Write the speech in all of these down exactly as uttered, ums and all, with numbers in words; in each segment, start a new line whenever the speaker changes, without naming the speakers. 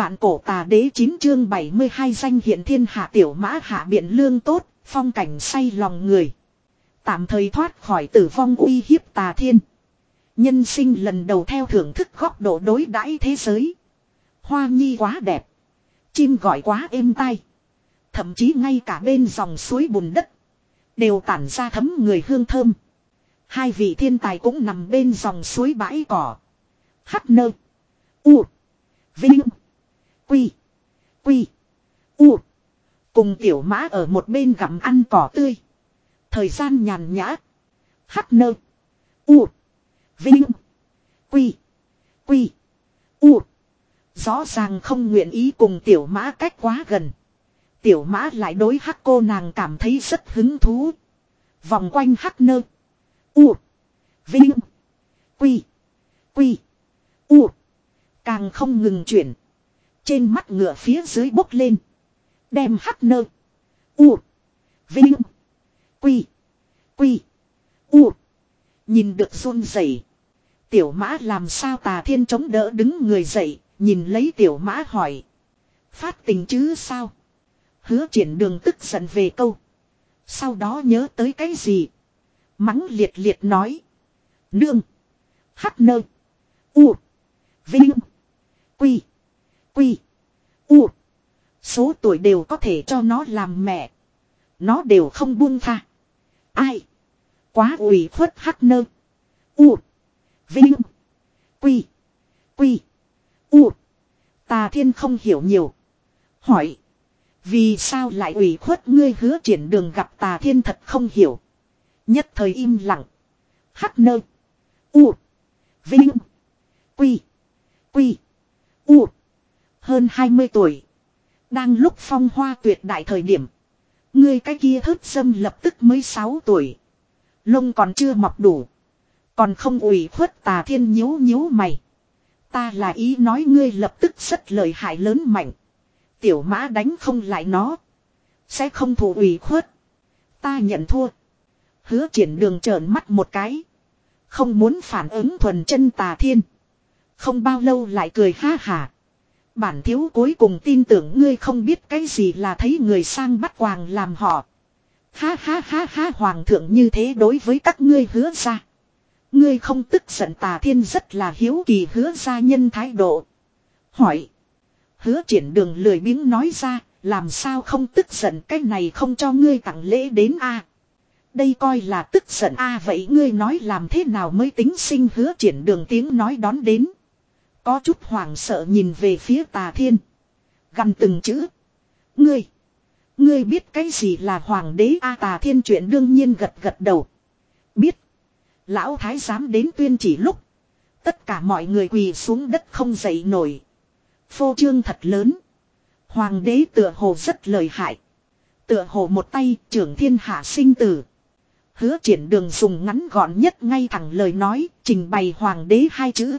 Vạn cổ tà đế chín chương bảy mươi hai danh hiện thiên hạ tiểu mã hạ biện lương tốt, phong cảnh say lòng người. Tạm thời thoát khỏi tử vong uy hiếp tà thiên. Nhân sinh lần đầu theo thưởng thức góc độ đối đãi thế giới. Hoa nhi quá đẹp. Chim gọi quá êm tai. Thậm chí ngay cả bên dòng suối bùn đất đều tản ra thấm người hương thơm. Hai vị thiên tài cũng nằm bên dòng suối bãi cỏ. Hắc nơ. U. Vinh. Quy. Quy. U. Cùng tiểu mã ở một bên gặm ăn cỏ tươi. Thời gian nhàn nhã. Hắc nơ. U. Vinh. Quy. Quy. U. Rõ ràng không nguyện ý cùng tiểu mã cách quá gần. Tiểu mã lại đối hắc cô nàng cảm thấy rất hứng thú. Vòng quanh hắc nơ. U. Vinh. Quy. Quy. U. Càng không ngừng chuyển. Trên mắt ngựa phía dưới bốc lên. Đem hắc nơ. U. Vinh. Quy. Quy. U. Nhìn được run rẩy. Tiểu mã làm sao tà thiên chống đỡ đứng người dậy. Nhìn lấy tiểu mã hỏi. Phát tình chứ sao? Hứa triển đường tức giận về câu. Sau đó nhớ tới cái gì? Mắng liệt liệt nói. Nương. Hắc nơ. U. Vinh. Quy. Quy. U. Số tuổi đều có thể cho nó làm mẹ. Nó đều không buông tha. Ai? Quá ủy khuất hắc nơ. U. Vinh. Quy. Quy. U. Tà thiên không hiểu nhiều. Hỏi. Vì sao lại ủy khuất ngươi hứa triển đường gặp tà thiên thật không hiểu. Nhất thời im lặng. Hắc nơ. U. Vinh. Quy. Quy. U. Hơn hai mươi tuổi. Đang lúc phong hoa tuyệt đại thời điểm. Ngươi cái kia thớt dâm lập tức mới sáu tuổi. Lông còn chưa mọc đủ. Còn không ủy khuất tà thiên nhíu nhíu mày. Ta là ý nói ngươi lập tức rất lợi hại lớn mạnh. Tiểu mã đánh không lại nó. Sẽ không thụ ủy khuất. Ta nhận thua. Hứa triển đường trợn mắt một cái. Không muốn phản ứng thuần chân tà thiên. Không bao lâu lại cười ha hả. Bản thiếu cuối cùng tin tưởng ngươi không biết cái gì là thấy người sang bắt quàng làm họ. Ha ha ha ha hoàng thượng như thế đối với các ngươi hứa ra. Ngươi không tức giận tà thiên rất là hiếu kỳ hứa ra nhân thái độ. Hỏi. Hứa triển đường lười biếng nói ra. Làm sao không tức giận cái này không cho ngươi tặng lễ đến a à? Đây coi là tức giận a à, vậy ngươi nói làm thế nào mới tính sinh hứa triển đường tiếng nói đón đến. Có chút hoảng sợ nhìn về phía tà thiên. Gằn từng chữ. Ngươi. Ngươi biết cái gì là hoàng đế a à, tà thiên chuyện đương nhiên gật gật đầu. Biết. Lão thái giám đến tuyên chỉ lúc. Tất cả mọi người quỳ xuống đất không dậy nổi. Phô trương thật lớn. Hoàng đế tựa hồ rất lợi hại. Tựa hồ một tay trưởng thiên hạ sinh tử. Hứa triển đường dùng ngắn gọn nhất ngay thẳng lời nói. Trình bày hoàng đế hai chữ.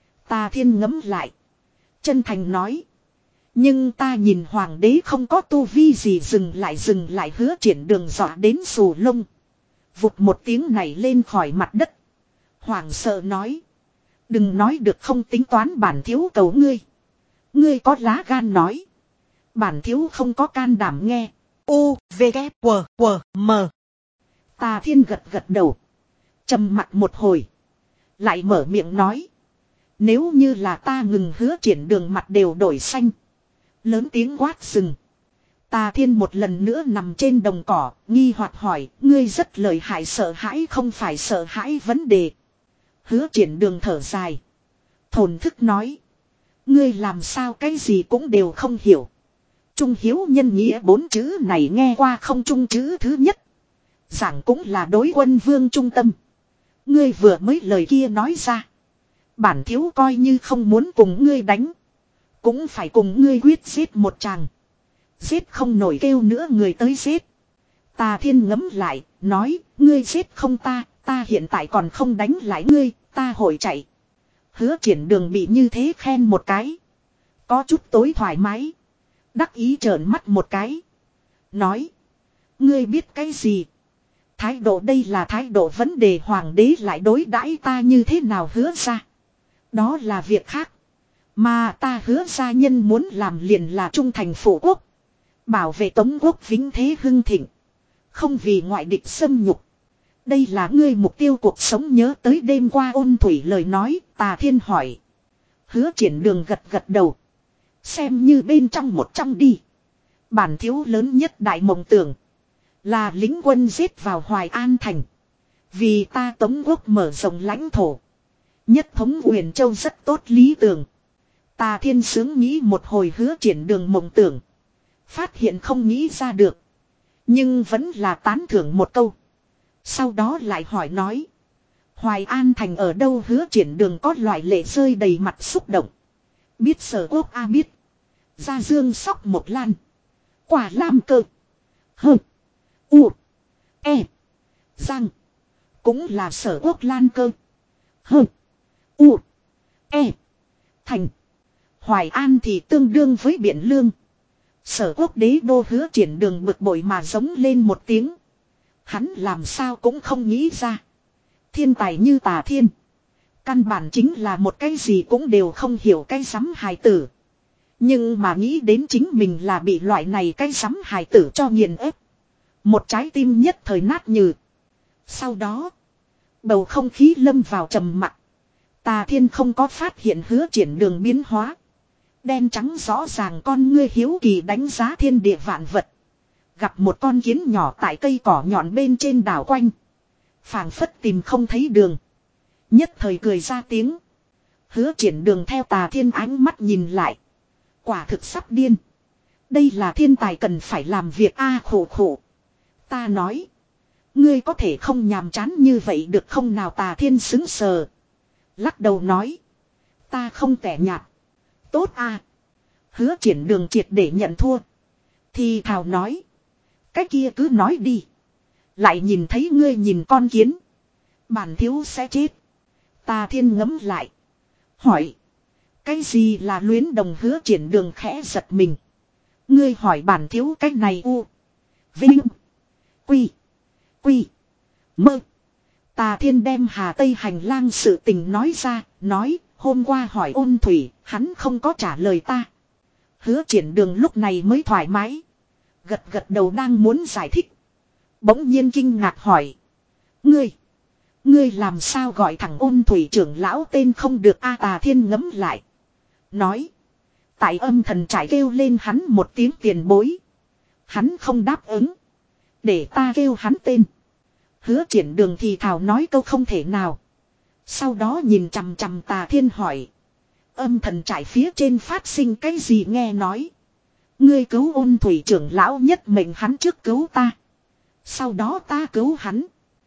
Tà thiên ngẫm lại. Chân thành nói. Nhưng ta nhìn hoàng đế không có tu vi gì dừng lại dừng lại hứa triển đường dọa đến sù lông. Vụt một tiếng này lên khỏi mặt đất. Hoàng sợ nói. Đừng nói được không tính toán bản thiếu cầu ngươi. Ngươi có lá gan nói. Bản thiếu không có can đảm nghe. U, V, K, W, W, M. Tà thiên gật gật đầu. Trầm mặt một hồi. Lại mở miệng nói. Nếu như là ta ngừng hứa triển đường mặt đều đổi xanh. Lớn tiếng quát rừng. Tà thiên một lần nữa nằm trên đồng cỏ. Nghi hoặc hỏi. Ngươi rất lợi hại sợ hãi không phải sợ hãi vấn đề. Hứa triển đường thở dài. Thổn thức nói. Ngươi làm sao cái gì cũng đều không hiểu. Trung hiếu nhân nghĩa bốn chữ này nghe qua không trung chữ thứ nhất. Giảng cũng là đối quân vương trung tâm. Ngươi vừa mới lời kia nói ra. Bản thiếu coi như không muốn cùng ngươi đánh. Cũng phải cùng ngươi quyết giết một chàng. Giết không nổi kêu nữa người tới giết. Tà thiên ngấm lại, nói, ngươi giết không ta, ta hiện tại còn không đánh lại ngươi, ta hội chạy. Hứa triển đường bị như thế khen một cái. Có chút tối thoải mái. Đắc ý trợn mắt một cái. Nói. Ngươi biết cái gì? Thái độ đây là thái độ vấn đề hoàng đế lại đối đãi ta như thế nào hứa ra. Đó là việc khác. Mà ta hứa gia nhân muốn làm liền là trung thành phụ quốc. Bảo vệ Tống quốc vĩnh thế hưng thịnh. Không vì ngoại địch xâm nhục. Đây là ngươi mục tiêu cuộc sống. Nhớ tới đêm qua Ôn Thủy lời nói, Tà Thiên hỏi. Hứa Triển Đường gật gật đầu. Xem như bên trong một trong đi. Bản thiếu lớn nhất đại mộng tưởng là lính quân giết vào Hoài An thành. Vì ta Tống quốc mở rộng lãnh thổ. Nhất thống Uyển Châu rất tốt lý tưởng. Tà Thiên sướng nghĩ một hồi Hứa Triển Đường mộng tưởng. Phát hiện không nghĩ ra được. Nhưng vẫn là tán thưởng một câu. Sau đó lại hỏi nói. Hoài An thành ở đâu? Hứa Triển Đường có loại lệ rơi đầy mặt xúc động. Biết Sở Quốc a biết. Gia Dương Sóc Một Lan. Quả Lam Cơ. Hơ. U. E. Giang. Cũng là Sở Quốc Lan Cơ. Hơ. U. E. Thành. Hoài An thì tương đương với Biện Lương. Sở Quốc đế đô. Hứa Triển Đường bực bội mà giống lên một tiếng. Hắn làm sao cũng không nghĩ ra. Thiên tài như Tà Thiên. Căn bản chính là một cái gì cũng đều không hiểu cái sắm hài tử. Nhưng mà nghĩ đến chính mình là bị loại này cái sắm hài tử cho nghiền ép. Một trái tim nhất thời nát nhừ. Sau đó. Bầu không khí lâm vào trầm mặc. Tà Thiên không có phát hiện Hứa Triển Đường biến hóa. Đen trắng rõ ràng con ngươi hiếu kỳ đánh giá thiên địa vạn vật. Gặp một con kiến nhỏ tại cây cỏ nhọn bên trên đảo quanh. Phảng phất tìm không thấy đường. Nhất thời cười ra tiếng. Hứa Triển Đường theo Tà Thiên ánh mắt nhìn lại. Quả thực sắp điên. Đây là thiên tài cần phải làm việc a à, khổ khổ. Ta nói. Ngươi có thể không nhàm chán như vậy được không nào? Tà Thiên sững sờ. Lắc đầu nói. Ta không tẻ nhạt. Tốt à. Hứa Triển Đường triệt để nhận thua. Thì thào nói. Cái kia cứ nói đi. Lại nhìn thấy ngươi nhìn con kiến. Bản thiếu sẽ chết. Tà Thiên ngấm lại. Hỏi. Cái gì là luyến đồng? Hứa Triển Đường khẽ giật mình. Ngươi hỏi bản thiếu cách này u. Vinh. Quy. Quy. Mơ. Tà Thiên đem Hà Tây hành lang sự tình nói ra. Nói hôm qua hỏi Ôn Thủy. Hắn không có trả lời ta. Hứa Triển Đường lúc này mới thoải mái. Gật gật đầu đang muốn giải thích. Bỗng nhiên kinh ngạc hỏi. Ngươi. Ngươi làm sao gọi thằng Ôn Thủy trưởng lão tên không được a? Tà Thiên ngấm lại. Nói. Tại âm thần trải kêu lên hắn một tiếng tiền bối. Hắn không đáp ứng. Để ta kêu hắn tên. Hứa Triển Đường thì thào nói câu không thể nào. Sau đó nhìn chằm chằm Tà Thiên hỏi. Âm thần trải phía trên phát sinh cái gì? Nghe nói. Ngươi cứu Ôn Thủy trưởng lão nhất mệnh hắn trước cứu ta. Sau đó ta cứu hắn.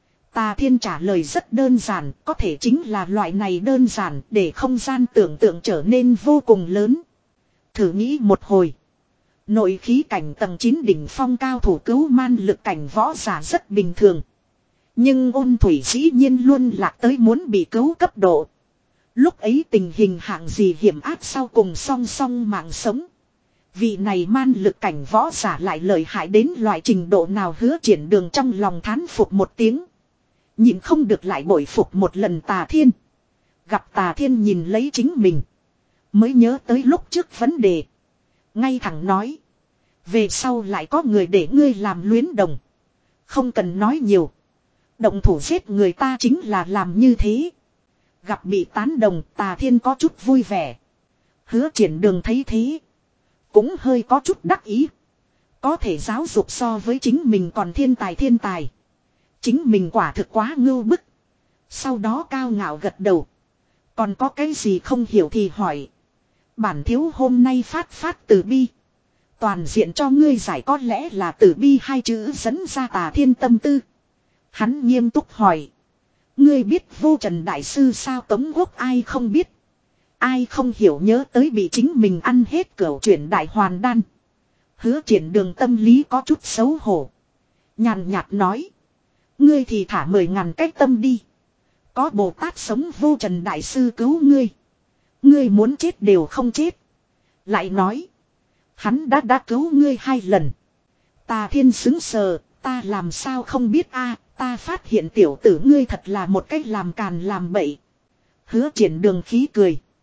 Tà Thiên trả lời rất đơn giản. Có thể chính là loại này đơn giản để không gian tưởng tượng trở nên vô cùng lớn. Thử nghĩ một hồi. Nội khí cảnh tầng chín đỉnh phong cao thủ cứu man lực cảnh võ giả rất bình thường. Nhưng Ôn Thủy dĩ nhiên luôn lạc tới muốn bị cứu cấp độ. Lúc ấy tình hình hạng gì hiểm ác sau cùng song song mạng sống. Vị này man lực cảnh võ giả lại lợi hại đến loại trình độ nào? Hứa Triển Đường trong lòng thán phục một tiếng. Nhìn không được lại bội phục một lần Tà Thiên. Gặp Tà Thiên nhìn lấy chính mình. Mới nhớ tới lúc trước vấn đề. Ngay thẳng nói. Về sau lại có người để ngươi làm luyến đồng. Không cần nói nhiều. Động thủ giết người ta chính là làm như thế. Gặp bị tán đồng Tà Thiên có chút vui vẻ. Hứa Triển Đường thấy thế. Cũng hơi có chút đắc ý. Có thể giáo dục so với chính mình còn thiên tài thiên tài. Chính mình quả thực quá ngưu bức. Sau đó cao ngạo gật đầu. Còn có cái gì không hiểu thì hỏi. Bản thiếu hôm nay phát phát từ bi. Toàn diện cho ngươi giải có lẽ là từ bi hai chữ dẫn ra Tà Thiên tâm tư. Hắn nghiêm túc hỏi. Ngươi biết Vô Trần Đại Sư sao? Tống quốc ai không biết. Ai không hiểu nhớ tới bị chính mình ăn hết cửu chuyển đại hoàn đan. Hứa Triển Đường tâm lý có chút xấu hổ. Nhàn nhạt nói. Ngươi thì thả mười ngàn cách tâm đi. Có Bồ Tát sống Vô Trần Đại Sư cứu ngươi. Ngươi muốn chết đều không chết. Lại nói. Hắn đã đã cứu ngươi hai lần. Tà Thiên xứng sờ. Ta làm sao không biết a? Ta phát hiện tiểu tử ngươi thật là một cách làm càn làm bậy. Hứa Triển Đường khí cười.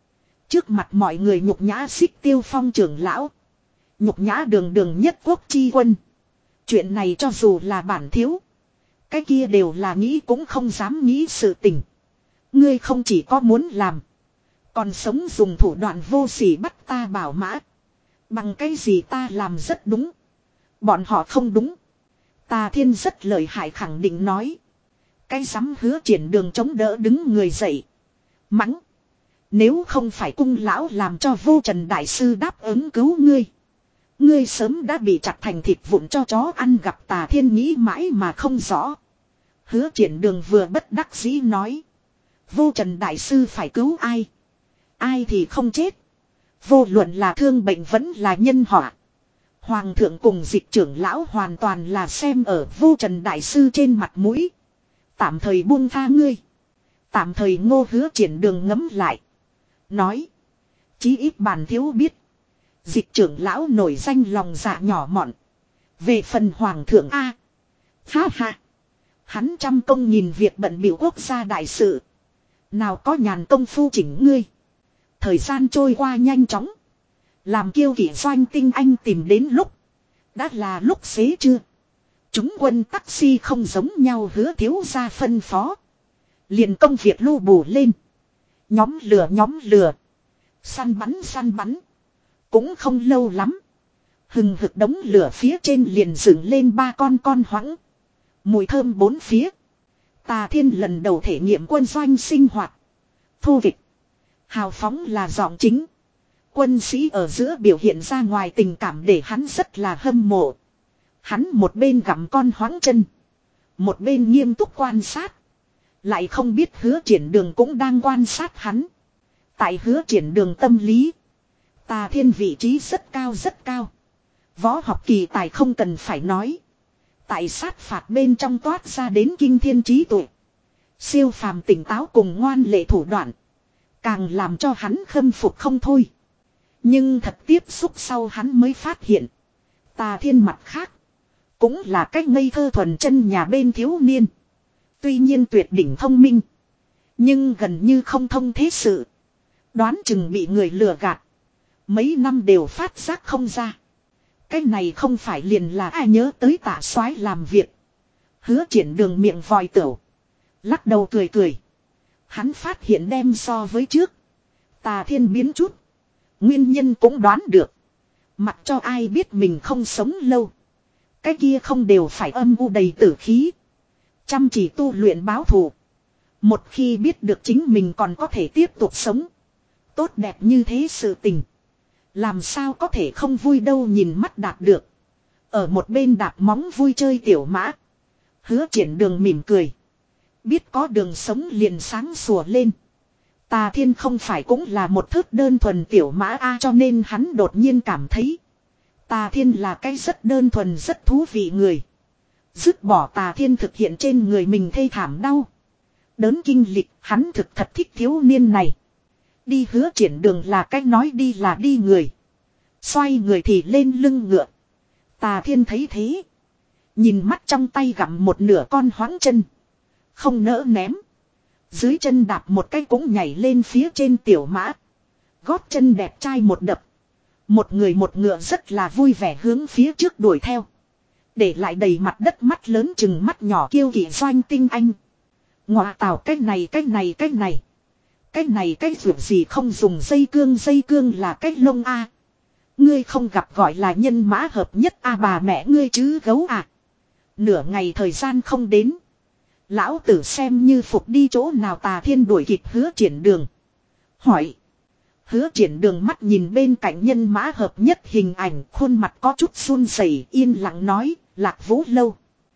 Trước mặt mọi người nhục nhã Xích Tiêu Phong trưởng lão. Nhục nhã đường đường nhất quốc chi quân. Chuyện này cho dù là bản thiếu. Cái kia đều là nghĩ cũng không dám nghĩ sự tình. Ngươi không chỉ có muốn làm. Còn sống dùng thủ đoạn vô sỉ bắt ta bảo mã. Bằng cái gì ta làm rất đúng. Bọn họ không đúng. Tà Thiên rất lợi hại khẳng định nói. Cái dám Hứa Triển Đường chống đỡ đứng người dậy. Mắng. Nếu không phải cung lão làm cho Vô Trần Đại Sư đáp ứng cứu ngươi. Ngươi sớm đã bị chặt thành thịt vụn cho chó ăn. Gặp Tà Thiên nghĩ mãi mà không rõ. Hứa Triển Đường vừa bất đắc dĩ nói. Vô Trần Đại Sư phải cứu ai? Ai thì không chết. Vô luận là thương bệnh vẫn là nhân họa. Hoàng thượng cùng dịch trưởng lão hoàn toàn là xem ở Vô Trần Đại Sư trên mặt mũi. Tạm thời buông tha ngươi. Tạm thời Ngô Hứa Triển Đường ngấm lại. Nói. Chí ít bản thiếu biết. Dịch trưởng lão nổi danh lòng dạ nhỏ mọn. Về phần hoàng thượng A. Ha ha. Hắn trăm công nghìn việc bận bịu quốc gia đại sự. Nào có nhàn công phu chỉnh ngươi. Thời gian trôi qua nhanh chóng. Làm Kiêu Kỵ Doanh tinh anh tìm đến lúc. Đã là lúc xế trưa. Chúng quân taxi không giống nhau Hứa thiếu gia phân phó. Liền công việc lưu bù lên. Nhóm lửa nhóm lửa. Săn bắn săn bắn. Cũng không lâu lắm. Hừng hực đống lửa phía trên liền dựng lên ba con con hoãng. Mùi thơm bốn phía. Tà Thiên lần đầu thể nghiệm quân doanh sinh hoạt. Thô kịch. Hào phóng là giọng chính. Quân sĩ ở giữa biểu hiện ra ngoài tình cảm để hắn rất là hâm mộ. Hắn một bên gặm con hoáng chân. Một bên nghiêm túc quan sát. Lại không biết Hứa Triển Đường cũng đang quan sát hắn. Tại Hứa Triển Đường tâm lý. Tà Thiên vị trí rất cao rất cao. Võ học kỳ tài không cần phải nói. Tại sát phạt bên trong toát ra đến kinh thiên trí tuệ. Siêu phàm tỉnh táo cùng ngoan lệ thủ đoạn. Càng làm cho hắn khâm phục không thôi. Nhưng thật tiếp xúc sau hắn mới phát hiện. Tà Thiên mặt khác. Cũng là cách ngây thơ thuần chân nhà bên thiếu niên. Tuy nhiên tuyệt đỉnh thông minh. Nhưng gần như không thông thế sự. Đoán chừng bị người lừa gạt. Mấy năm đều phát giác không ra. Cái này không phải liền là ai nhớ tới Tạ Soái làm việc. Hứa Triển Đường miệng vòi tửu. Lắc đầu cười cười. Hắn phát hiện đem so với trước. Tà Thiên biến chút. Nguyên nhân cũng đoán được. Mặc cho ai biết mình không sống lâu. Cái kia không đều phải âm u đầy tử khí. Chăm chỉ tu luyện báo thù. Một khi biết được chính mình còn có thể tiếp tục sống. Tốt đẹp như thế sự tình. Làm sao có thể không vui đâu nhìn mắt đạt được. Ở một bên đạp móng vui chơi tiểu mã. Hứa Triển Đường mỉm cười. Biết có đường sống liền sáng sủa lên. Tà Thiên không phải cũng là một thước đơn thuần tiểu mã A cho nên hắn đột nhiên cảm thấy. Tà Thiên là cái rất đơn thuần rất thú vị người. Dứt bỏ Tà Thiên thực hiện trên người mình thê thảm đau. Đớn kinh lịch hắn thực thật thích thiếu niên này. Đi Hứa Triển Đường là cách nói đi là đi người. Xoay người thì lên lưng ngựa. Tà Thiên thấy thế. Nhìn mắt trong tay gặm một nửa con hoáng chân. Không nỡ ném. Dưới chân đạp một cái cũng nhảy lên phía trên tiểu mã. Gót chân đẹp trai một đập. Một người một ngựa rất là vui vẻ hướng phía trước đuổi theo. Để lại đầy mặt đất mắt lớn chừng mắt nhỏ Kiêu Kỵ Doanh tinh anh. Ngọa tào cái này cái này cái này. Cái này cái việc gì không dùng dây cương dây cương là cái lông A. Ngươi không gặp gọi là nhân mã hợp nhất A bà mẹ ngươi chứ gấu à. Nửa ngày thời gian không đến. Lão tử xem như phục đi chỗ nào. Tà Thiên đuổi kịp Hứa Triển Đường. Hỏi. Hứa Triển Đường mắt nhìn bên cạnh nhân mã hợp nhất hình ảnh. Khuôn mặt có chút run rẩy yên lặng nói. Lạc Vũ Lâu.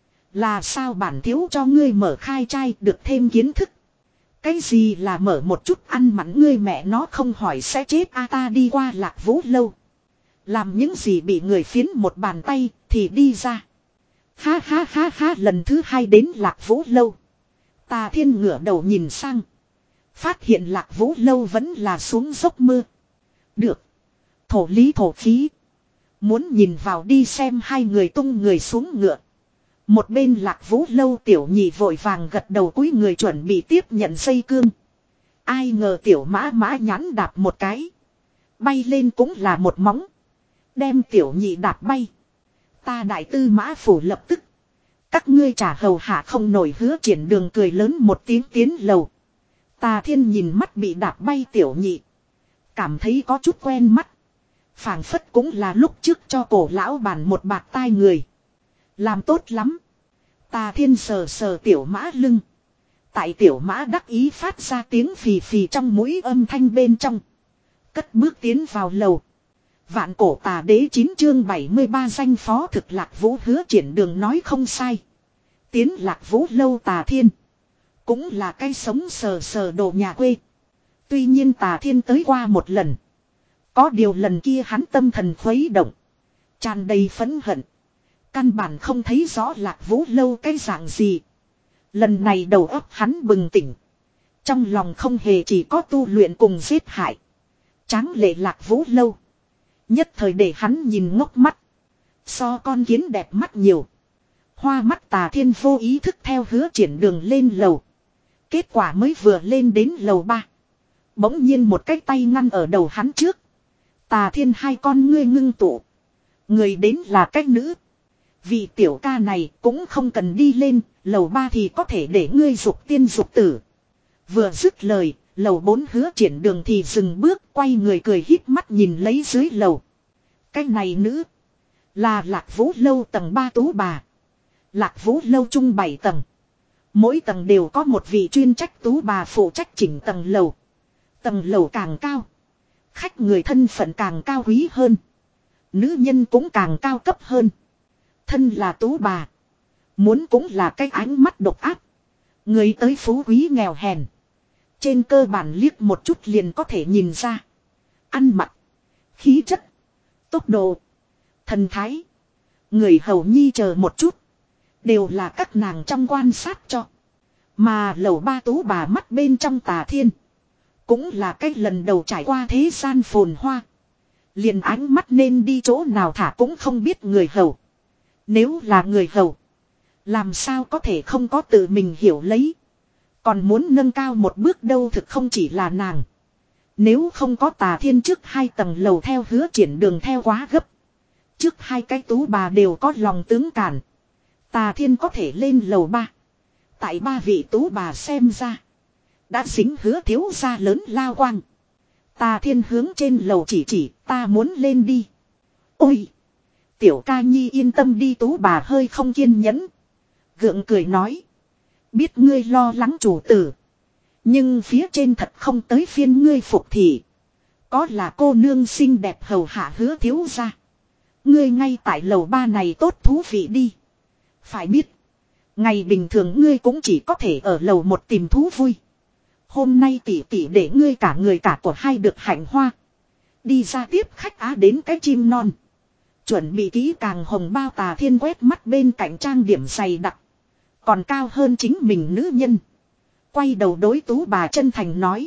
Là sao bản thiếu cho ngươi mở khai trai được thêm kiến thức. Cái gì là mở một chút ăn mặn ngươi mẹ nó không hỏi sẽ chết a ta đi qua Lạc Vũ Lâu. Làm những gì bị người phiến một bàn tay thì đi ra. Ha ha ha ha lần thứ hai đến Lạc Vũ Lâu. Tà Thiên ngửa đầu nhìn sang. Phát hiện Lạc Vũ Lâu vẫn là xuống dốc mưa. Được. Thổ lý thổ khí. Muốn nhìn vào đi xem hai người tung người xuống ngựa. Một bên Lạc Vũ Lâu tiểu nhị vội vàng gật đầu cúi người chuẩn bị tiếp nhận dây cương. Ai ngờ tiểu mã mã nhãn đạp một cái. Bay lên cũng là một móng. Đem tiểu nhị đạp bay. Ta đại tư mã phủ lập tức. Các ngươi trả hầu hạ không nổi, Hứa Triển Đường cười lớn một tiếng tiến lầu. Tà Thiên nhìn mắt bị đạp bay tiểu nhị. Cảm thấy có chút quen mắt. Phảng phất cũng là lúc trước cho cổ lão bản một bạt tai người. Làm tốt lắm. Tà Thiên sờ sờ tiểu mã lưng. Tại tiểu mã đắc ý phát ra tiếng phì phì trong mũi âm thanh bên trong. Cất bước tiến vào lầu. Vạn cổ tà đế chín chương bảy mươi ba danh phó thực Lạc Vũ. Hứa Triển Đường nói không sai. Tiến Lạc Vũ lâu Tà Thiên. Cũng là cái sống sờ sờ đồ nhà quê. Tuy nhiên Tà Thiên tới qua một lần. Có điều lần kia hắn tâm thần khuấy động. Tràn đầy phẫn hận. Căn bản không thấy rõ Lạc Vũ lâu cái dạng gì. Lần này đầu óc hắn bừng tỉnh. Trong lòng không hề chỉ có tu luyện cùng giết hại. Tráng lệ Lạc Vũ lâu. Nhất thời để hắn nhìn ngốc mắt. So con kiến đẹp mắt nhiều. Hoa mắt Tà Thiên vô ý thức theo Hứa Triển Đường lên lầu. Kết quả mới vừa lên đến lầu ba. Bỗng nhiên một cái tay ngăn ở đầu hắn trước. Tà Thiên hai con ngươi ngưng tụ. Người đến là cái nữ. Vị tiểu ca này cũng không cần đi lên. Lầu ba thì có thể để ngươi dục tiên dục tử. Vừa dứt lời. Lầu bốn Hứa Triển Đường thì dừng bước, quay người cười híp mắt nhìn lấy dưới lầu. Cái này nữ là Lạc Vũ lâu tầng ba tú bà. Lạc Vũ lâu chung bảy tầng. Mỗi tầng đều có một vị chuyên trách tú bà phụ trách chỉnh tầng lầu. Tầng lầu càng cao, khách người thân phận càng cao quý hơn. Nữ nhân cũng càng cao cấp hơn. Thân là tú bà, muốn cũng là cái ánh mắt độc ác. Người tới phú quý nghèo hèn, trên cơ bản liếc một chút liền có thể nhìn ra. Ăn mặc, khí chất, tốc độ, thần thái. Người hầu nhi chờ một chút. Đều là các nàng trong quan sát cho. Mà lầu ba tú bà mắt bên trong Tà Thiên. Cũng là cái lần đầu trải qua thế gian phồn hoa. Liền ánh mắt nên đi chỗ nào thả cũng không biết người hầu. Nếu là người hầu, làm sao có thể không có tự mình hiểu lấy. Còn muốn nâng cao một bước đâu, thực không chỉ là nàng. Nếu không có Tà Thiên trước hai tầng lầu theo Hứa Triển Đường theo quá gấp. Trước hai cái tú bà đều có lòng tướng cản. Tà Thiên có thể lên lầu ba. Tại ba vị tú bà xem ra, đã dính Hứa thiếu gia lớn lao quang. Tà Thiên hướng trên lầu chỉ chỉ, ta muốn lên đi. Ôi! Tiểu ca nhi yên tâm đi, tú bà hơi không kiên nhẫn. Gượng cười nói. Biết ngươi lo lắng chủ tử. Nhưng phía trên thật không tới phiên ngươi phục thị. Có là cô nương xinh đẹp hầu hạ Hứa thiếu gia. Ngươi ngay tại lầu ba này tốt thú vị đi. Phải biết, ngày bình thường ngươi cũng chỉ có thể ở lầu một tìm thú vui. Hôm nay tỷ tỷ để ngươi cả người cả của hai được hạnh hoa. Đi ra tiếp khách á đến cái chim non. Chuẩn bị kỹ càng hồng bao. Tà Thiên quét mắt bên cạnh trang điểm dày đặc, còn cao hơn chính mình nữ nhân. Quay đầu đối tú bà chân thành nói.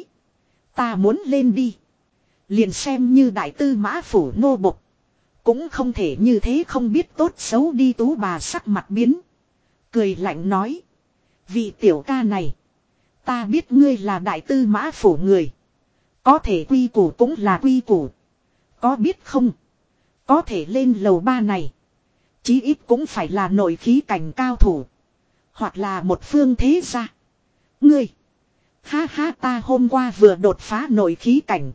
Ta muốn lên đi. Liền xem như đại tư mã phủ nô bộc, cũng không thể như thế không biết tốt xấu đi. Tú bà sắc mặt biến, cười lạnh nói. Vị tiểu ca này, ta biết ngươi là đại tư mã phủ người. Có thể quy củ cũng là quy củ. Có biết không, có thể lên lầu ba này, chí ít cũng phải là nội khí cảnh cao thủ. Hoặc là một phương thế gia. Ngươi, ha ha, ta hôm qua vừa đột phá nội khí cảnh.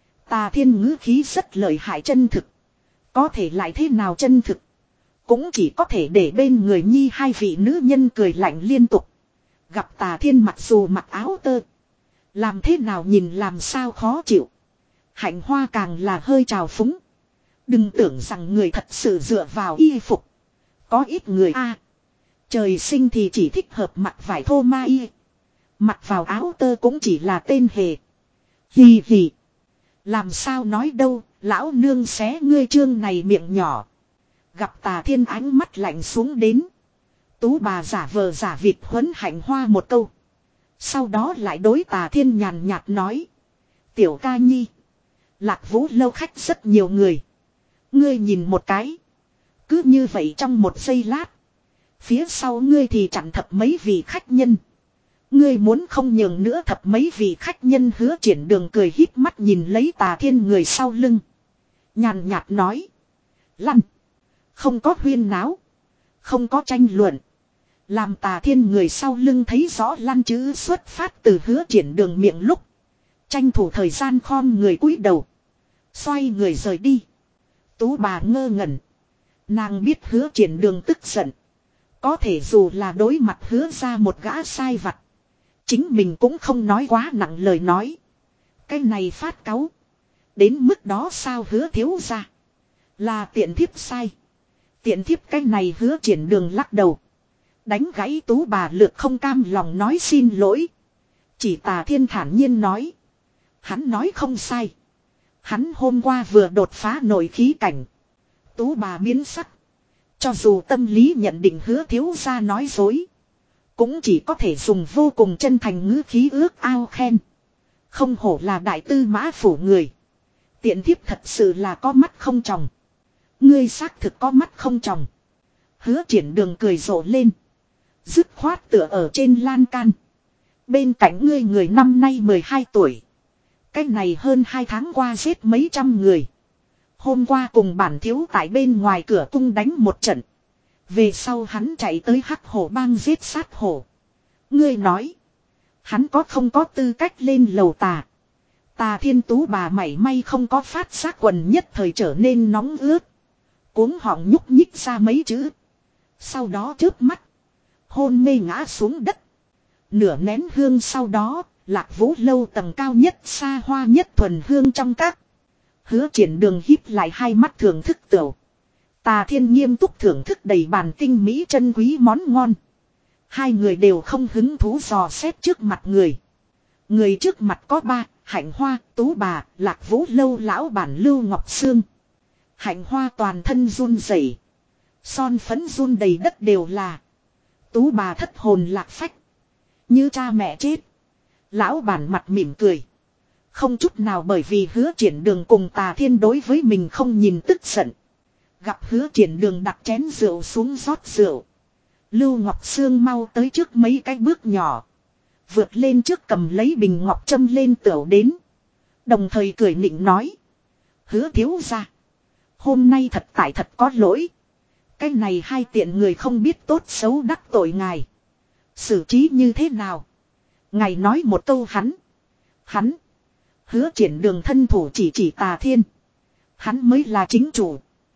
Tà Thiên ngữ khí rất lợi hại, chân thực. Có thể lại thế nào chân thực, cũng chỉ có thể để bên người nhi hai vị nữ nhân cười lạnh liên tục. Gặp Tà Thiên mặc dù mặc áo tơ, làm thế nào nhìn làm sao khó chịu. Hạnh hoa càng là hơi trào phúng. Đừng tưởng rằng người thật sự dựa vào y phục. Có ít người a, trời sinh thì chỉ thích hợp mặc vải thô ma y. Mặc vào áo tơ cũng chỉ là tên hề. Hì hì. Làm sao nói đâu, lão nương xé ngươi chương này miệng nhỏ. Gặp Tà Thiên ánh mắt lạnh xuống đến. Tú bà giả vờ giả vịt huấn hạnh hoa một câu. Sau đó lại đối Tà Thiên nhàn nhạt nói. Tiểu ca nhi, Lạc Vũ lâu khách rất nhiều người. Ngươi nhìn một cái. Cứ như vậy trong một giây lát, phía sau ngươi thì chặn thập mấy vị khách nhân. Ngươi muốn không nhường nữa thập mấy vị khách nhân. Hứa Triển Đường cười híp mắt nhìn lấy Tà Thiên người sau lưng. Nhàn nhạt nói. Lăn. Không có huyên náo. Không có tranh luận. Làm Tà Thiên người sau lưng thấy rõ lăn chữ xuất phát từ Hứa Triển Đường miệng lúc. Tranh thủ thời gian khom người cúi đầu. Xoay người rời đi. Tú bà ngơ ngẩn. Nàng biết Hứa Triển Đường tức giận. Có thể dù là đối mặt hứa ra một gã sai vặt. Chính mình cũng không nói quá nặng lời nói. Cái này phát cáu. Đến mức đó sao Hứa thiếu ra. Là tiện thiếp sai. Tiện thiếp cái này Hứa Triển Đường lắc đầu. Đánh gãy tú bà lược không cam lòng nói xin lỗi. Chỉ Tà Thiên thản nhiên nói. Hắn nói không sai. Hắn hôm qua vừa đột phá nội khí cảnh. Tú bà biến sắc. Cho dù tâm lý nhận định Hứa thiếu ra nói dối. Cũng chỉ có thể dùng vô cùng chân thành ngữ khí ước ao khen. Không hổ là đại tư mã phủ người. Tiện thiếp thật sự là có mắt không tròng. Ngươi xác thực có mắt không tròng. Hứa Triển Đường cười rộ lên. Dứt khoát tựa ở trên lan can. Bên cạnh ngươi người năm nay mười hai tuổi. Cái này hơn hai tháng qua giết mấy trăm người. Hôm qua cùng bản thiếu tại bên ngoài cửa cung đánh một trận. Về sau hắn chạy tới Hắc Hổ bang giết sát hổ. Ngươi nói. Hắn có không có tư cách lên lầu tà. Tà Thiên tú bà mảy may không có phát giác quần nhất thời trở nên nóng ướt. Cuống họng nhúc nhích ra mấy chữ. Sau đó chớp mắt. Hôn mê ngã xuống đất. Nửa nén hương sau đó. Lạc Vũ lâu tầng cao nhất xa hoa nhất thuần hương trong các. Hứa Triển Đường híp lại hai mắt thưởng thức tửu. Tà Thiên nghiêm túc thưởng thức đầy bàn tinh mỹ chân quý món ngon. Hai người đều không hứng thú dò xét trước mặt người. Người trước mặt có ba, Hạnh Hoa, Tú Bà, Lạc Vũ lâu lão bản Lưu Ngọc Sương. Hạnh Hoa toàn thân run rẩy, son phấn run đầy đất đều là. Tú Bà thất hồn lạc phách, như cha mẹ chết. Lão bản mặt mỉm cười, không chút nào bởi vì Hứa Triển Đường cùng Tà Thiên đối với mình không nhìn tức giận. Gặp Hứa Triển Đường đặt chén rượu xuống rót rượu. Lưu Ngọc Sương mau tới trước mấy cái bước nhỏ. Vượt lên trước cầm lấy bình ngọc châm lên tửu đến. Đồng thời cười nịnh nói. Hứa thiếu ra. Hôm nay thật tại thật có lỗi. Cái này hai tiện người không biết tốt xấu đắc tội ngài. Xử trí như thế nào? Ngài nói một câu hắn. Hắn. Hứa Triển Đường thân thủ chỉ chỉ Tà Thiên. Hắn mới là chính chủ.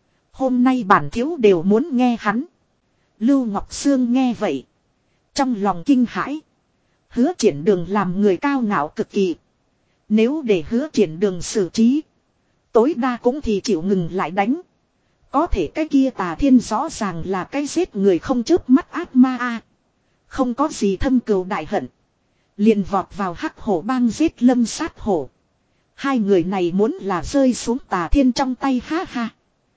Hôm nay bản thiếu đều muốn nghe hắn. Lưu Ngọc Sương nghe vậy. Trong lòng kinh hãi. Hứa Triển Đường làm người cao ngạo cực kỳ. Nếu để Hứa Triển Đường xử trí. Tối đa cũng thì chịu ngừng lại đánh. Có thể cái kia Tà Thiên rõ ràng là cái giết người không chớp mắt ác ma a. Không có gì thâm cừu đại hận. Liền vọt vào Hắc Hổ bang giết Lâm sát hổ. Hai người này muốn là rơi xuống Tà Thiên trong tay ha ha.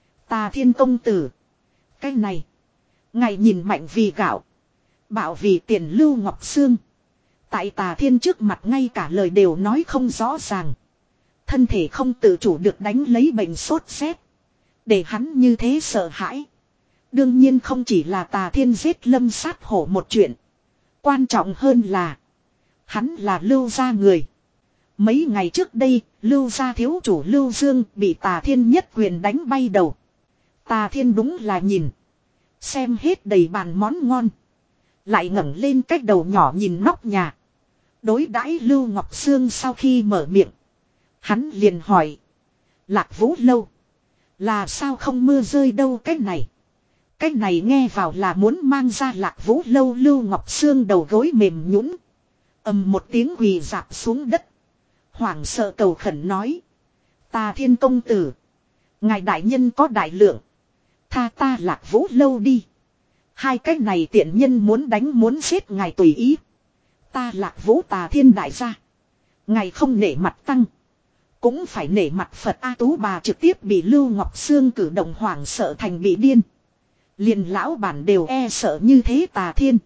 Tà Thiên công tử. Cái này. Ngài nhìn mạnh vì gạo. Bạo vì tiền. Lưu Ngọc Sương. Tại Tà Thiên trước mặt ngay cả lời đều nói không rõ ràng. Thân thể không tự chủ được đánh lấy bệnh sốt rét. Để hắn như thế sợ hãi. Đương nhiên không chỉ là Tà Thiên giết Lâm sát hổ một chuyện. Quan trọng hơn là. Hắn là Lưu gia người. Mấy ngày trước đây, Lưu gia thiếu chủ Lưu Dương bị Tà Thiên nhất quyền đánh bay đầu. Tà Thiên đúng là nhìn. Xem hết đầy bàn món ngon. Lại ngẩng lên cách đầu nhỏ nhìn nóc nhà. Đối đãi Lưu Ngọc Sương sau khi mở miệng. Hắn liền hỏi. Lạc Vũ lâu. Là sao không mưa rơi đâu cái này. Cái này nghe vào là muốn mang ra Lạc Vũ lâu. Lưu Ngọc Sương đầu gối mềm nhũn, ầm một tiếng quỳ rạp xuống đất. Hoảng sợ cầu khẩn nói. Tà Thiên công tử. Ngài đại nhân có đại lượng. Tha ta Lạc Vũ lâu đi. Hai cái này tiện nhân muốn đánh muốn giết ngài tùy ý. Ta Lạc Vũ Tà Thiên đại gia. Ngài không nể mặt tăng. Cũng phải nể mặt Phật A. Tú bà trực tiếp bị Lưu Ngọc Sương cử động hoảng sợ thành bị điên. Liền lão bản đều e sợ như thế Tà Thiên.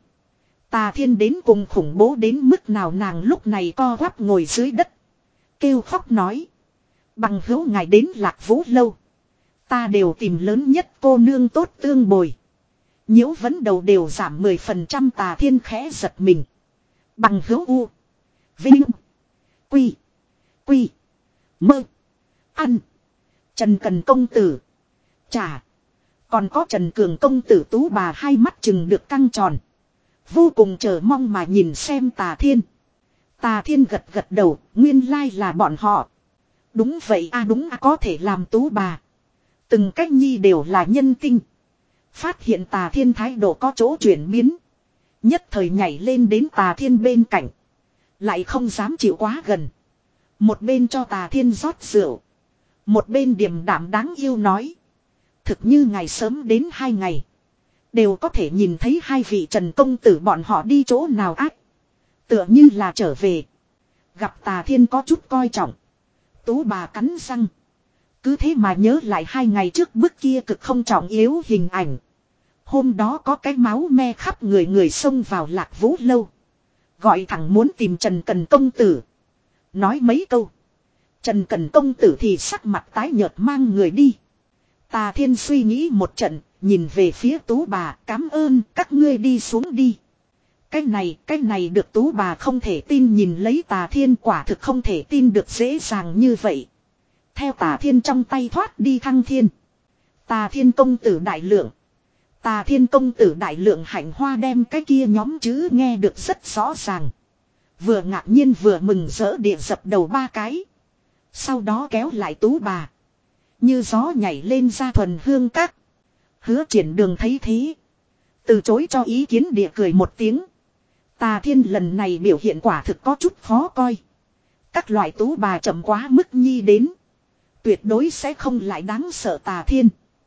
Tà Thiên đến cùng khủng bố đến mức nào nàng lúc này co quắp ngồi dưới đất. Kêu khóc nói. Bằng hữu ngài đến Lạc Vũ lâu. Ta đều tìm lớn nhất cô nương tốt tương bồi. Nhiễu vấn đầu đều giảm mười phần trăm. Tà Thiên khẽ giật mình. Bằng hữu U. Vinh. Quy. Quy. Mơ. Ăn. Trần Cần công tử. Chà. Còn có Trần Cường công tử Tú bà hai mắt chừng được căng tròn. Vô cùng chờ mong mà nhìn xem Tà Thiên. Tà Thiên gật gật đầu, nguyên lai là bọn họ. Đúng vậy a à, đúng à, có thể làm Tú bà. Từng cách nhi đều là nhân tinh. Phát hiện Tà Thiên thái độ có chỗ chuyển biến. Nhất thời nhảy lên đến Tà Thiên bên cạnh. Lại không dám chịu quá gần. Một bên cho Tà Thiên rót rượu. Một bên điềm đạm đáng yêu nói. Thực như ngày sớm đến hai ngày. Đều có thể nhìn thấy hai vị Trần công tử bọn họ đi chỗ nào ác. Tựa như là trở về. Gặp Tà Thiên có chút coi trọng. Tú bà cắn răng. Cứ thế mà nhớ lại hai ngày trước bức kia cực không trọng yếu hình ảnh. Hôm đó có cái máu me khắp người người xông vào Lạc Vũ lâu. Gọi thẳng muốn tìm Trần Cần công tử. Nói mấy câu. Trần Cần công tử thì sắc mặt tái nhợt mang người đi. Tà Thiên suy nghĩ một trận, nhìn về phía Tú bà, cảm ơn các ngươi đi xuống đi. Cái này, cái này được Tú bà không thể tin nhìn lấy Tà Thiên quả thực không thể tin được dễ dàng như vậy. Theo Tà Thiên trong tay thoát đi thăng thiên. Tà Thiên công tử đại lượng. Tà Thiên công tử đại lượng hạnh hoa đem cái kia nhóm chữ nghe được rất rõ ràng. Vừa ngạc nhiên vừa mừng rỡ địa dập đầu ba cái. Sau đó kéo lại Tú bà. Như gió nhảy lên ra thuần hương các. Hứa Triển Đường thấy thế. Từ chối cho ý kiến địa cười một tiếng. Tà Thiên lần này biểu hiện quả thực có chút khó coi. Các loại Tú bà chậm quá mức nhi đến. Tuyệt đối sẽ không lại đáng sợ Tà Thiên.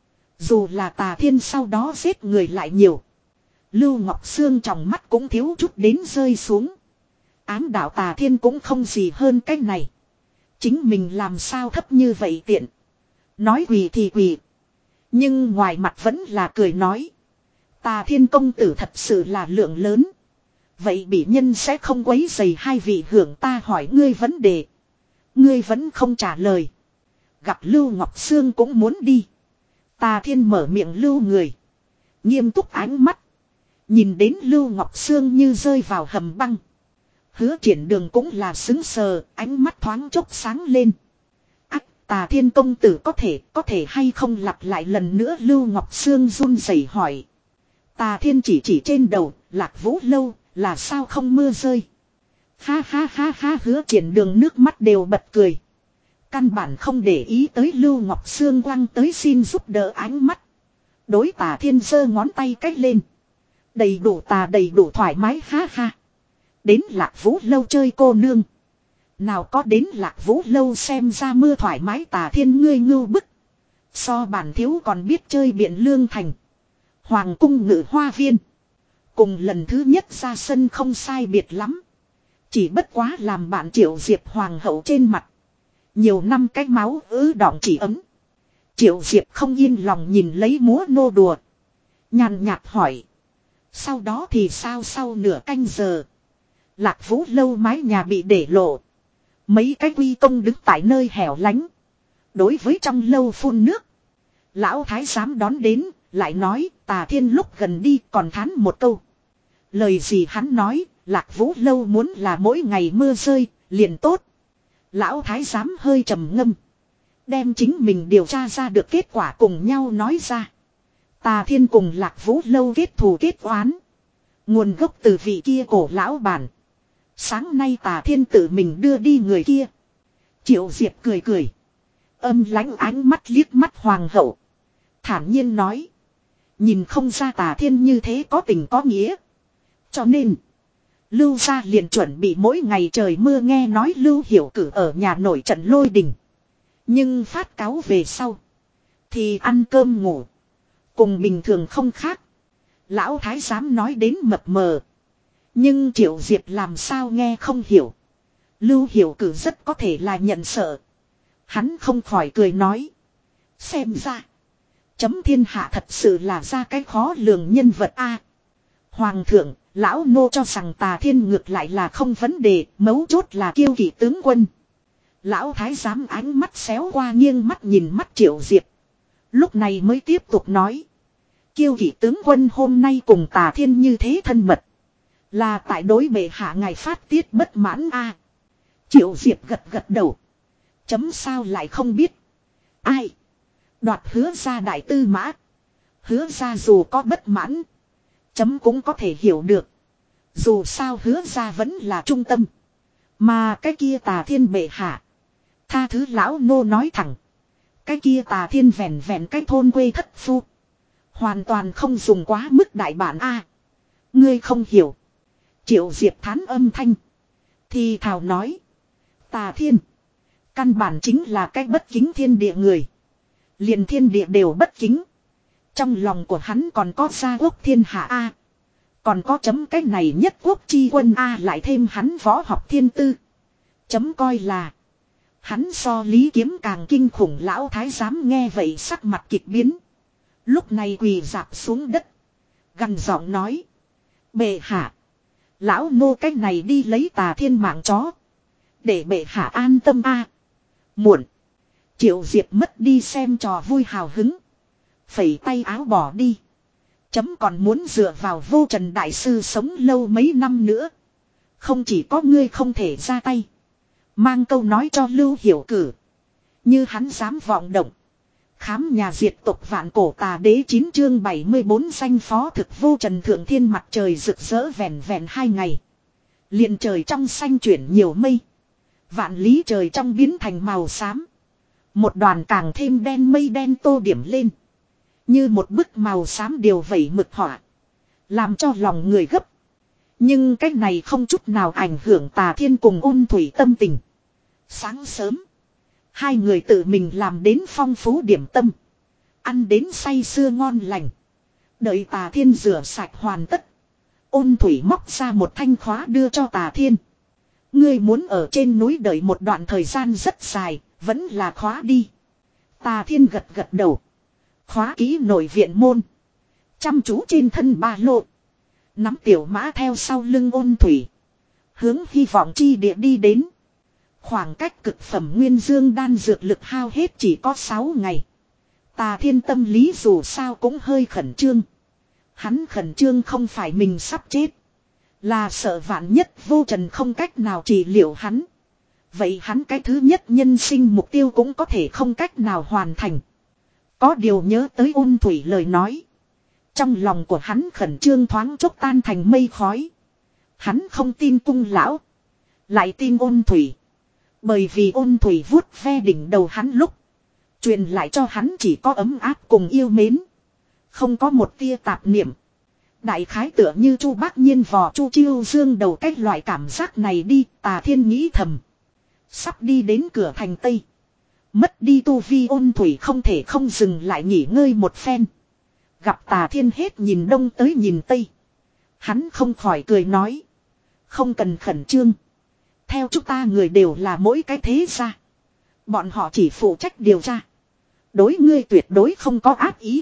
Dù là Tà Thiên sau đó giết người lại nhiều. Lưu Ngọc Sương trong mắt cũng thiếu chút đến rơi xuống. Ám đạo Tà Thiên cũng không gì hơn cái này. Chính mình làm sao thấp như vậy tiện. Nói quỳ thì quỳ. Nhưng ngoài mặt vẫn là cười nói. Tà Thiên công tử thật sự là lượng lớn. Vậy bị nhân sẽ không quấy rầy hai vị hưởng ta hỏi ngươi vấn đề. Ngươi vẫn không trả lời. Gặp Lưu Ngọc Sương cũng muốn đi. Tà Thiên mở miệng lưu người. Nghiêm túc ánh mắt. Nhìn đến Lưu Ngọc Sương như rơi vào hầm băng. Hứa Triển Đường cũng là xứng sờ, ánh mắt thoáng chốc sáng lên. Ách, Tà Thiên công tử có thể, có thể hay không lặp lại lần nữa Lưu Ngọc Sương run rẩy hỏi. Tà Thiên chỉ chỉ trên đầu, Lạc Vũ lâu, là sao không mưa rơi. Ha ha ha ha Hứa Triển Đường nước mắt đều bật cười. Căn bản không để ý tới Lưu Ngọc Sương quăng tới xin giúp đỡ ánh mắt. Đối Tà Thiên giơ ngón tay cách lên. Đầy đủ tà đầy đủ thoải mái ha ha. Đến Lạc Vũ lâu chơi cô nương. Nào có đến Lạc Vũ lâu xem ra mưa thoải mái Tà Thiên ngươi ngưu bức. So bản thiếu còn biết chơi Biện Lương Thành. Hoàng cung ngự hoa viên. Cùng lần thứ nhất ra sân không sai biệt lắm. Chỉ bất quá làm bạn Triệu Diệp hoàng hậu trên mặt. Nhiều năm cái máu ứ đọng chỉ ấm. Triệu Diệp không yên lòng nhìn lấy múa nô đùa. Nhàn nhạt hỏi. Sau đó thì sao sau nửa canh giờ. Lạc Vũ lâu mái nhà bị để lộ. Mấy cái quy công đứng tại nơi hẻo lánh. Đối với trong lâu phun nước. Lão thái giám đón đến. Lại nói Tà Thiên lúc gần đi còn thán một câu. Lời gì hắn nói. Lạc Vũ lâu muốn là mỗi ngày mưa rơi. Liền tốt. Lão thái giám hơi trầm ngâm. Đem chính mình điều tra ra được kết quả cùng nhau nói ra. Tà Thiên cùng Lạc Vũ lâu kết thù kết oán. Nguồn gốc từ vị kia cổ lão bản. Sáng nay Tà Thiên tự mình đưa đi người kia. Triệu Diệp cười cười. Âm lãnh ánh mắt liếc mắt hoàng hậu. Thản nhiên nói. Nhìn không ra Tà Thiên như thế có tình có nghĩa. Cho nên. Lưu gia liền chuẩn bị mỗi ngày trời mưa nghe nói Lưu Hiểu Cử ở nhà nổi trận lôi đình. Nhưng phát cáo về sau. Thì ăn cơm ngủ. Cùng bình thường không khác. Lão thái giám nói đến mập mờ. Nhưng Triệu Diệp làm sao nghe không hiểu. Lưu Hiểu Cử rất có thể là nhận sợ. Hắn không khỏi cười nói. Xem ra. Chấm thiên hạ thật sự là ra cái khó lường nhân vật a. Hoàng thượng, lão nô cho rằng Tà Thiên ngược lại là không vấn đề, mấu chốt là kiêu kỵ tướng quân. Lão thái giám ánh mắt xéo qua nghiêng mắt nhìn mắt Triệu Diệp. Lúc này mới tiếp tục nói. Kiêu kỵ tướng quân hôm nay cùng Tà Thiên như thế thân mật. Là tại đối bệ hạ ngài phát tiết bất mãn a. Triệu Diệp gật gật đầu. Chấm sao lại không biết. Ai? Đoạt hứa ra đại tư mã. Hứa ra dù có bất mãn. Chấm cũng có thể hiểu được. Dù sao hứa ra vẫn là trung tâm. Mà cái kia Tà Thiên bệ hạ. Tha thứ lão nô nói thẳng. Cái kia Tà Thiên vẹn vẹn cái thôn quê thất phu. Hoàn toàn không dùng quá mức đại bản a. Ngươi không hiểu. Triệu Diệp thán âm thanh. Thì thào nói. Tà Thiên. Căn bản chính là cái bất kính thiên địa người. Liền thiên địa đều bất kính. Trong lòng của hắn còn có gia quốc thiên hạ a. Còn có chấm cái này nhất quốc chi quân a, lại thêm hắn võ học thiên tư. Chấm coi là. Hắn so Lý Kiếm càng kinh khủng. Lão thái giám nghe vậy sắc mặt kịch biến. Lúc này quỳ dạp xuống đất. Gằn giọng nói. Bệ hạ. Lão nô cái này đi lấy Tà Thiên mạng chó. Để bệ hạ an tâm a. Muộn. Triệu Diệp mất đi xem trò vui hào hứng. Phẩy tay áo bỏ đi. Chấm còn muốn dựa vào Vô Trần đại sư sống lâu mấy năm nữa. Không chỉ có ngươi không thể ra tay. Mang câu nói cho Lưu Hiểu Cử. Như hắn dám vọng động. Khám nhà diệt tộc vạn cổ tà đế chín chương bảy mươi bốn danh phó thực Vô Trần thượng thiên mặt trời rực rỡ vẹn vẹn hai ngày. Liền trời trong xanh chuyển nhiều mây. Vạn lý trời trong biến thành màu xám. Một đoàn càng thêm đen mây đen tô điểm lên. Như một bức màu xám điều vẩy mực họa. Làm cho lòng người gấp. Nhưng cái này không chút nào ảnh hưởng Tà Thiên cùng Ôn Thủy tâm tình. Sáng sớm. Hai người tự mình làm đến phong phú điểm tâm. Ăn đến say sưa ngon lành. Đợi Tà Thiên rửa sạch hoàn tất. Ôn Thủy móc ra một thanh khóa đưa cho Tà Thiên. Ngươi muốn ở trên núi đợi một đoạn thời gian rất dài. Vẫn là khóa đi. Tà Thiên gật gật đầu. Khóa ký nội viện môn. Chăm chú trên thân ba lô. Nắm tiểu mã theo sau lưng Ôn Thủy. Hướng hy vọng chi địa đi đến. Khoảng cách cực phẩm nguyên dương đan dược lực hao hết chỉ có sáu ngày. Tà Thiên tâm lý dù sao cũng hơi khẩn trương. Hắn khẩn trương không phải mình sắp chết. Là sợ vạn nhất Vô Trần không cách nào trị liệu hắn. Vậy hắn cái thứ nhất nhân sinh mục tiêu cũng có thể không cách nào hoàn thành. Có điều nhớ tới Ôn Thủy lời nói. Trong lòng của hắn khẩn trương thoáng chốc tan thành mây khói. Hắn không tin cung lão. Lại tin Ôn Thủy. Bởi vì Ôn Thủy vuốt ve đỉnh đầu hắn lúc. Truyền lại cho hắn chỉ có ấm áp cùng yêu mến. Không có một tia tạp niệm. Đại khái tựa như Chu Bác Nhiên vò Chu Chiêu Dương đầu cách loại cảm giác này đi. Tà Thiên nghĩ thầm. Sắp đi đến cửa thành Tây. Mất đi tu vi Ôn Thủy không thể không dừng lại nghỉ ngơi một phen. Gặp Tà Thiên hết nhìn đông tới nhìn tây. Hắn không khỏi cười nói. Không cần khẩn trương. Theo chúng ta người đều là mỗi cái thế gia. Bọn họ chỉ phụ trách điều tra. Đối ngươi tuyệt đối không có ác ý.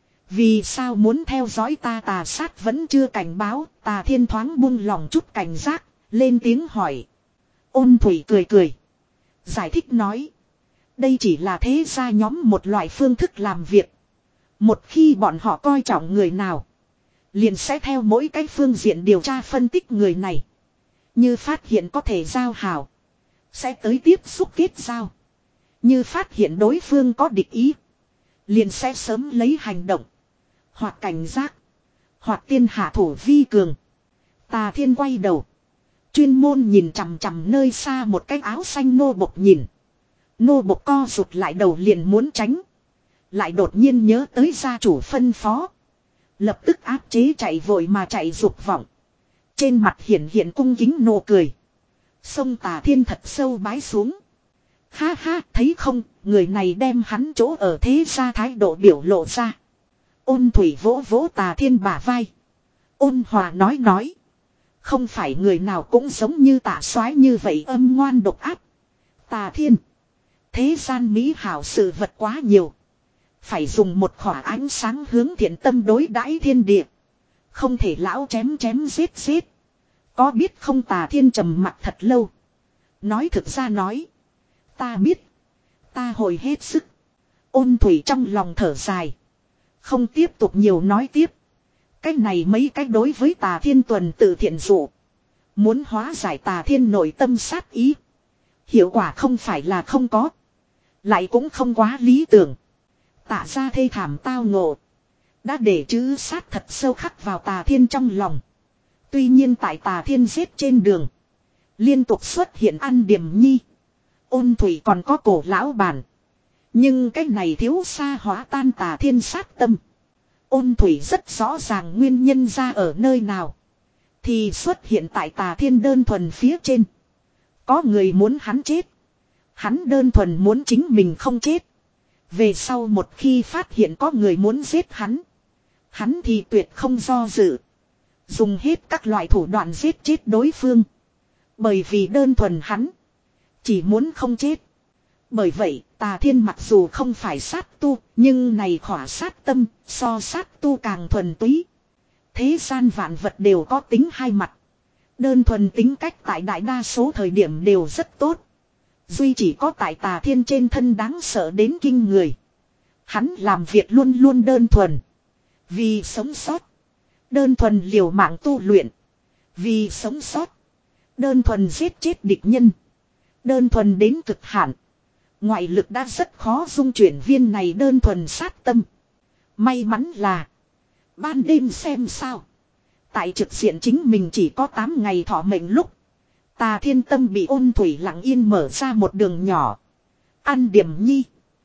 Vì sao muốn theo dõi ta? Tà sát vẫn chưa cảnh báo. Tà Thiên thoáng buông lòng chút cảnh giác. Lên tiếng hỏi. Ôn Thủy cười cười. Giải thích nói. Đây chỉ là thế gia nhóm một loại phương thức làm việc. Một khi bọn họ coi trọng người nào. Liền sẽ theo mỗi cái phương diện điều tra phân tích người này. Như phát hiện có thể giao hảo. Sẽ tới tiếp xúc kết giao. Như phát hiện đối phương có địch ý. Liền sẽ sớm lấy hành động. Hoặc cảnh giác. Hoặc tiên hạ thủ vi cường. Tà Thiên quay đầu. Chuyên môn nhìn chằm chằm nơi xa một cái áo xanh nô bộc nhìn. Nô bộc co rụt lại đầu liền muốn tránh. Lại đột nhiên nhớ tới gia chủ phân phó. Lập tức áp chế chạy vội mà chạy dục vọng. Trên mặt hiển hiện cung kính nụ cười. Sông Tà Thiên thật sâu bái xuống. Ha ha, thấy không, người này đem hắn chỗ ở thế gia thái độ biểu lộ ra. Ôn Thủy vỗ vỗ Tà Thiên bả vai. Ôn hòa nói nói. Không phải người nào cũng giống như Tạ Soái như vậy âm ngoan độc ác. Tà Thiên. Thế gian mỹ hảo sự vật quá nhiều. Phải dùng một khỏa ánh sáng hướng thiện tâm đối đãi thiên địa. Không thể lão chém chém giết giết. Có biết không? Tà Thiên trầm mặt thật lâu. Nói thực ra nói. Ta biết. Ta hồi hết sức. Ôn Thủy trong lòng thở dài. Không tiếp tục nhiều nói tiếp. Cái này mấy cách đối với Tà Thiên tuần tự thiện dụ. Muốn hóa giải Tà Thiên nội tâm sát ý. Hiệu quả không phải là không có. Lại cũng không quá lý tưởng. Tả ra thê thảm tao ngộ. Đã để chữ sát thật sâu khắc vào Tà Thiên trong lòng. Tuy nhiên tại Tà Thiên giết trên đường. Liên tục xuất hiện An Điểm Nhi. Ôn Thủy còn có Cổ lão bản. Nhưng cái này thiếu xa hóa tan Tà Thiên sát tâm. Ôn Thủy rất rõ ràng nguyên nhân ra ở nơi nào. Thì xuất hiện tại Tà Thiên đơn thuần phía trên. Có người muốn hắn chết. Hắn đơn thuần muốn chính mình không chết. Về sau một khi phát hiện có người muốn giết hắn. Hắn thì tuyệt không do dự. Dùng hết các loại thủ đoạn giết chết đối phương. Bởi vì đơn thuần hắn. Chỉ muốn không chết. Bởi vậy Tà Thiên mặc dù không phải sát tu. Nhưng này khỏa sát tâm so sát tu càng thuần túy. Thế gian vạn vật đều có tính hai mặt. Đơn thuần tính cách tại đại đa số thời điểm đều rất tốt. Duy chỉ có tại Tà Thiên trên thân đáng sợ đến kinh người. Hắn làm việc luôn luôn đơn thuần. Vì sống sót. Đơn thuần liều mạng tu luyện. Vì sống sót. Đơn thuần giết chết địch nhân. Đơn thuần đến cực hạn. Ngoại lực đã rất khó dung chuyển viên này đơn thuần sát tâm. May mắn là. Ban đêm xem sao. Tại trực diện chính mình chỉ có tám ngày thọ mệnh lúc. Tà Thiên tâm bị Ôn Thủy lặng yên mở ra một đường nhỏ. An Điểm Nhi.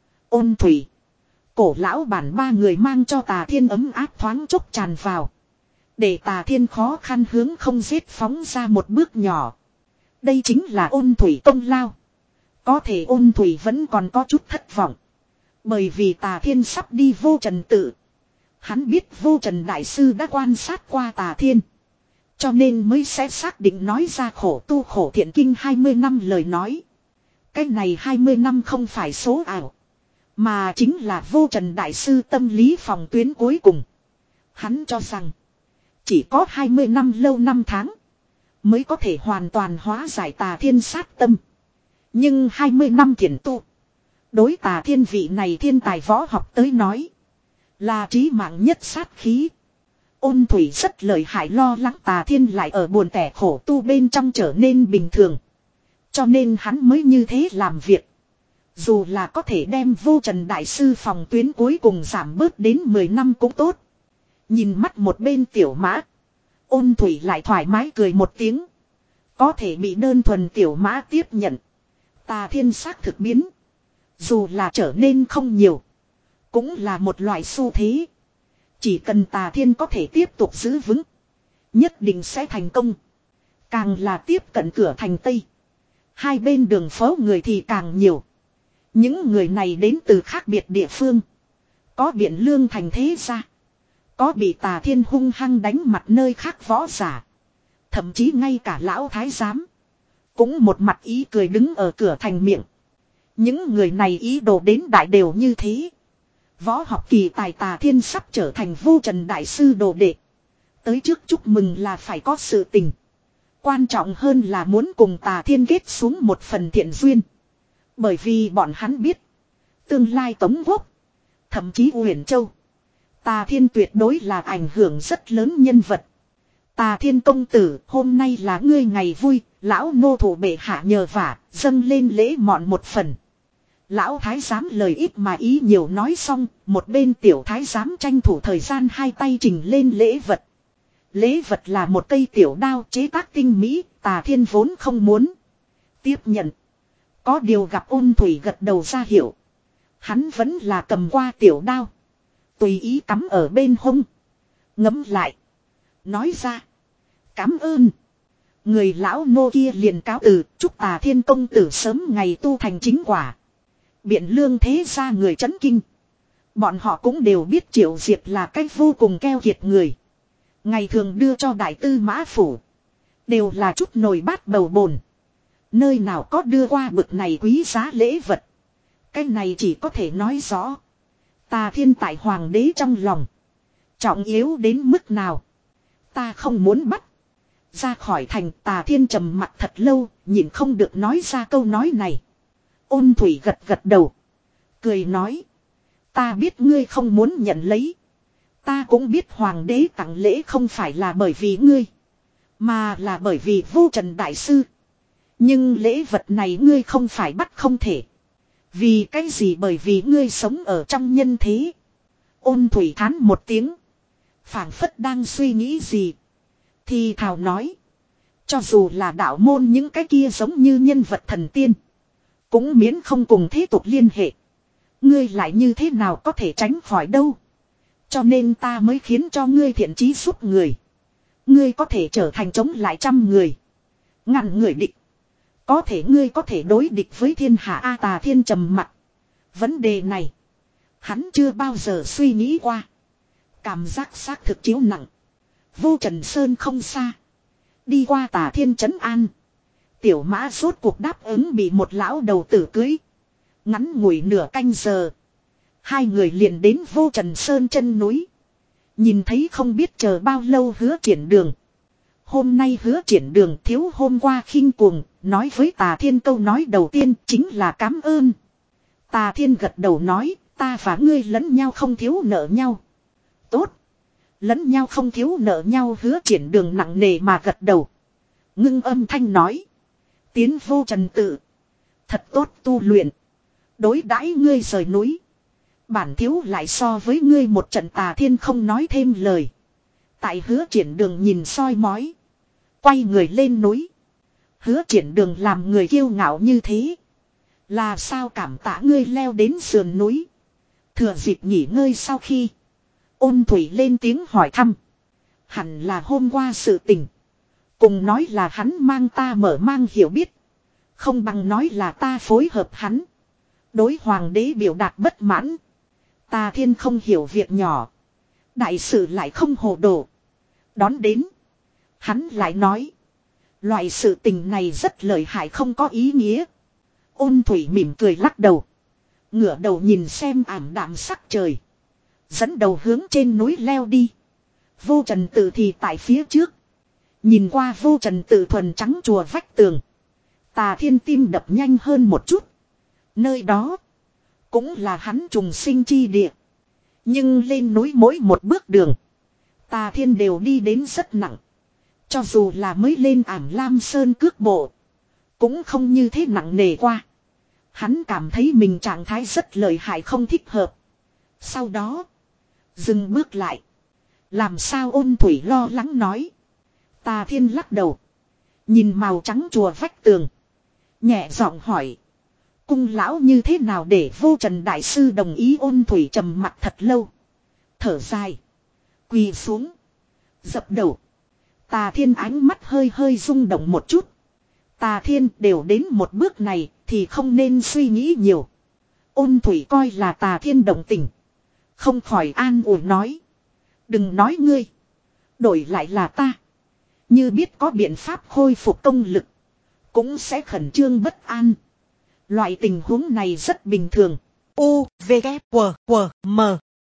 Ôn Thủy. Cổ lão bản ba người mang cho Tà Thiên ấm áp thoáng chốc tràn vào. Để Tà Thiên khó khăn hướng không giết phóng ra một bước nhỏ. Đây chính là Ôn Thủy công lao. Có thể Ôn Thủy vẫn còn có chút thất vọng. Bởi vì Tà Thiên sắp đi vô trần tự. Hắn biết vô trần đại sư đã quan sát qua Tà Thiên. Cho nên mới sẽ xác định nói ra khổ tu khổ thiện kinh hai mươi năm lời nói. Cái này hai mươi năm không phải số ảo. Mà chính là vô trần đại sư tâm lý phòng tuyến cuối cùng. Hắn cho rằng. Chỉ có hai mươi năm lâu năm tháng. Mới có thể hoàn toàn hóa giải Tà Thiên sát tâm. Nhưng hai mươi năm thiền tu. Đối Tà Thiên vị này thiên tài võ học tới nói. Là trí mạng nhất sát khí. Ôn Thủy rất lợi hại lo lắng Tà Thiên lại ở buồn tẻ khổ tu bên trong trở nên bình thường. Cho nên hắn mới như thế làm việc. Dù là có thể đem vô trần đại sư phòng tuyến cuối cùng giảm bớt đến mười năm cũng tốt. Nhìn mắt một bên tiểu mã. Ôn Thủy lại thoải mái cười một tiếng. Có thể bị đơn thuần tiểu mã tiếp nhận. Tà Thiên xác thực biến. Dù là trở nên không nhiều. Cũng là một loại xu thế. Chỉ cần Tà Thiên có thể tiếp tục giữ vững. Nhất định sẽ thành công. Càng là tiếp cận cửa thành Tây. Hai bên đường phố người thì càng nhiều. Những người này đến từ khác biệt địa phương. Có Biện Lương thành thế gia. Có bị Tà Thiên hung hăng đánh mặt nơi khác võ giả. Thậm chí ngay cả lão thái giám. Cũng một mặt ý cười đứng ở cửa thành miệng. Những người này ý đồ đến đại đều như thế. Võ học kỳ tài Tà Thiên sắp trở thành vô trần đại sư đồ đệ. Tới trước chúc mừng là phải có sự tình. Quan trọng hơn là muốn cùng Tà Thiên kết xuống một phần thiện duyên. Bởi vì bọn hắn biết. Tương lai Tống Quốc. Thậm chí Uyển Châu. Tà Thiên tuyệt đối là ảnh hưởng rất lớn nhân vật. Tà Thiên công tử, hôm nay là ngươi ngày vui. Lão nô thủ bệ hạ nhờ vả, dâng lên lễ mọn một phần. Lão thái giám lời ít mà ý nhiều nói xong, một bên tiểu thái giám tranh thủ thời gian hai tay trình lên lễ vật. Lễ vật là một cây tiểu đao chế tác tinh mỹ, Tà Thiên vốn không muốn. Tiếp nhận. Có điều gặp Ôn Thủy gật đầu ra hiệu. Hắn vẫn là cầm qua tiểu đao. Tùy ý cắm ở bên hông. Ngấm lại. Nói ra. Cảm ơn. Người lão nô kia liền cáo từ, chúc Tà Thiên công tử sớm ngày tu thành chính quả. Biện Lương thế ra người chấn kinh. Bọn họ cũng đều biết Triệu Diệp là cách vô cùng keo kiệt người. Ngày thường đưa cho đại tư mã phủ. Đều là chút nồi bát bầu bồn. Nơi nào có đưa qua bực này quý giá lễ vật. Cái này chỉ có thể nói rõ. Tà Thiên tại hoàng đế trong lòng. Trọng yếu đến mức nào. Ta không muốn bắt. Ra khỏi thành Tà Thiên trầm mặt thật lâu. Nhìn không được nói ra câu nói này. Ôn Thủy gật gật đầu. Cười nói. Ta biết ngươi không muốn nhận lấy. Ta cũng biết hoàng đế tặng lễ không phải là bởi vì ngươi. Mà là bởi vì vô trần đại sư. Nhưng lễ vật này ngươi không phải bắt không thể. Vì cái gì? Bởi vì ngươi sống ở trong nhân thế. Ôn thủy thán một tiếng. Phảng phất đang suy nghĩ gì. Thì thào nói. Cho dù là đạo môn những cái kia giống như nhân vật thần tiên. Cũng miễn không cùng thế tục liên hệ. Ngươi lại như thế nào có thể tránh khỏi đâu. Cho nên ta mới khiến cho ngươi thiện chí giúp người. Ngươi có thể trở thành chống lại trăm người. Ngàn người địch. Có thể ngươi có thể đối địch với thiên hạ. A Tà Thiên trầm mặt. Vấn đề này. Hắn chưa bao giờ suy nghĩ qua. Cảm giác xác thực chiếu nặng. Vô Trần Sơn không xa. Đi qua Tà Thiên trấn an. Tiểu mã rốt cuộc đáp ứng bị một lão đầu tử cưới. Ngắn ngủi nửa canh giờ. Hai người liền đến Vô Trần Sơn chân núi. Nhìn thấy không biết chờ bao lâu Hứa Triển Đường. Hôm nay Hứa Triển Đường thiếu hôm qua khinh cuồng. Nói với Tà Thiên câu nói đầu tiên chính là cảm ơn. Tà Thiên gật đầu nói. Ta và ngươi lẫn nhau không thiếu nợ nhau. Tốt. Lẫn nhau không thiếu nợ nhau. Hứa Triển Đường nặng nề mà gật đầu. Ngưng âm thanh nói. Tiến Vô Trần tự. Thật tốt tu luyện. Đối đãi ngươi rời núi. Bản thiếu lại so với ngươi một trận. Tà Thiên không nói thêm lời. Tại Hứa Triển Đường nhìn soi mói. Quay người lên núi. Hứa Triển Đường làm người kiêu ngạo như thế. Là sao cảm tạ ngươi leo đến sườn núi. Thừa dịp nghỉ ngơi sau khi. Ôn thủy lên tiếng hỏi thăm. Hẳn là hôm qua sự tình. Cùng nói là hắn mang ta mở mang hiểu biết. Không bằng nói là ta phối hợp hắn. Đối hoàng đế biểu đạt bất mãn. Tà Thiên không hiểu việc nhỏ. Đại sự lại không hồ đồ. Đón đến. Hắn lại nói. Loại sự tình này rất lợi hại không có ý nghĩa. Ôn thủy mỉm cười lắc đầu. Ngửa đầu nhìn xem ảm đạm sắc trời. Dẫn đầu hướng trên núi leo đi. Vô Trần tự thì tại phía trước. Nhìn qua Vô Trần tự thuần trắng chùa vách tường. Tà Thiên tim đập nhanh hơn một chút. Nơi đó. Cũng là hắn trùng sinh chi địa. Nhưng lên núi mỗi một bước đường. Tà Thiên đều đi đến rất nặng. Cho dù là mới lên ảm lam sơn cước bộ. Cũng không như thế nặng nề qua. Hắn cảm thấy mình trạng thái rất lợi hại không thích hợp. Sau đó. Dừng bước lại. Làm sao Ôn thủy lo lắng nói. Tà Thiên lắc đầu. Nhìn màu trắng chùa vách tường. Nhẹ giọng hỏi. Cung lão như thế nào để Vô Trần đại sư đồng ý? Ôn thủy trầm mặt thật lâu. Thở dài. Quỳ xuống. Dập đầu. Tà Thiên ánh mắt hơi hơi rung động một chút. Tà Thiên đều đến một bước này thì không nên suy nghĩ nhiều. Ôn thủy coi là Tà Thiên đồng tình. Không khỏi an ủi nói. Đừng nói ngươi. Đổi lại là ta. Như biết có biện pháp khôi phục công lực. Cũng sẽ khẩn trương bất an. Loại tình huống này rất bình thường. U, V, K, W, W, M.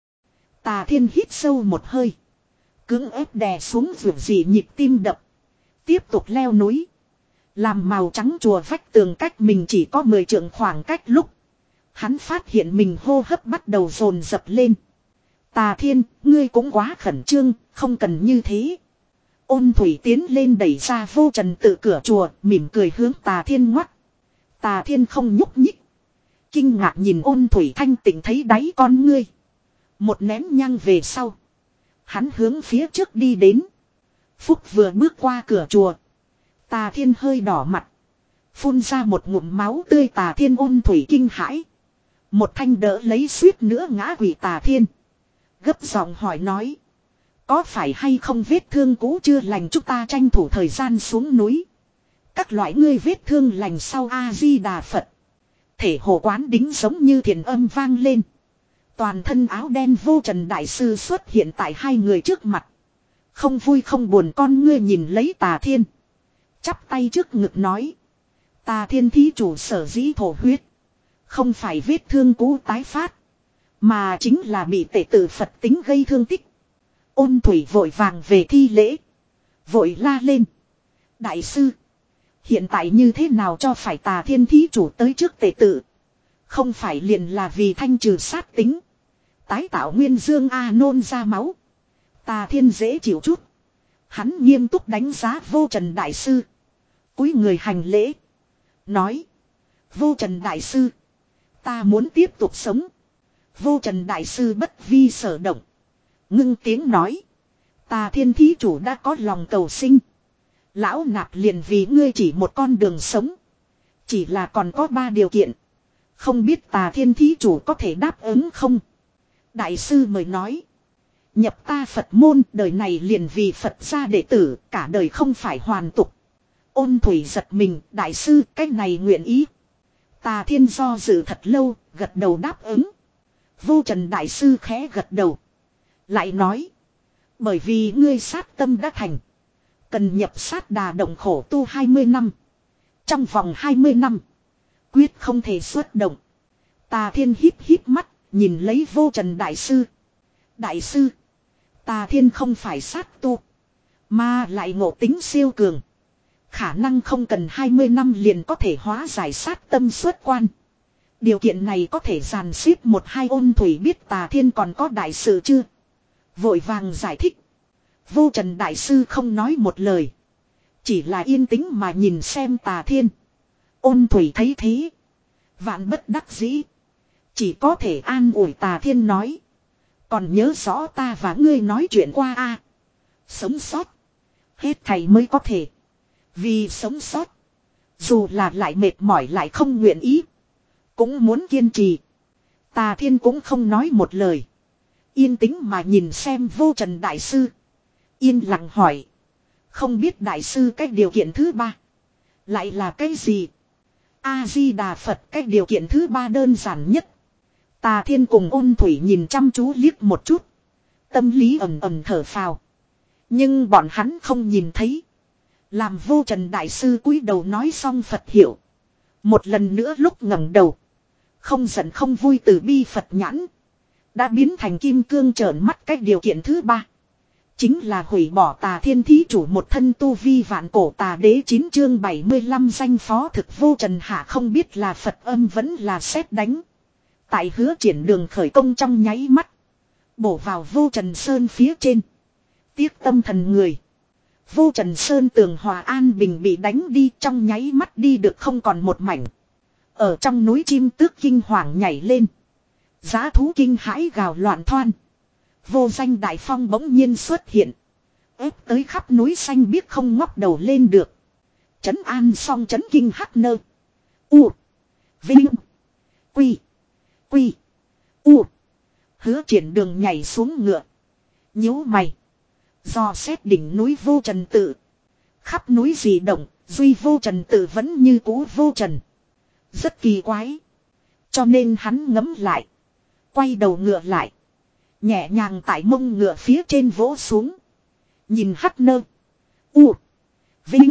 Tà Thiên hít sâu một hơi. Cưỡng ép đè xuống vượt dị nhịp tim đập. Tiếp tục leo núi. Làm màu trắng chùa vách tường cách mình chỉ có mười trượng khoảng cách lúc. Hắn phát hiện mình hô hấp bắt đầu dồn dập lên. Tà Thiên, ngươi cũng quá khẩn trương, không cần như thế. Ôn thủy tiến lên đẩy ra Vô Trần tự cửa chùa, mỉm cười hướng Tà Thiên ngoắt. Tà Thiên không nhúc nhích. Kinh ngạc nhìn Ôn thủy thanh tịnh thấy đáy con ngươi. Một nén nhang về sau. Hắn hướng phía trước đi đến. Phúc vừa bước qua cửa chùa. Tà Thiên hơi đỏ mặt. Phun ra một ngụm máu tươi. Tà Thiên Ôn thủy kinh hãi. Một thanh đỡ lấy suýt nữa ngã quỵ Tà Thiên. Gấp giọng hỏi nói. Có phải hay không vết thương cũ chưa lành, chúng ta tranh thủ thời gian xuống núi. Các loại ngươi vết thương lành sau A-di-đà Phật. Thể hồ quán đính giống như thiền âm vang lên. Toàn thân áo đen Vô Trần đại sư xuất hiện tại hai người trước mặt. Không vui không buồn con ngươi nhìn lấy Tà Thiên. Chắp tay trước ngực nói. Tà Thiên thí chủ sở dĩ thổ huyết. Không phải vết thương cũ tái phát. Mà chính là bị tể tử Phật tính gây thương tích. Ôn thủy vội vàng về thi lễ. Vội la lên. Đại sư. Hiện tại như thế nào cho phải Tà Thiên thí chủ tới trước tể tử. Không phải liền là vì thanh trừ sát tính. Tái tạo nguyên dương A nôn ra máu. Tà Thiên dễ chịu chút. Hắn nghiêm túc đánh giá Vô Trần Đại Sư. Cúi người hành lễ. Nói. Vô Trần Đại Sư. Ta muốn tiếp tục sống. Vô Trần Đại Sư bất vi sở động. Ngưng tiếng nói. Tà Thiên thí chủ đã có lòng cầu sinh. Lão nạp liền vì ngươi chỉ một con đường sống. Chỉ là còn có ba điều kiện. Không biết Tà Thiên thí chủ có thể đáp ứng không? Đại sư mời nói. Nhập ta Phật môn, đời này liền vì Phật gia đệ tử, cả đời không phải hoàn tục. Ôn Thủy giật mình, đại sư, cái này nguyện ý. Tà Thiên do dự thật lâu, gật đầu đáp ứng. Vô Trần Đại Sư khẽ gật đầu. Lại nói. Bởi vì ngươi sát tâm đã thành. Cần nhập sát đà động khổ tu hai mươi năm. Trong vòng hai mươi năm. Quyết không thể xuất động. Tà Thiên híp híp mắt, nhìn lấy Vô Trần Đại Sư. Đại sư. Tà Thiên không phải sát tu. Mà lại ngộ tính siêu cường. Khả năng không cần hai mươi năm liền có thể hóa giải sát tâm xuất quan. Điều kiện này có thể dàn xếp một hai. Ôn Thủy biết Tà Thiên còn có đại sự chưa? Vội vàng giải thích. Vô Trần Đại Sư không nói một lời. Chỉ là yên tĩnh mà nhìn xem Tà Thiên. Ôn Thủy thấy thế. Vạn bất đắc dĩ. Chỉ có thể an ủi Tà Thiên nói. Còn nhớ rõ ta và ngươi nói chuyện qua a à? Sống sót. Hết thầy mới có thể. Vì sống sót. Dù là lại mệt mỏi lại không nguyện ý. Cũng muốn kiên trì. Tà Thiên cũng không nói một lời. Yên tĩnh mà nhìn xem Vô Trần Đại Sư. Yên lặng hỏi. Không biết Đại Sư cái điều kiện thứ ba. Lại là cái gì? A-di-đà Phật cái điều kiện thứ ba đơn giản nhất. Tà Thiên cùng Ôn Thủy nhìn chăm chú liếc một chút. Tâm lý ầm ầm thở phào. Nhưng bọn hắn không nhìn thấy. Làm Vô Trần Đại Sư cúi đầu nói xong Phật hiệu. Một lần nữa lúc ngẩng đầu. Không giận không vui từ bi Phật nhãn. Đã biến thành kim cương trợn mắt. Cách điều kiện thứ ba. Chính là hủy bỏ Tà Thiên thí chủ một thân tu vi vạn cổ tà đế. Chín chương bảy mươi lăm danh phó thực Vô Trần hạ không biết là Phật âm vẫn là sét đánh. Tại Hứa Triển Đường khởi công trong nháy mắt. Bổ vào Vô Trần Sơn phía trên. Tiếc tâm thần người. Vô Trần Sơn tường hòa an bình bị đánh đi trong nháy mắt đi được không còn một mảnh. Ở trong núi chim tước kinh hoàng nhảy lên. Giá thú kinh hãi gào loạn thoan. Vô danh đại phong bỗng nhiên xuất hiện. Ép tới khắp núi xanh biếc không ngóc đầu lên được. Trấn an xong trấn kinh hắc nơ. U. Vinh. Quy. Quy. U. Hứa Triển Đường nhảy xuống ngựa. Nhíu mày. Do xét đỉnh núi Vô Trần tự. Khắp núi dị động. Duy Vô Trần tự vẫn như cũ vô trần. Rất kỳ quái. Cho nên hắn ngấm lại. Quay đầu ngựa lại. Nhẹ nhàng tại mông ngựa phía trên vỗ xuống. Nhìn hắc nơ. U. Vinh.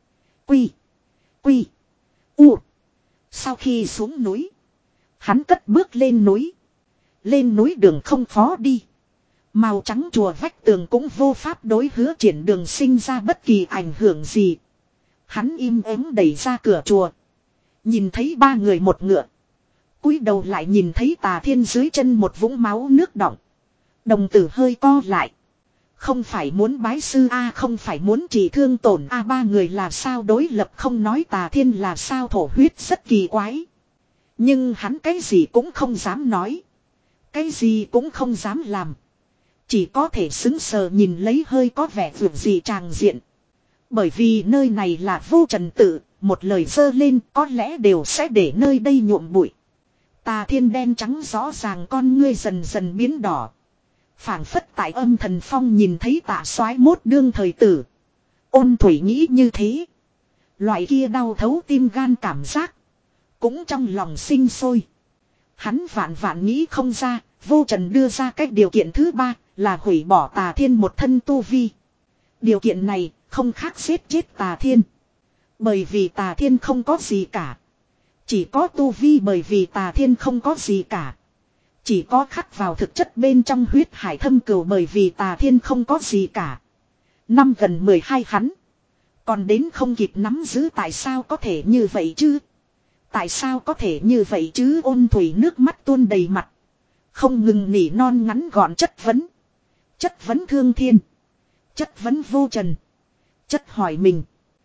Quy. Quy. U. Sau khi xuống núi. Hắn cất bước lên núi. Lên núi đường không khó đi. Màu trắng chùa vách tường cũng vô pháp đối Hứa Triển Đường sinh ra bất kỳ ảnh hưởng gì. Hắn im ắng đẩy ra cửa chùa. Nhìn thấy ba người một ngựa. Cúi đầu lại nhìn thấy Tà Thiên dưới chân một vũng máu nước đọng. Đồng tử hơi co lại. Không phải muốn bái sư A, không phải muốn trị thương tổn A, ba người là sao đối lập không nói Tà Thiên là sao thổ huyết rất kỳ quái. Nhưng hắn cái gì cũng không dám nói. Cái gì cũng không dám làm. Chỉ có thể xứng sờ nhìn lấy hơi có vẻ vượt gì tràng diện. Bởi vì nơi này là Vô Trần tự, một lời dơ lên có lẽ đều sẽ để nơi đây nhuộm bụi. Tà Thiên đen trắng rõ ràng con ngươi dần dần biến đỏ. Phảng phất tại âm thần phong nhìn thấy Tạ Soái mốt đương thời tử. Ôn Thủy nghĩ như thế. Loại kia đau thấu tim gan cảm giác. Cũng trong lòng sinh sôi. Hắn vạn vạn nghĩ không ra. Vô Trần đưa ra cách điều kiện thứ ba là hủy bỏ Tà Thiên một thân tu vi. Điều kiện này không khác giết chết Tà Thiên. Bởi vì Tà Thiên không có gì cả. Chỉ có tu vi bởi vì Tà Thiên không có gì cả. Chỉ có khắc vào thực chất bên trong huyết hải thâm cừu bởi vì Tà Thiên không có gì cả. Năm gần mười hai hắn. Còn đến không kịp nắm giữ tại sao có thể như vậy chứ? Tại sao có thể như vậy chứ? Ôn Thủy nước mắt tuôn đầy mặt. Không ngừng nỉ non ngắn gọn chất vấn. Chất vấn Thương Thiên. Chất vấn Vô Trần. Chất hỏi mình.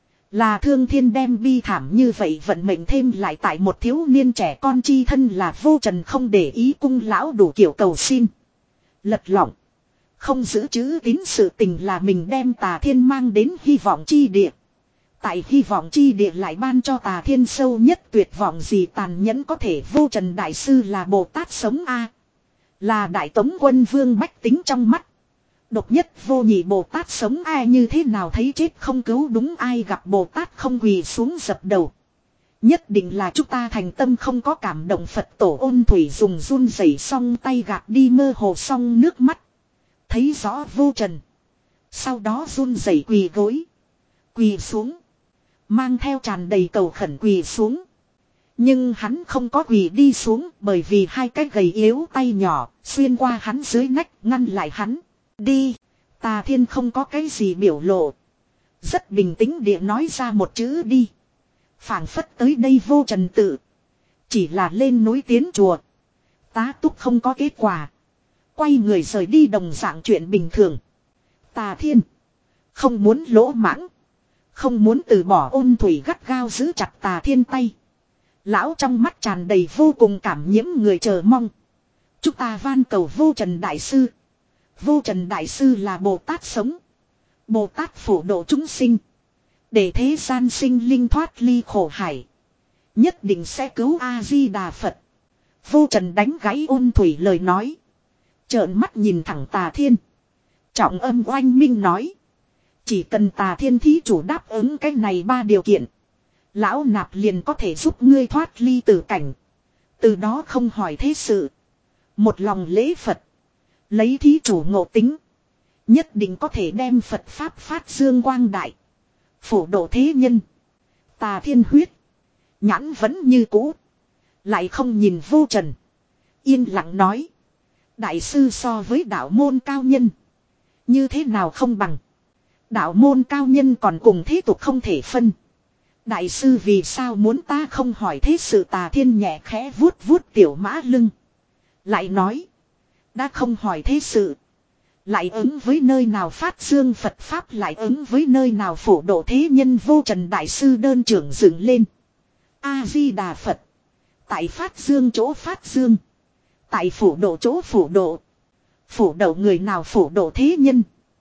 Là Thương Thiên đem bi thảm như vậy vận mệnh thêm lại tại một thiếu niên trẻ con chi thân là Vô Trần không để ý cung lão đủ kiểu cầu xin. Lật lọng. Không giữ chữ tín sự tình là mình đem Tà Thiên mang đến hy vọng chi địa. Tại hy vọng chi địa lại ban cho Tà Thiên sâu nhất tuyệt vọng gì tàn nhẫn có thể. Vô Trần Đại Sư là Bồ Tát sống a, là Đại Tống Quân Vương bách tính trong mắt. Độc nhất vô nhị Bồ Tát sống ai như thế nào thấy chết không cứu đúng ai gặp Bồ Tát không quỳ xuống dập đầu. Nhất định là chúng ta thành tâm không có cảm động. Phật tổ Ôn Thủy dùng run rẩy xong tay gạt đi mơ hồ xong nước mắt. Thấy rõ Vô Trần. Sau đó run rẩy quỳ gối. Quỳ xuống. Mang theo tràn đầy cầu khẩn quỳ xuống. Nhưng hắn không có quỳ đi xuống bởi vì hai cái gầy yếu tay nhỏ xuyên qua hắn dưới nách ngăn lại hắn. Đi. Tà Thiên không có cái gì biểu lộ. Rất bình tĩnh địa nói ra một chữ đi. Phảng phất tới đây Vô Trần tự. Chỉ là lên núi tiến chùa. Tá túc không có kết quả. Quay người rời đi đồng dạng chuyện bình thường. Tà Thiên. Không muốn lỗ mãng. Không muốn từ bỏ. Ôn Thủy gắt gao giữ chặt Tà Thiên tay. Lão trong mắt tràn đầy vô cùng cảm nhiễm người chờ mong. Chúng ta van cầu Vô Trần Đại Sư. Vô Trần Đại Sư là Bồ Tát sống. Bồ Tát phổ độ chúng sinh. Để thế gian sinh linh thoát ly khổ hải. Nhất định sẽ cứu A-di-đà Phật. Vô Trần đánh gãy Ôn Thủy lời nói. Trợn mắt nhìn thẳng Tà Thiên. Trọng âm oanh minh nói. Chỉ cần Tà Thiên thí chủ đáp ứng cái này ba điều kiện. Lão nạp liền có thể giúp ngươi thoát ly tử cảnh. Từ đó không hỏi thế sự. Một lòng lễ Phật. Lấy thí chủ ngộ tính. Nhất định có thể đem Phật Pháp phát dương quang đại. Phổ độ thế nhân. Tà Thiên huyết. Nhãn vẫn như cũ. Lại không nhìn Vô Trần. Yên lặng nói. Đại sư so với đạo môn cao nhân. Như thế nào không bằng. Đạo môn cao nhân còn cùng thế tục không thể phân. Đại sư vì sao muốn ta không hỏi thế sự. Tà Thiên nhẹ khẽ vuốt vuốt tiểu mã lưng. Lại nói. Đã không hỏi thế sự. Lại ứng với nơi nào phát dương Phật Pháp. Lại ứng với nơi nào phổ độ thế nhân. Vô Trần Đại Sư đơn trưởng dựng lên. A-di-đà Phật. Tại phát dương chỗ phát dương. Tại phổ độ chỗ phổ độ. Phổ độ người nào phổ độ thế nhân.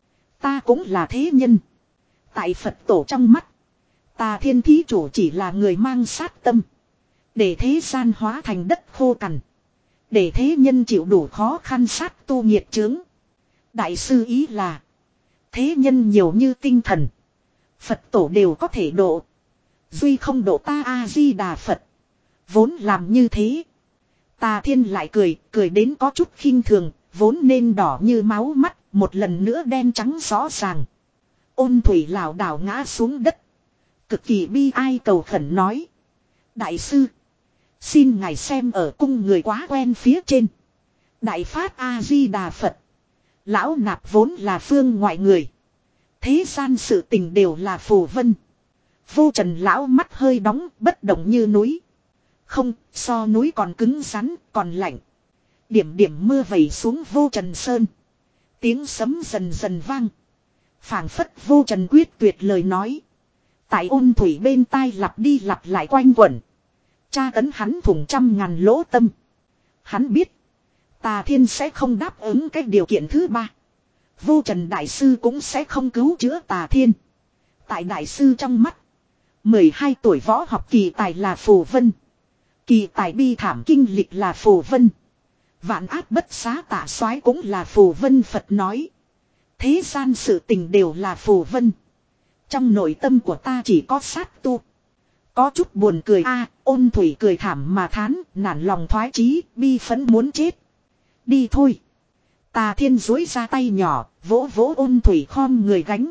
Ta cũng là thế nhân. Tại Phật tổ trong mắt. Tà Thiên thí chủ chỉ là người mang sát tâm. Để thế gian hóa thành đất khô cằn. Để thế nhân chịu đủ khó khăn sát tu nghiệt chướng. Đại sư ý là. Thế nhân nhiều như tinh thần. Phật tổ đều có thể độ. Duy không độ ta A-di-đà Phật. Vốn làm như thế. Tà Thiên lại cười. Cười đến có chút khinh thường. Vốn nên đỏ như máu mắt. Một lần nữa đen trắng rõ ràng. Ôn Thủy lảo đảo ngã xuống đất. Cực kỳ bi ai cầu khẩn nói. Đại sư. Xin ngài xem ở cung người quá quen phía trên. Đại phát A-di-đà Phật. Lão nạp vốn là phương ngoại người. Thế gian sự tình đều là phù vân. Vô Trần lão mắt hơi đóng bất động như núi. Không, so núi còn cứng rắn, còn lạnh. Điểm điểm mưa vẩy xuống Vô Trần Sơn. Tiếng sấm dần dần vang. Phảng phất Vô Trần quyết tuyệt lời nói. Tại Ôn Thủy bên tai lặp đi lặp lại quanh quẩn. Tra tấn hắn thủng trăm ngàn lỗ tâm. Hắn biết. Tà Thiên sẽ không đáp ứng cái điều kiện thứ ba. Vô Trần Đại Sư cũng sẽ không cứu chữa Tà Thiên. Tại Đại Sư trong mắt. mười hai tuổi võ học kỳ tài là phù vân. Kỳ tài bi thảm kinh lịch là phù vân. Vạn ác bất xá tạ soái cũng là phù vân. Phật nói. Thế gian sự tình đều là phù vân. Trong nội tâm của ta chỉ có sát tu. Có chút buồn cười a. Ôn Thủy cười thảm mà thán. Nản lòng thoái chí. Bi phẫn muốn chết. Đi thôi. Tà Thiên duỗi ra tay nhỏ. Vỗ vỗ Ôn Thủy khom người gánh.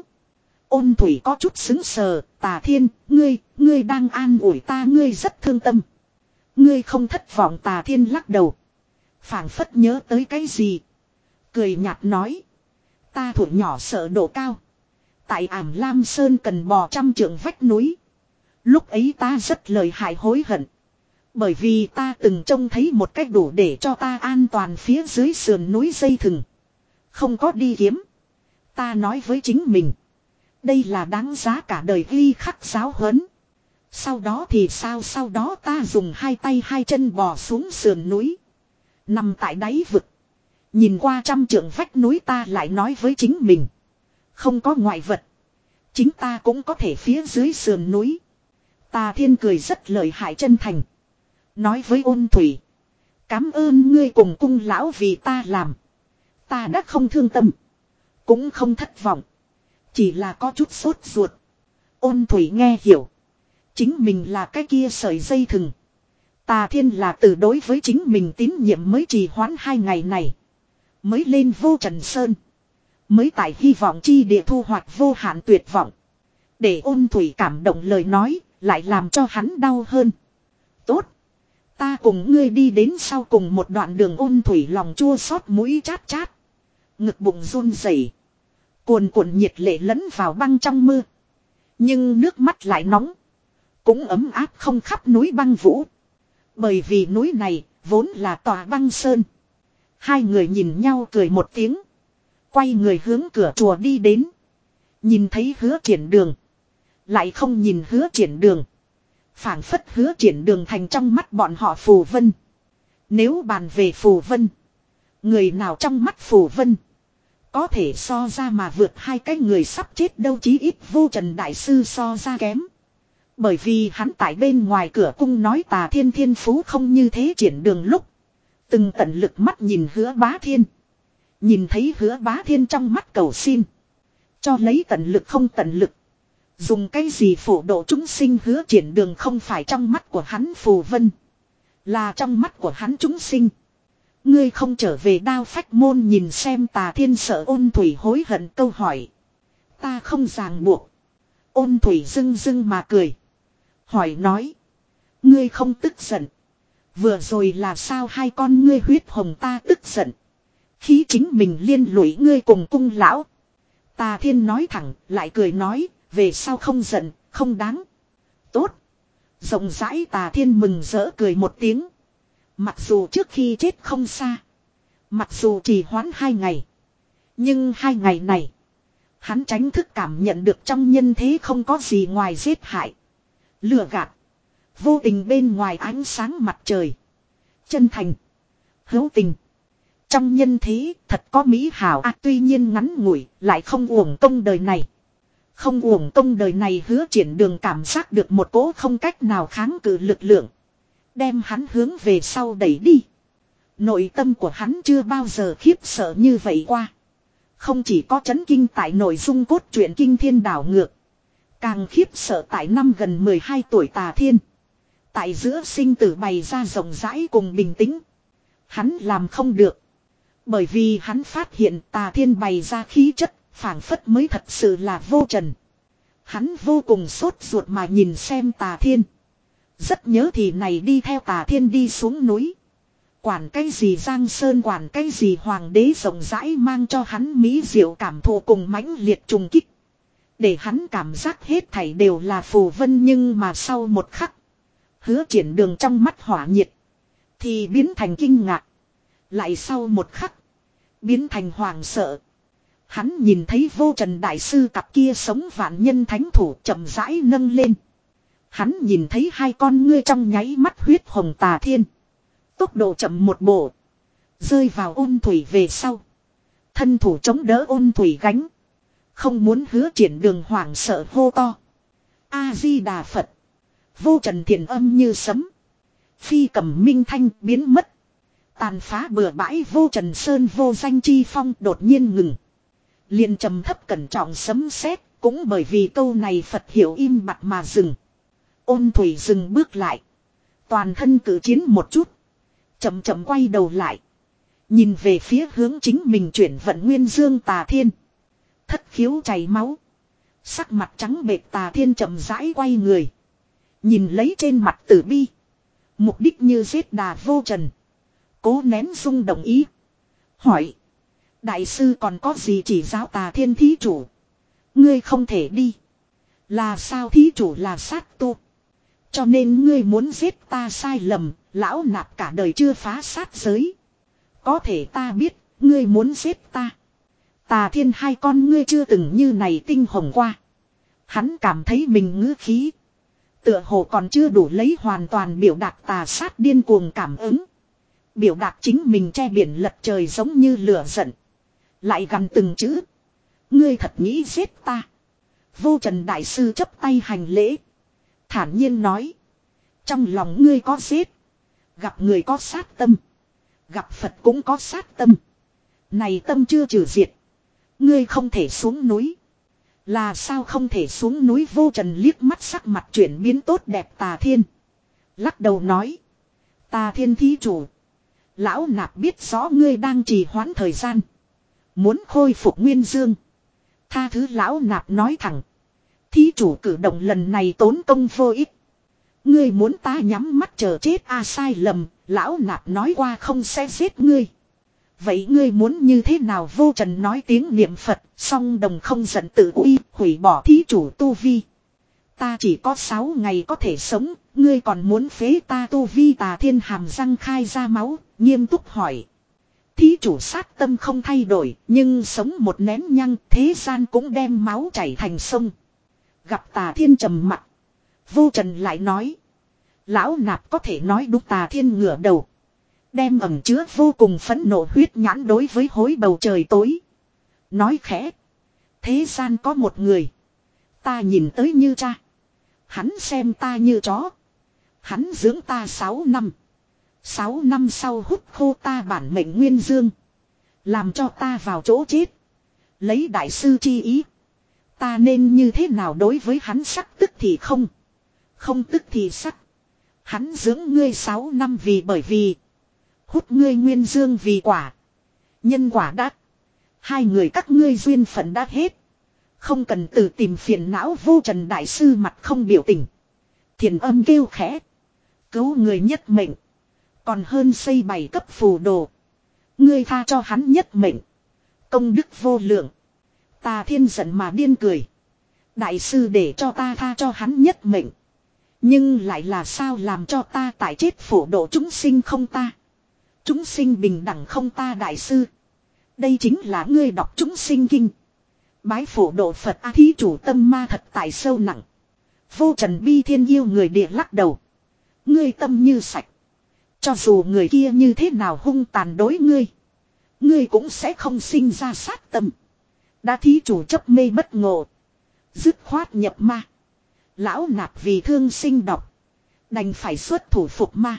Ôn Thủy có chút xứng sờ. Tà Thiên. Ngươi. Ngươi đang an ủi ta. Ngươi rất thương tâm. Ngươi không thất vọng. Tà Thiên lắc đầu. Phảng phất nhớ tới cái gì. Cười nhạt nói. Ta thủ nhỏ sợ độ cao. Tại Ảm Lam Sơn cần bò trăm trượng vách núi. Lúc ấy ta rất lời hại hối hận. Bởi vì ta từng trông thấy một cách đủ để cho ta an toàn phía dưới sườn núi dây thừng. Không có đi kiếm. Ta nói với chính mình. Đây là đáng giá cả đời ghi khắc giáo huấn. Sau đó thì sao, sau đó ta dùng hai tay hai chân bò xuống sườn núi. Nằm tại đáy vực. Nhìn qua trăm trượng vách núi, ta lại nói với chính mình. Không có ngoại vật. Chính ta cũng có thể phía dưới sườn núi. Tà Thiên cười rất lợi hại chân thành. Nói với Ôn Thủy. Cám ơn ngươi cùng cung lão vì ta làm. Ta đã không thương tâm. Cũng không thất vọng. Chỉ là có chút sốt ruột. Ôn Thủy nghe hiểu. Chính mình là cái kia sợi dây thừng. Tà Thiên là từ đối với chính mình tín nhiệm mới trì hoãn hai ngày này. Mới lên Vô Trần Sơn. Mới tại hy vọng chi địa thu hoạch vô hạn tuyệt vọng. Để Ôn Thủy cảm động lời nói, lại làm cho hắn đau hơn. Tốt. Ta cùng ngươi đi đến sau cùng một đoạn đường. Ôn Thủy lòng chua xót, mũi chát chát. Ngực bụng run rẩy, cuồn cuộn nhiệt lệ lẫn vào băng trong mưa. Nhưng nước mắt lại nóng. Cũng ấm áp không khắp núi băng vũ. Bởi vì núi này vốn là tòa băng sơn. Hai người nhìn nhau cười một tiếng. Quay người hướng cửa chùa đi đến. Nhìn thấy Hứa Triển Đường. Lại không nhìn Hứa Triển Đường. Phảng phất Hứa Triển Đường thành trong mắt bọn họ phù vân. Nếu bàn về phù vân. Người nào trong mắt phù vân có thể so ra mà vượt hai cái người sắp chết đâu, chí ít Vô Trần Đại Sư so ra kém. Bởi vì hắn tại bên ngoài cửa cung nói Tà Thiên thiên phú không như thế Triển Đường lúc. Từng tận lực mắt nhìn Hứa Bá Thiên. Nhìn thấy Hứa Bá Thiên trong mắt cầu xin. Cho lấy tận lực không tận lực. Dùng cái gì phổ độ chúng sinh. Hứa Triển Đường không phải trong mắt của hắn phù vân. Là trong mắt của hắn chúng sinh. Ngươi không trở về Đao Phách Môn nhìn xem. Tà Thiên sợ Ôn Thủy hối hận câu hỏi. Ta không ràng buộc. Ôn Thủy dưng dưng mà cười. Hỏi nói. Ngươi không tức giận. Vừa rồi là sao hai con ngươi huyết hồng ta tức giận. Khí chính mình liên lụy ngươi cùng cung lão. Tà Thiên nói thẳng lại cười nói. Về sau không giận không đáng. Tốt. Rộng rãi. Tà Thiên mừng rỡ cười một tiếng. Mặc dù trước khi chết không xa. Mặc dù trì hoãn hai ngày. Nhưng hai ngày này. Hắn tránh thức cảm nhận được trong nhân thế không có gì ngoài giết hại. Lừa gạt. Vô tình bên ngoài ánh sáng mặt trời. Chân thành. Hữu tình. Trong nhân thế thật có mỹ hảo à, tuy nhiên ngắn ngủi lại không uổng công đời này. Không uổng công đời này. Hứa Triển Đường cảm giác được một cỗ không cách nào kháng cự lực lượng. Đem hắn hướng về sau đẩy đi. Nội tâm của hắn chưa bao giờ khiếp sợ như vậy qua. Không chỉ có chấn kinh tại nội dung cốt truyện kinh thiên đảo ngược. Càng khiếp sợ tại năm gần mười hai tuổi Tà Thiên. Tại giữa sinh tử bày ra rộng rãi cùng bình tĩnh. Hắn làm không được. Bởi vì hắn phát hiện Tà Thiên bày ra khí chất phảng phất mới thật sự là Vô Trần. Hắn vô cùng sốt ruột mà nhìn xem Tà Thiên. Rất nhớ thì này đi theo Tà Thiên đi xuống núi. Quản cái gì Giang Sơn, quản cái gì Hoàng đế, rộng rãi mang cho hắn mỹ diệu cảm thụ cùng mãnh liệt trùng kích. Để hắn cảm giác hết thảy đều là phù vân. Nhưng mà sau một khắc. Hứa Triển Đường trong mắt hỏa nhiệt. Thì biến thành kinh ngạc. Lại sau một khắc. Biến thành hoàng sợ. Hắn nhìn thấy Vô Trần Đại Sư cặp kia sống vạn nhân thánh thủ chậm rãi nâng lên. Hắn nhìn thấy hai con ngươi trong nháy mắt huyết hồng. Tà Thiên. Tốc độ chậm một bộ. Rơi vào Ôn Thủy về sau. Thân thủ chống đỡ Ôn Thủy gánh. Không muốn Hứa Triển Đường hoảng sợ hô to. A-di-đà Phật. Vô Trần thiền âm như sấm. Phi cầm minh thanh biến mất. Tàn phá bừa bãi Vô Trần Sơn vô danh chi phong đột nhiên ngừng. Liền trầm thấp cẩn trọng sấm sét. Cũng bởi vì câu này Phật hiểu im bặt mà dừng. Ôn Thủy dừng bước lại. Toàn thân cử chiến một chút. Chậm chậm quay đầu lại. Nhìn về phía hướng chính mình chuyển vận nguyên dương Tà Thiên. Thất khiếu chảy máu. Sắc mặt trắng bệch Tà Thiên chậm rãi quay người. Nhìn lấy trên mặt Tử Bi. Mục đích như giết đà Vô Trần. Cố nén rung động ý. Hỏi. Đại sư còn có gì chỉ giáo? Tà Thiên thí chủ. Ngươi không thể đi. Là sao? Thí chủ là sát tu. Cho nên ngươi muốn giết ta sai lầm. Lão nạp cả đời chưa phá sát giới. Có thể ta biết. Ngươi muốn giết ta. Tà Thiên hai con ngươi chưa từng như này tinh hồng qua. Hắn cảm thấy mình ngữ khí. Tựa hồ còn chưa đủ lấy hoàn toàn biểu đạt tà sát điên cuồng cảm ứng. Biểu đạt chính mình che biển lật trời giống như lửa giận. Lại gần từng chữ. Ngươi thật nghĩ giết ta. Vô Trần Đại Sư chấp tay hành lễ. Thản nhiên nói. Trong lòng ngươi có giết. Gặp người có sát tâm. Gặp Phật cũng có sát tâm. Này tâm chưa trừ diệt. Ngươi không thể xuống núi. Là sao không thể xuống núi? Vô Trần liếc mắt sắc mặt chuyển biến tốt đẹp Tà Thiên. Lắc đầu nói. Tà Thiên thí chủ. Lão nạp biết rõ ngươi đang trì hoãn thời gian. Muốn khôi phục nguyên dương. Tha thứ lão nạp nói thẳng. Thí chủ cử động lần này tốn công vô ích. Ngươi muốn ta nhắm mắt chờ chết a à, sai lầm. Lão nạp nói qua không sẽ giết ngươi. Vậy ngươi muốn như thế nào? Vô Trần nói tiếng niệm Phật. Song đồng không giận tự uy. Hủy bỏ thí chủ tu vi. Ta chỉ có sáu ngày có thể sống. Ngươi còn muốn phế ta tu vi? Tà Thiên hàm răng khai ra máu. Nghiêm túc hỏi. Thí chủ sát tâm không thay đổi. Nhưng sống một nén nhăng. Thế gian cũng đem máu chảy thành sông. Gặp Tà Thiên trầm mặt. Vô Trần lại nói. Lão nạp có thể nói đúng. Tà Thiên ngửa đầu. Đem ẩm chứa vô cùng phẫn nộ huyết nhãn đối với hối bầu trời tối. Nói khẽ. Thế gian có một người. Ta nhìn tới như cha. Hắn xem ta như chó. Hắn dưỡng ta sáu năm. Sáu năm sau hút khô ta bản mệnh nguyên dương. Làm cho ta vào chỗ chết. Lấy đại sư chi ý. Ta nên như thế nào đối với hắn? Sắc tức thì không. Không tức thì sắc. Hắn dưỡng ngươi sáu năm vì bởi vì. Hút ngươi nguyên dương vì quả. Nhân quả đã. Hai người các ngươi duyên phận đã hết. Không cần tự tìm phiền não. Vô Trần Đại Sư mặt không biểu tình. Thiền âm kêu khẽ. Cứu người nhất mệnh. Còn hơn xây bảy cấp phù đồ. Ngươi tha cho hắn nhất mệnh. Công đức vô lượng. Tà Thiên giận mà điên cười. Đại sư để cho ta tha cho hắn nhất mệnh. Nhưng lại là sao làm cho ta tại chết phổ độ chúng sinh không ta. Chúng sinh bình đẳng không ta. Đại sư. Đây chính là ngươi đọc chúng sinh kinh. Bái phổ độ Phật a. Thí chủ tâm ma thật tại sâu nặng. Vô Trần bi thiên yêu người địa lắc đầu. Ngươi tâm như sạch. Cho dù người kia như thế nào hung tàn đối ngươi. Ngươi cũng sẽ không sinh ra sát tâm. Đã thí chủ chấp mê bất ngộ. Dứt khoát nhập ma. Lão nạp vì thương sinh độc. Đành phải xuất thủ phục ma.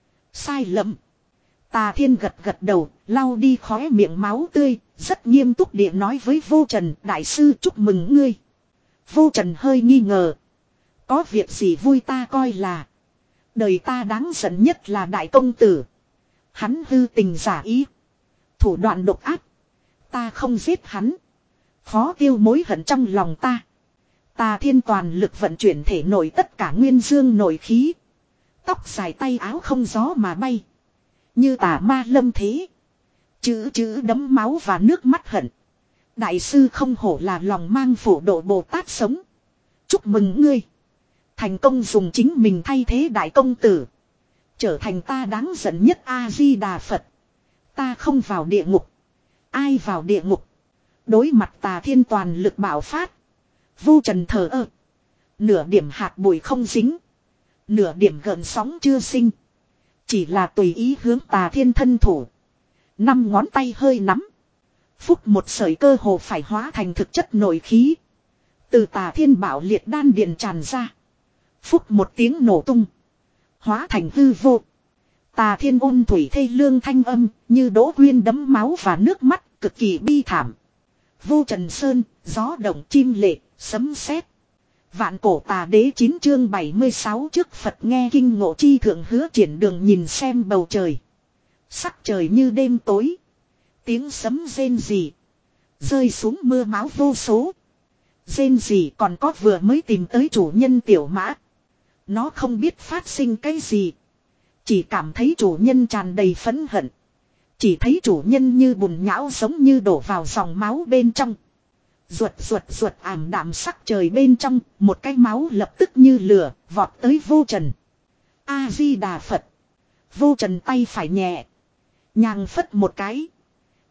Sai lầm. Tà Thiên gật gật đầu. Lau đi khóe miệng máu tươi. Rất nghiêm túc địa nói với Vô Trần. Đại sư chúc mừng ngươi. Vô Trần hơi nghi ngờ. Có việc gì vui? Ta coi là. Đời ta đáng giận nhất là đại công tử. Hắn hư tình giả ý. Thủ đoạn độc ác. Ta không giết hắn. Khó tiêu mối hận trong lòng ta. Tà Thiên toàn lực vận chuyển thể nội tất cả nguyên dương nội khí. Tóc dài tay áo không gió mà bay. Như tà ma lâm thế. Chữ chữ đấm máu và nước mắt hận. Đại sư không hổ là lòng mang phổ độ Bồ Tát sống. Chúc mừng ngươi. Thành công dùng chính mình thay thế đại công tử. Trở thành ta đáng giận nhất. A-di-đà Phật. Ta không vào địa ngục. Ai vào địa ngục? Đối mặt Tà Thiên toàn lực bạo phát. Vô Trần thờ ơ. Nửa điểm hạt bụi không dính. Nửa điểm gợn sóng chưa sinh. Chỉ là tùy ý hướng Tà Thiên thân thủ. Năm ngón tay hơi nắm. Phúc một sợi cơ hồ phải hóa thành thực chất nội khí. Từ Tà Thiên bảo liệt đan điện tràn ra. Phúc một tiếng nổ tung. Hóa thành hư vô. Tà Thiên ôn thủy thê lương thanh âm. Như đỗ quyên đấm máu và nước mắt. Cực kỳ bi thảm. Vô Trần Sơn. Gió động chim lệ. Sấm sét. Vạn cổ tà đế chín chương bảy mươi sáu trước Phật nghe kinh ngộ chi thượng hứa triển đường nhìn xem bầu trời. Sắc trời như đêm tối. Tiếng sấm rên rỉ. Rơi xuống mưa máu vô số. Rên rỉ còn có vừa mới tìm tới chủ nhân tiểu mã. Nó không biết phát sinh cái gì. Chỉ cảm thấy chủ nhân tràn đầy phẫn hận. Chỉ thấy chủ nhân như bùn nhão giống như đổ vào dòng máu bên trong. Ruột ruột ruột ảm đạm sắc trời bên trong. Một cái máu lập tức như lửa vọt tới Vô Trần. A-di-đà Phật. Vô Trần tay phải nhẹ. Nhàng phất một cái.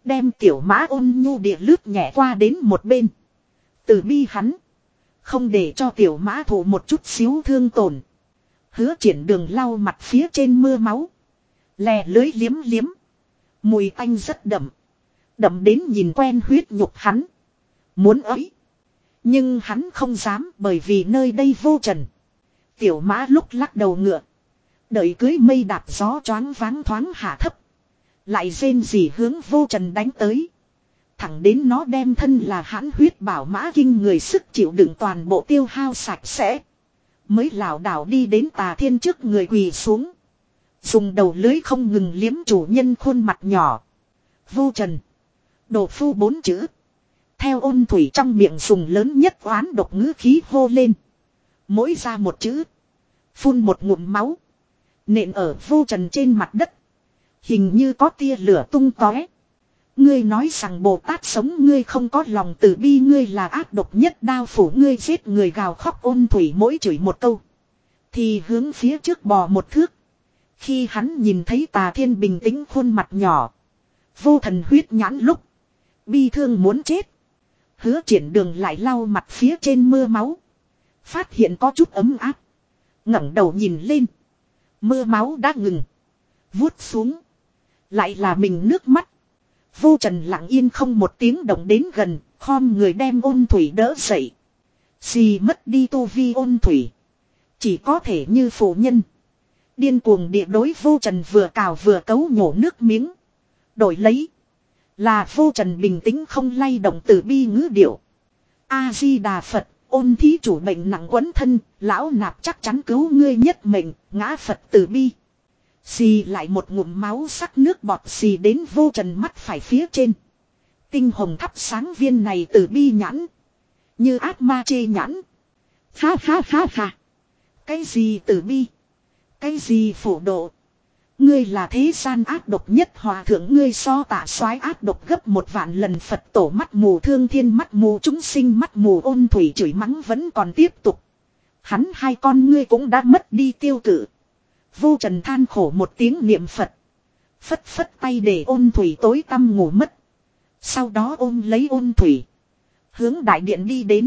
Đem tiểu mã ôn nhu địa lướt nhẹ qua đến một bên. Từ bi hắn. Không để cho tiểu mã thụ một chút xíu thương tổn. Hứa triển đường lau mặt phía trên mưa máu. Lè lưới liếm liếm. Mùi tanh rất đậm. Đậm đến nhìn quen huyết nhục hắn. Muốn ấy. Nhưng hắn không dám bởi vì nơi đây vô trần. Tiểu mã lúc lắc đầu ngựa. Đợi cưới mây đạp gió choáng váng thoáng hạ thấp. Lại rên rỉ hướng vô trần đánh tới. Thẳng đến nó đem thân là hãn huyết bảo mã kinh người sức chịu đựng toàn bộ tiêu hao sạch sẽ. Mới lảo đảo đi đến Tà Thiên trước người quỳ xuống. Dùng đầu lưới không ngừng liếm chủ nhân khuôn mặt nhỏ. Vô trần. Đồ phu bốn chữ. Theo ôn thủy trong miệng dùng lớn nhất oán độc ngữ khí hô lên. Mỗi ra một chữ. Phun một ngụm máu. Nện ở vô trần trên mặt đất. Hình như có tia lửa tung tóe. Ngươi nói rằng Bồ Tát sống ngươi không có lòng từ bi, ngươi là ác độc nhất đao phủ, ngươi giết người gào khóc. Ôn thủy mỗi chửi một câu. Thì hướng phía trước bò một thước. Khi hắn nhìn thấy Tà Thiên bình tĩnh khuôn mặt nhỏ. Vô thần huyết nhãn lúc. Bi thương muốn chết. Hứa triển đường lại lau mặt phía trên mưa máu. Phát hiện có chút ấm áp. ngẩng đầu nhìn lên. Mưa máu đã ngừng. Vuốt xuống. Lại là mình nước mắt. Vô trần lặng yên không một tiếng động đến gần. Khom người đem ôn thủy đỡ dậy. Xì mất đi tu vi ôn thủy. Chỉ có thể như phụ nhân. Điên cuồng địa đối vô trần vừa cào vừa cấu nhổ nước miếng. Đổi lấy. Là vô trần bình tĩnh không lay động từ bi ngữ điệu. A-di-đà Phật, ôn thí chủ bệnh nặng quấn thân, lão nạp chắc chắn cứu ngươi nhất mệnh, ngã Phật từ bi. Xì lại một ngụm máu sắc nước bọt xì đến vô trần mắt phải phía trên. Tinh hồng thắp sáng viên này từ bi nhãn. Như ác ma chê nhãn. Ha ha ha ha. Cái gì từ bi? Cái gì phổ độ? Ngươi là thế gian ác độc nhất hòa thượng, ngươi so Tạ Soái ác độc gấp một vạn lần. Phật tổ mắt mù, thương thiên mắt mù, chúng sinh mắt mù. Ôn thủy chửi mắng vẫn còn tiếp tục. Hắn hai con ngươi cũng đã mất đi tiêu cự. Vô trần than khổ một tiếng niệm Phật. Phất phất tay để ôn thủy tối tăm ngủ mất. Sau đó ôm lấy ôn thủy. Hướng đại điện đi đến.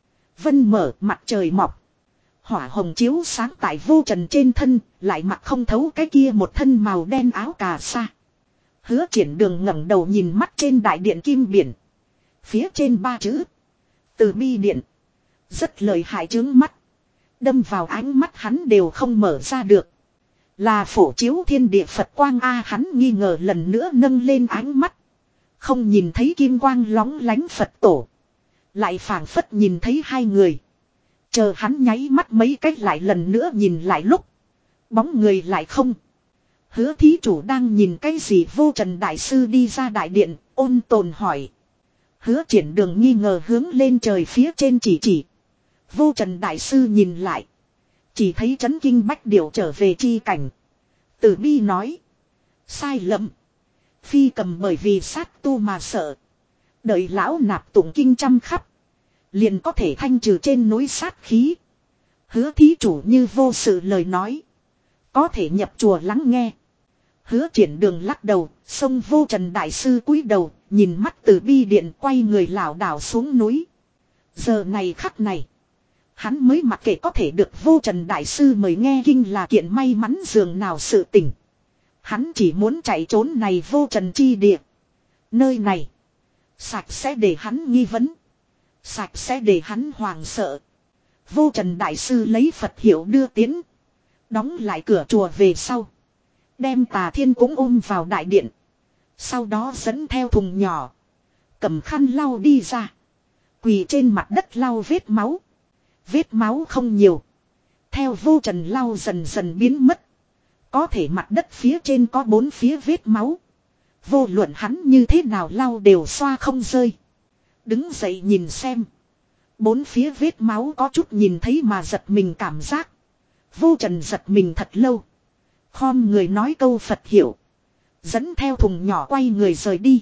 Vân mở, mặt trời mọc. Hỏa hồng chiếu sáng tại vô trần trên thân, lại mặc không thấu cái kia một thân màu đen áo cà sa. Hứa triển đường ngẩng đầu nhìn mắt trên đại điện kim biển. Phía trên ba chữ. Từ bi điện. Rất lợi hại chướng mắt. Đâm vào ánh mắt hắn đều không mở ra được. Là phổ chiếu thiên địa Phật quang A, hắn nghi ngờ lần nữa nâng lên ánh mắt. Không nhìn thấy kim quang lóng lánh Phật tổ. Lại phảng phất nhìn thấy hai người. Chờ hắn nháy mắt mấy cách lại lần nữa nhìn lại lúc. Bóng người lại không. Hứa thí chủ đang nhìn cái gì? Vô trần đại sư đi ra đại điện, ôn tồn hỏi. Hứa triển đường nghi ngờ hướng lên trời phía trên chỉ chỉ. Vô trần đại sư nhìn lại. Chỉ thấy chấn kinh bách điểu trở về chi cảnh. Tử bi nói. Sai lầm. Phi cầm bởi vì sát tu mà sợ. Đợi lão nạp tụng kinh trăm khắp. Liền có thể thanh trừ trên núi sát khí. Hứa thí chủ như vô sự lời nói. Có thể nhập chùa lắng nghe. Hứa triển đường lắc đầu. Xông vô trần đại sư cúi đầu. Nhìn mắt từ bi điện quay người lảo đảo xuống núi. Giờ này khắc này. Hắn mới mặc kệ có thể được vô trần đại sư mời nghe kinh là kiện may mắn dường nào sự tình. Hắn chỉ muốn chạy trốn này vô trần chi địa. Nơi này. Sạch sẽ để hắn nghi vấn. Sạch sẽ để hắn hoàng sợ. Vô trần đại sư lấy Phật hiệu đưa tiến. Đóng lại cửa chùa về sau. Đem Tà Thiên cũng ôm vào đại điện. Sau đó dẫn theo thùng nhỏ. Cầm khăn lau đi ra. Quỳ trên mặt đất lau vết máu. Vết máu không nhiều. Theo vô trần lau dần dần biến mất. Có thể mặt đất phía trên có bốn phía vết máu. Vô luận hắn như thế nào lau đều xoa không rơi. Đứng dậy nhìn xem. Bốn phía vết máu có chút nhìn thấy mà giật mình cảm giác. Vô trần giật mình thật lâu. Khom người nói câu Phật hiệu. Dẫn theo thùng nhỏ quay người rời đi.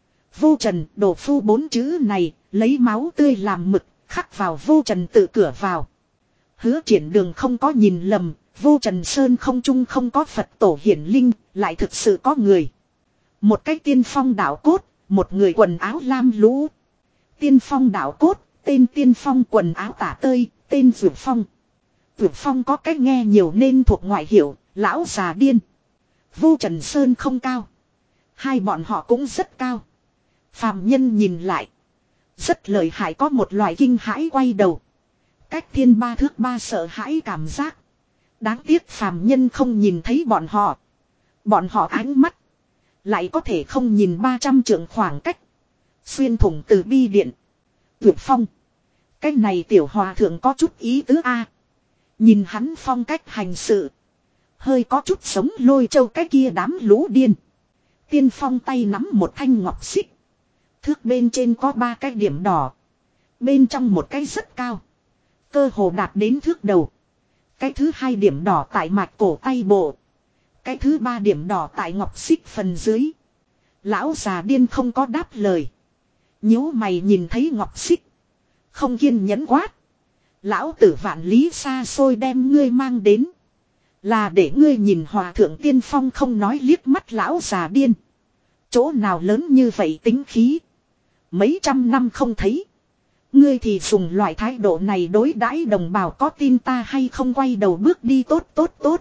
Vô trần đồ phu bốn chữ này. Lấy máu tươi làm mực. Khắc vào vô trần tự cửa vào. Hứa triển đường không có nhìn lầm. Vô trần sơn không trung không có Phật tổ hiển linh. Lại thực sự có người. Một cái tiên phong đạo cốt. một người quần áo lam lũ. Tiên phong đạo cốt, tên Tiên Phong quần áo tả tơi, tên Dược Phong. Dược Phong có cách nghe nhiều nên thuộc ngoại hiệu, lão già điên. Vô Trần Sơn không cao. Hai bọn họ cũng rất cao. Phàm nhân nhìn lại. Rất lợi hại, có một loại kinh hãi quay đầu. Cách thiên ba thước ba sợ hãi cảm giác. Đáng tiếc phàm nhân không nhìn thấy bọn họ. Bọn họ ánh mắt. Lại có thể không nhìn ba trăm trượng khoảng cách. Xuyên thủng từ bi điện. Dược Phong. Cái này tiểu hòa thượng có chút ý tứ a. Nhìn hắn phong cách hành sự. Hơi có chút sống Lôi Châu cái kia đám lũ điên. Tiên Phong tay nắm một thanh ngọc xích. Thước bên trên có ba cái điểm đỏ. Bên trong một cái rất cao. Cơ hồ đạt đến thước đầu. Cái thứ hai điểm đỏ tại mạch cổ tay bộ. Cái thứ ba điểm đỏ tại ngọc xích phần dưới. Lão già điên không có đáp lời. Nhíu mày nhìn thấy ngọc xích. Không kiên nhẫn quát. Lão tử vạn lý xa xôi đem ngươi mang đến. Là để ngươi nhìn hòa thượng Tiên Phong không nói, liếc mắt lão già điên. Chỗ nào lớn như vậy tính khí. Mấy trăm năm không thấy. Ngươi thì dùng loại thái độ này đối đãi đồng bào, có tin ta hay không? Quay đầu bước đi. Tốt tốt tốt.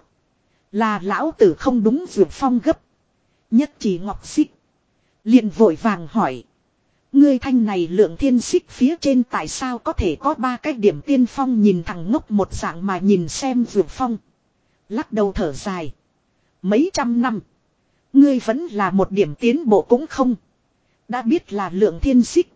Là lão tử không đúng. Dược Phong gấp. Nhất chỉ ngọc xích. Liền vội vàng hỏi. Ngươi thanh này lượng thiên xích phía trên tại sao có thể có ba cái điểm? Tiên Phong nhìn thằng ngốc một dạng mà nhìn xem Dược Phong. Lắc đầu thở dài. Mấy trăm năm. Ngươi vẫn là một điểm tiến bộ cũng không. Đã biết là lượng thiên xích.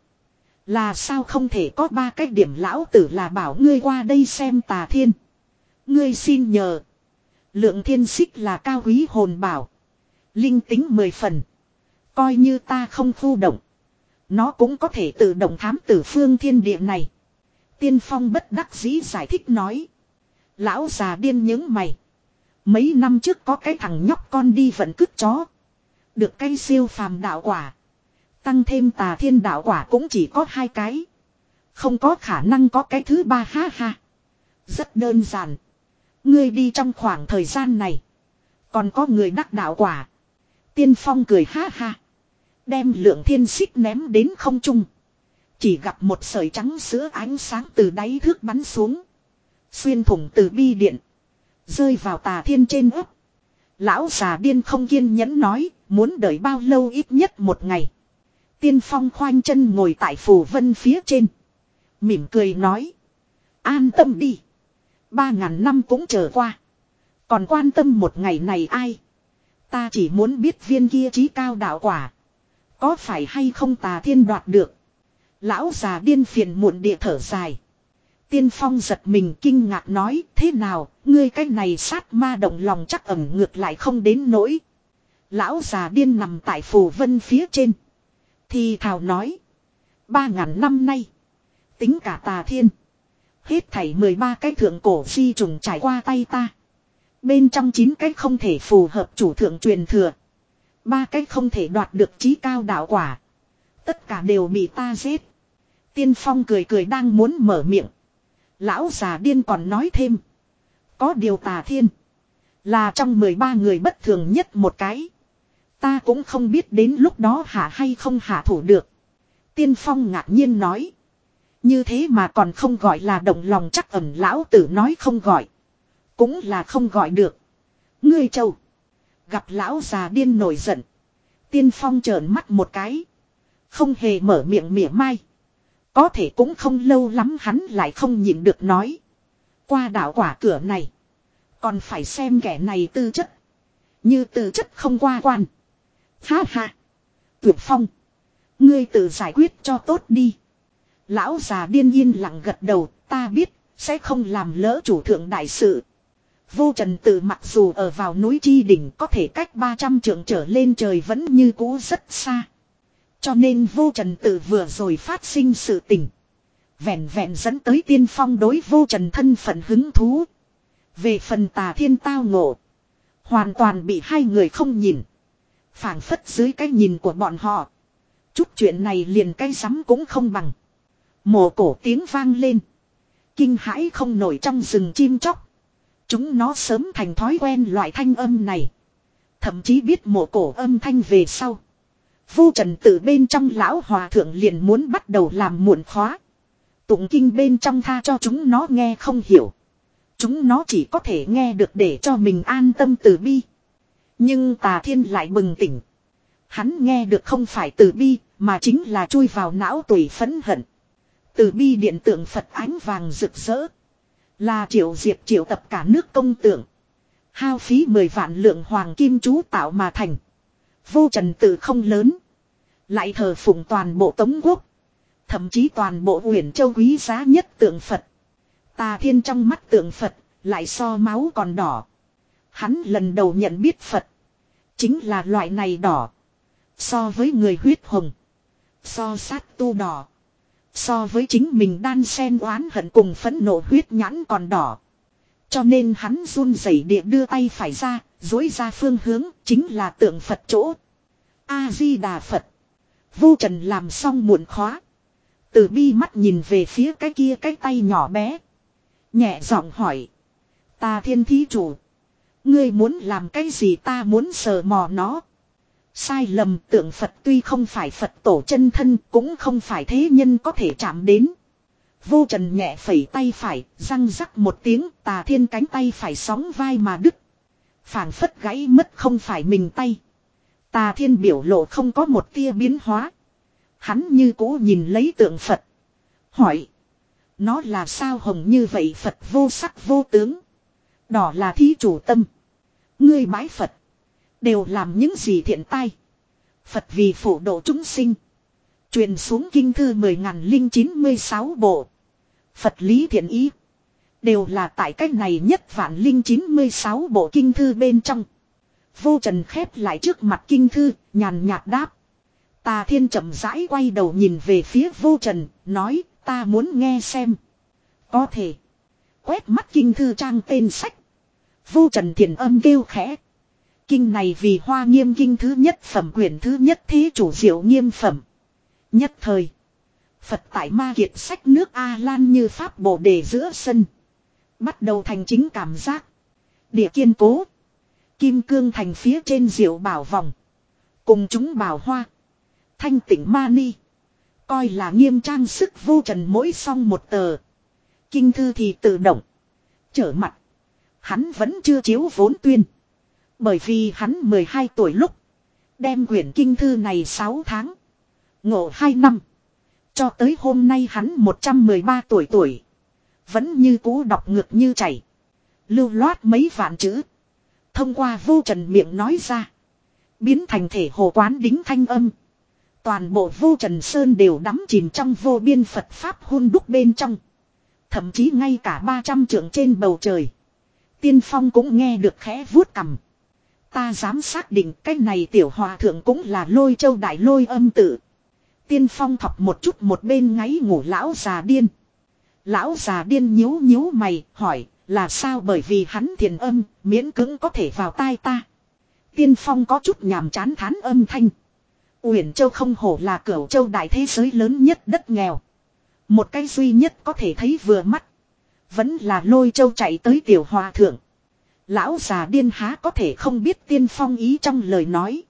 Là sao không thể có ba cái điểm? Lão tử là bảo ngươi qua đây xem tà thiên. Ngươi xin nhờ. Lượng thiên xích là cao quý hồn bảo. Linh tính mười phần. Coi như ta không khu động. Nó cũng có thể tự động thám tử phương thiên địa này. Tiên Phong bất đắc dĩ giải thích nói. Lão già điên những mày. Mấy năm trước có cái thằng nhóc con đi vận cứt chó. Được cây siêu phàm đạo quả. Tăng thêm tà thiên đạo quả cũng chỉ có hai cái. Không có khả năng có cái thứ ba, ha ha. Rất đơn giản. Ngươi đi trong khoảng thời gian này. Còn có người đắc đạo quả. Tiên Phong cười ha ha. Đem lượng thiên xích ném đến không trung. Chỉ gặp một sợi trắng sữa ánh sáng từ đáy thước bắn xuống. Xuyên thủng từ bi điện. Rơi vào tà thiên trên ấp. Lão già điên không kiên nhẫn nói. Muốn đợi bao lâu? Ít nhất một ngày. Tiên Phong khoanh chân ngồi tại phù vân phía trên. Mỉm cười nói. An tâm đi. Ba ngàn năm cũng chờ qua. Còn quan tâm một ngày này ai? Ta chỉ muốn biết viên kia trí cao đạo quả. Có phải hay không tà thiên đoạt được? Lão già điên phiền muộn địa thở dài. Tiên Phong giật mình kinh ngạc nói. Thế nào, ngươi cái này sát ma động lòng chắc ẩm ngược lại không đến nỗi. Lão già điên nằm tại phù vân phía trên. Thì thào nói. Ba ngàn năm nay. Tính cả tà thiên. Hết thảy mười ba cái thượng cổ di trùng trải qua tay ta. Bên trong chín cái không thể phù hợp chủ thượng truyền thừa. Ba cái không thể đoạt được chí cao đạo quả. Tất cả đều bị ta giết. Tiên Phong cười cười đang muốn mở miệng. Lão già điên còn nói thêm. Có điều tà thiên. Là trong mười ba người bất thường nhất một cái. Ta cũng không biết đến lúc đó hạ hay không hạ thủ được. Tiên Phong ngạc nhiên nói. Như thế mà còn không gọi là động lòng chắc ẩn. Lão tử nói không gọi. Cũng là không gọi được. Ngươi Châu. Gặp lão già điên nổi giận. Tiên Phong trợn mắt một cái. Không hề mở miệng mỉa mai. Có thể cũng không lâu lắm hắn lại không nhịn được nói. Qua đạo quả cửa này. Còn phải xem kẻ này tư chất. Như tư chất không qua quan. Ha ha. Tuyệt Phong. Ngươi tự giải quyết cho tốt đi. Lão già điên yên lặng gật đầu. Ta biết. Sẽ không làm lỡ chủ thượng đại sự. Vô Trần Tự mặc dù ở vào núi Chi Đỉnh có thể cách ba trăm trượng trở lên trời vẫn như cũ rất xa. Cho nên Vô Trần Tự vừa rồi phát sinh sự tình. Vẹn vẹn dẫn tới Tiên Phong đối Vô Trần thân phận hứng thú. Về phần tà thiên tao ngộ. Hoàn toàn bị hai người không nhìn. Phảng phất dưới cái nhìn của bọn họ. Chút chuyện này liền cái rắm cũng không bằng. Mồ cổ tiếng vang lên. Kinh hãi không nổi trong rừng chim chóc. Chúng nó sớm thành thói quen loại thanh âm này. Thậm chí biết mộ cổ âm thanh về sau. Vô trần tự bên trong lão hòa thượng liền muốn bắt đầu làm muộn khóa. Tụng kinh bên trong tha cho chúng nó nghe không hiểu. Chúng nó chỉ có thể nghe được để cho mình an tâm từ bi. Nhưng Tà Thiên lại bừng tỉnh. Hắn nghe được không phải từ bi, mà chính là chui vào não tùy phẫn hận. Từ bi điện tượng Phật ánh vàng rực rỡ. Là triệu diệp triệu tập cả nước công tượng. Hao phí mười vạn lượng hoàng kim chú tạo mà thành. Vô trần tự không lớn. Lại thờ phụng toàn bộ Tống Quốc. Thậm chí toàn bộ Uyển Châu quý giá nhất tượng Phật. Tà Thiên trong mắt tượng Phật lại so máu còn đỏ. Hắn lần đầu nhận biết Phật. Chính là loại này đỏ. So với người huyết hồng. So sát tu đỏ. So với chính mình đan sen oán hận cùng phẫn nộ huyết nhãn còn đỏ. Cho nên hắn run rẩy địa đưa tay phải ra, dối ra phương hướng, chính là tượng Phật chỗ. A-di-đà Phật. Vô trần làm xong muộn khóa. Từ bi mắt nhìn về phía cái kia cái tay nhỏ bé. Nhẹ giọng hỏi. Tà Thiên thí chủ. Ngươi muốn làm cái gì ta muốn sờ mò nó. Sai lầm, tượng Phật tuy không phải Phật tổ chân thân, cũng không phải thế nhân có thể chạm đến. Vô trần nhẹ phẩy tay phải, răng rắc một tiếng, Tà Thiên cánh tay phải sóng vai mà đứt. Phảng phất gãy mất không phải mình tay. Tà Thiên biểu lộ không có một tia biến hóa. Hắn như cũ nhìn lấy tượng Phật. Hỏi. Nó là sao hồng như vậy Phật vô sắc vô tướng. Đỏ là thí chủ tâm. Ngươi bái Phật. Đều làm những gì thiện tai. Phật vì phổ độ chúng sinh. Truyền xuống kinh thư mười nghìn linh chín mươi sáu bộ. Phật lý thiện ý. Đều là tại cách này nhất vạn linh chín mươi sáu bộ kinh thư bên trong. Vô trần khép lại trước mặt kinh thư, nhàn nhạt đáp. Tà Thiên chậm rãi quay đầu nhìn về phía vô trần, nói ta muốn nghe xem. Có thể. Quét mắt kinh thư trang tên sách. Vô trần thiền âm kêu khẽ. Kinh này vì Hoa Nghiêm kinh thứ nhất phẩm quyển thứ nhất thế chủ diệu nghiêm phẩm. Nhất thời. Phật tại ma kiệt sách nước A-lan như pháp bồ đề giữa sân. Bắt đầu thành chính cảm giác. Địa kiên cố. Kim cương thành phía trên diệu bảo vòng. Cùng chúng bảo hoa. Thanh tịnh ma ni. Coi là nghiêm trang sức vô trần mỗi song một tờ. Kinh thư thì tự động. Trở mặt. Hắn vẫn chưa chiếu vốn tuyên. Bởi vì hắn mười hai tuổi lúc. Đem quyển kinh thư này sáu tháng. Ngộ hai năm. Cho tới hôm nay hắn một trăm mười ba tuổi tuổi. Vẫn như cũ đọc ngược như chảy. Lưu loát mấy vạn chữ. Thông qua vô trần miệng nói ra. Biến thành thể hồ quán đính thanh âm. Toàn bộ vô trần sơn đều đắm chìm trong vô biên Phật Pháp hun đúc bên trong. Thậm chí ngay cả ba trăm trượng trên bầu trời. Tiên Phong cũng nghe được khẽ vuốt cằm. Ta dám xác định cái này tiểu hòa thượng cũng là Lôi Châu đại lôi âm tự. Tiên Phong thọc một chút một bên ngáy ngủ lão già điên. Lão già điên nhíu nhíu mày hỏi là sao bởi vì hắn thiền âm miễn cưỡng có thể vào tai ta. Tiên Phong có chút nhàm chán thán âm thanh. Uyển Châu không hổ là Cửu Châu đại thế giới lớn nhất đất nghèo. Một cái duy nhất có thể thấy vừa mắt. Vẫn là Lôi Châu chạy tới tiểu hòa thượng. Lão già điên há có thể không biết Tiên Phong ý trong lời nói.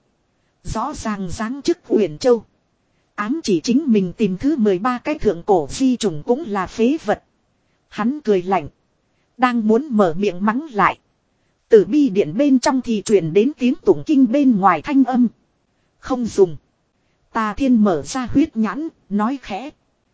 Rõ ràng giáng chức Uyển Châu. Ám chỉ chính mình tìm thứ mười ba cái thượng cổ di trùng cũng là phế vật. Hắn cười lạnh. Đang muốn mở miệng mắng lại. Từ bi điện bên trong thì truyền đến tiếng tụng kinh bên ngoài thanh âm. Không dùng. Tà Thiên mở ra huyết nhãn, nói khẽ.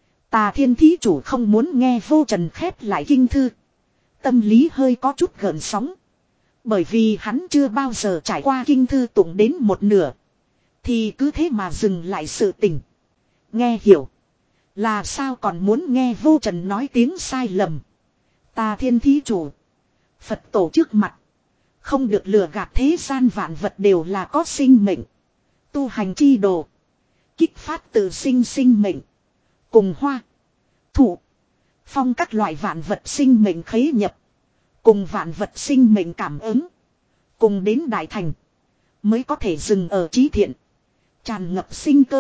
Tà Thiên thí chủ không muốn nghe vô trần khép lại kinh thư. Tâm lý hơi có chút gợn sóng. Bởi vì hắn chưa bao giờ trải qua kinh thư tụng đến một nửa. Thì cứ thế mà dừng lại sự tình. Nghe hiểu. Là sao còn muốn nghe vô trần nói tiếng sai lầm. Tà Thiên thí chủ. Phật tổ trước mặt. Không được lừa gạt thế gian vạn vật đều là có sinh mệnh. Tu hành chi đồ. Kích phát từ sinh sinh mệnh. Cùng hoa. Thụ. Phong các loại vạn vật sinh mệnh khế nhập. Cùng vạn vật sinh mệnh cảm ứng. Cùng đến đại thành. Mới có thể dừng ở trí thiện. Tràn ngập sinh cơ.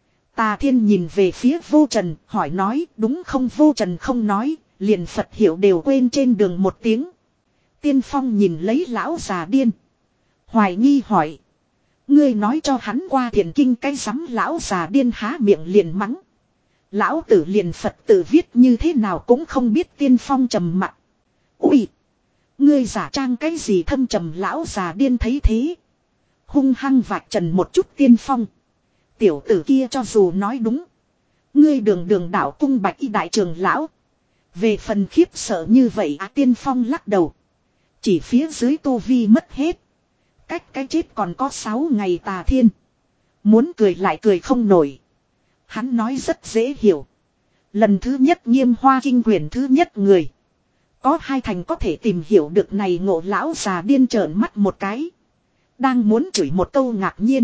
Tà Thiên nhìn về phía vô trần. Hỏi nói đúng không vô trần không nói. Liền Phật hiểu đều quên trên đường một tiếng. Tiên Phong nhìn lấy lão già điên. Hoài nghi hỏi. Ngươi nói cho hắn qua thiền kinh cái rắm lão già điên há miệng liền mắng. Lão tử liền Phật tử viết như thế nào cũng không biết. Tiên Phong trầm mặt. Ui! Ngươi giả trang cái gì thâm trầm lão già điên thấy thế. Hung hăng vạch trần một chút Tiên Phong. Tiểu tử kia cho dù nói đúng. Ngươi đường đường đạo cung bạch y đại trường lão. Về phần khiếp sợ như vậy à, Tiên Phong lắc đầu. Chỉ phía dưới tu vi mất hết. Cách cái chết còn có sáu ngày Tà Thiên. Muốn cười lại cười không nổi. Hắn nói rất dễ hiểu. Lần thứ nhất Nghiêm Hoa kinh quyển thứ nhất người. Có hai thành có thể tìm hiểu được này ngộ lão già điên trợn mắt một cái. Đang muốn chửi một câu ngạc nhiên.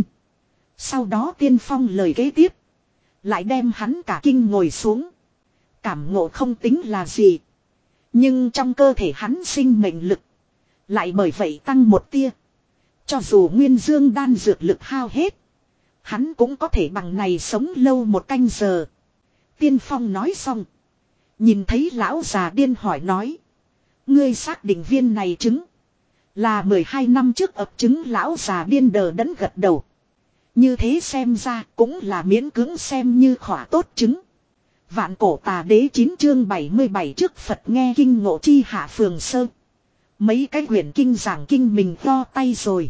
Sau đó Tiên Phong lời kế tiếp. Lại đem hắn cả kinh ngồi xuống. Cảm ngộ không tính là gì. Nhưng trong cơ thể hắn sinh mệnh lực. Lại bởi vậy tăng một tia. Cho dù nguyên dương đan dược lực hao hết. Hắn cũng có thể bằng này sống lâu một canh giờ. Tiên Phong nói xong. Nhìn thấy lão già điên hỏi nói. Ngươi xác định viên này trứng. Là mười hai năm trước ập trứng lão già điên đờ đẫn gật đầu. Như thế xem ra cũng là miễn cưỡng xem như khỏa tốt trứng. Vạn cổ tà đế chín chương bảy mươi bảy trước Phật nghe kinh ngộ chi hạ phường sơ. Mấy cái quyển kinh giảng kinh mình lo tay rồi.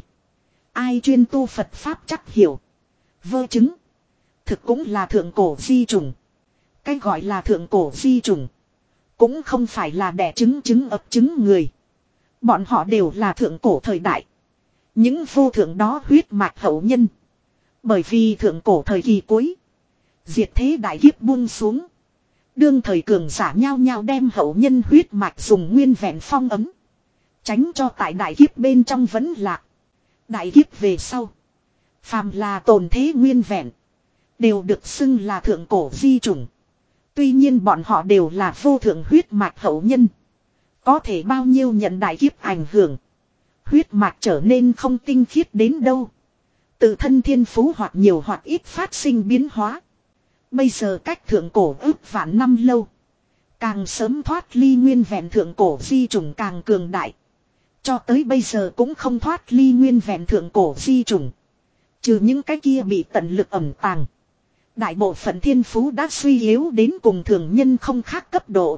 Ai chuyên tu Phật Pháp chắc hiểu. Vơ chứng. Thực cũng là thượng cổ di trùng. Cái gọi là thượng cổ di trùng. Cũng không phải là đẻ trứng trứng ấp trứng người. Bọn họ đều là thượng cổ thời đại. Những vô thượng đó huyết mạch hậu nhân. Bởi vì thượng cổ thời kỳ cuối. Diệt thế đại kiếp buông xuống. Đương thời cường giả nhau nhau đem hậu nhân huyết mạch dùng nguyên vẹn phong ấm. Tránh cho tại đại kiếp bên trong vẫn lạc. Đại kiếp về sau. Phàm là tồn thế nguyên vẹn. Đều được xưng là thượng cổ di chủng. Tuy nhiên bọn họ đều là vô thượng huyết mạch hậu nhân. Có thể bao nhiêu nhận đại kiếp ảnh hưởng. Huyết mạch trở nên không tinh khiết đến đâu. Tự thân thiên phú hoặc nhiều hoặc ít phát sinh biến hóa. Bây giờ cách thượng cổ ước vạn năm lâu. Càng sớm thoát ly nguyên vẹn thượng cổ di chủng càng cường đại. Cho tới bây giờ cũng không thoát ly nguyên vẹn thượng cổ di chủng. Trừ những cái kia bị tận lực ẩn tàng. Đại bộ phận thiên phú đã suy yếu đến cùng thường nhân không khác cấp độ.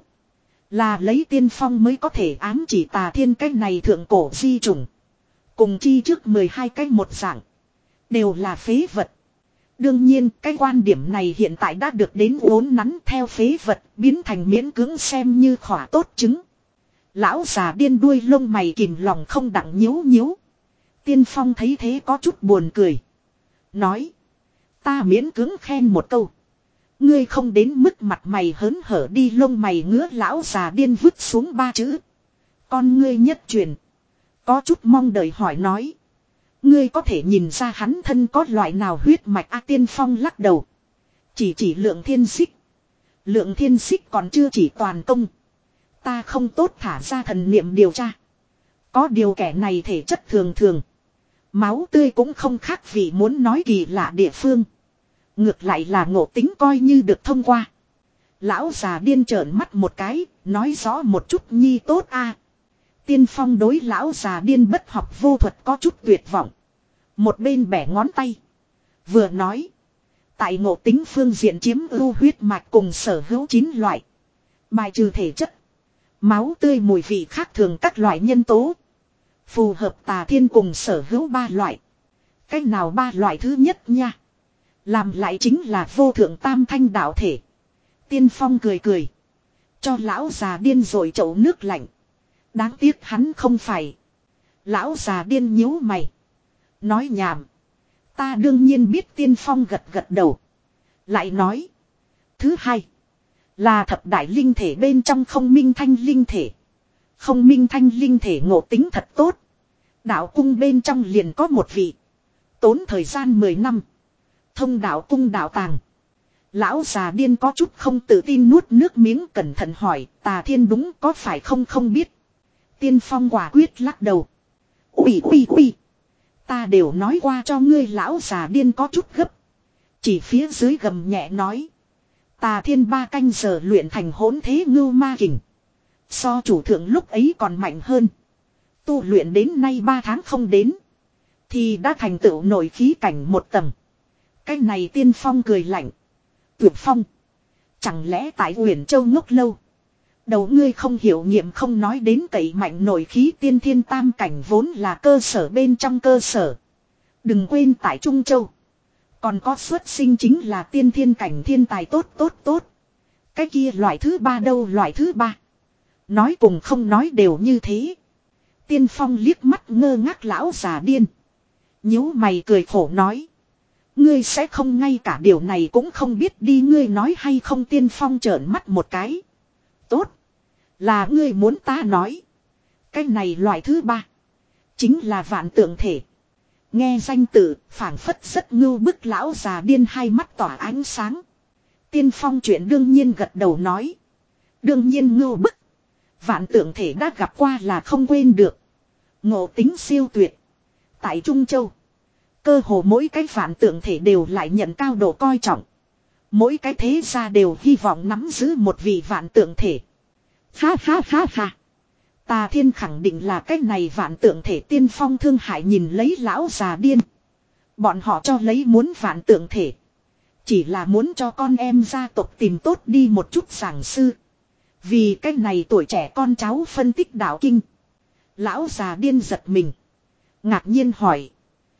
Là lấy Tiên Phong mới có thể ám chỉ Tà Thiên cái này thượng cổ di chủng. Cùng chi trước mười hai cái một dạng. Đều là phế vật. Đương nhiên cái quan điểm này hiện tại đã được đến uốn nắn theo phế vật biến thành miễn cưỡng xem như khỏa tốt trứng. Lão già điên đuôi lông mày kìm lòng không đặng nhíu nhíu. Tiên Phong thấy thế có chút buồn cười. Nói. Ta miễn cưỡng khen một câu. Ngươi không đến mức mặt mày hớn hở đi lông mày ngứa lão già điên vứt xuống ba chữ. Con ngươi nhất truyền. Có chút mong đợi hỏi nói. Ngươi có thể nhìn ra hắn thân có loại nào huyết mạch A Tiên Phong lắc đầu. Chỉ chỉ lượng thiên xích. Lượng thiên xích còn chưa chỉ toàn công. Ta không tốt thả ra thần niệm điều tra. Có điều kẻ này thể chất thường thường. Máu tươi cũng không khác vì muốn nói kỳ lạ địa phương. Ngược lại là ngộ tính coi như được thông qua. Lão già điên trợn mắt một cái, nói rõ một chút nhi tốt a. Tiên Phong đối lão già điên bất học vô thuật có chút tuyệt vọng. Một bên bẻ ngón tay. Vừa nói. Tại ngộ tính phương diện chiếm ưu huyết mạch cùng sở hữu chín loại. Bài trừ thể chất. Máu tươi mùi vị khác thường các loại nhân tố. Phù hợp Tà Thiên cùng sở hữu ba loại. Cách nào ba loại thứ nhất nha. Làm lại chính là vô thượng tam thanh đạo thể. Tiên Phong cười cười. Cho lão già điên rồi chậu nước lạnh. Đáng tiếc hắn không phải. Lão già điên nhíu mày. Nói nhảm. Ta đương nhiên biết Tiên Phong gật gật đầu. Lại nói. Thứ hai. Là thập đại linh thể bên trong không minh thanh linh thể. Không minh thanh linh thể ngộ tính thật tốt. Đạo cung bên trong liền có một vị. Tốn thời gian mười năm. Thông đạo cung đạo tàng. Lão già điên có chút không tự tin nuốt nước miếng cẩn thận hỏi. Tà Thiên đúng có phải không không biết. Tiên Phong quả quyết lắc đầu. Ui ui ui. Ta đều nói qua cho ngươi lão già điên có chút gấp. Chỉ phía dưới gầm nhẹ nói. Tà Thiên ba canh giờ luyện thành hỗn thế ngưu ma kình. So chủ thượng lúc ấy còn mạnh hơn. Tu luyện đến nay ba tháng không đến. Thì đã thành tựu nổi khí cảnh một tầng. Cái này Tiên Phong cười lạnh. Tuyệt Phong. Chẳng lẽ tại Uyển Châu ngốc lâu. Đầu ngươi không hiểu nghiệm không nói đến cậy mạnh nổi khí tiên thiên tam cảnh vốn là cơ sở bên trong cơ sở. Đừng quên tại Trung Châu. Còn có xuất sinh chính là tiên thiên cảnh thiên tài tốt tốt tốt. Cái kia loại thứ ba đâu loại thứ ba. Nói cùng không nói đều như thế. Tiên Phong liếc mắt ngơ ngác lão già điên. Nhíu mày cười khổ nói. Ngươi sẽ không ngay cả điều này cũng không biết đi ngươi nói hay không. Tiên Phong trợn mắt một cái. Tốt. Là ngươi muốn ta nói. Cái này loại thứ ba. Chính là vạn tượng thể. Nghe danh tự phảng phất rất ngưu bức lão già điên hai mắt tỏa ánh sáng. Tiên Phong chuyện đương nhiên gật đầu nói. Đương nhiên ngưu bức. Vạn tượng thể đã gặp qua là không quên được. Ngộ tính siêu tuyệt. Tại Trung Châu. Cơ hồ mỗi cái vạn tượng thể đều lại nhận cao độ coi trọng. Mỗi cái thế gia đều hy vọng nắm giữ một vị vạn tượng thể. Ha ha ha ha. Tà Thiên khẳng định là cái này vạn tượng thể. Tiên Phong thương hại nhìn lấy lão già điên. Bọn họ cho lấy muốn vạn tượng thể. Chỉ là muốn cho con em gia tộc tìm tốt đi một chút giảng sư. Vì cái này tuổi trẻ con cháu phân tích đạo kinh. Lão già điên giật mình. Ngạc nhiên hỏi.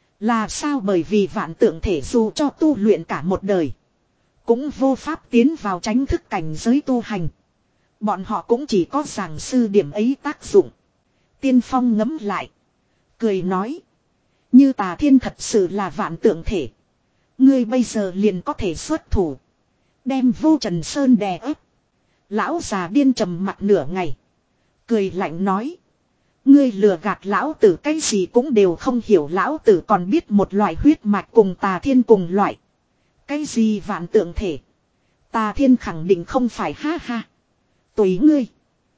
Là sao bởi vì vạn tượng thể dù cho tu luyện cả một đời. Cũng vô pháp tiến vào chánh thức cảnh giới tu hành. Bọn họ cũng chỉ có giảng sư điểm ấy tác dụng. Tiên Phong ngấm lại. Cười nói. Như Tà Thiên thật sự là vạn tượng thể. Ngươi bây giờ liền có thể xuất thủ. Đem Vô Trần Sơn đè ép. Lão già điên trầm mặt nửa ngày. Cười lạnh nói. Ngươi lừa gạt lão tử cái gì cũng đều không hiểu. Lão tử còn biết một loại huyết mạch cùng Tà Thiên cùng loại. Cái gì vạn tượng thể. Tà Thiên khẳng định không phải ha ha. Tùy ngươi.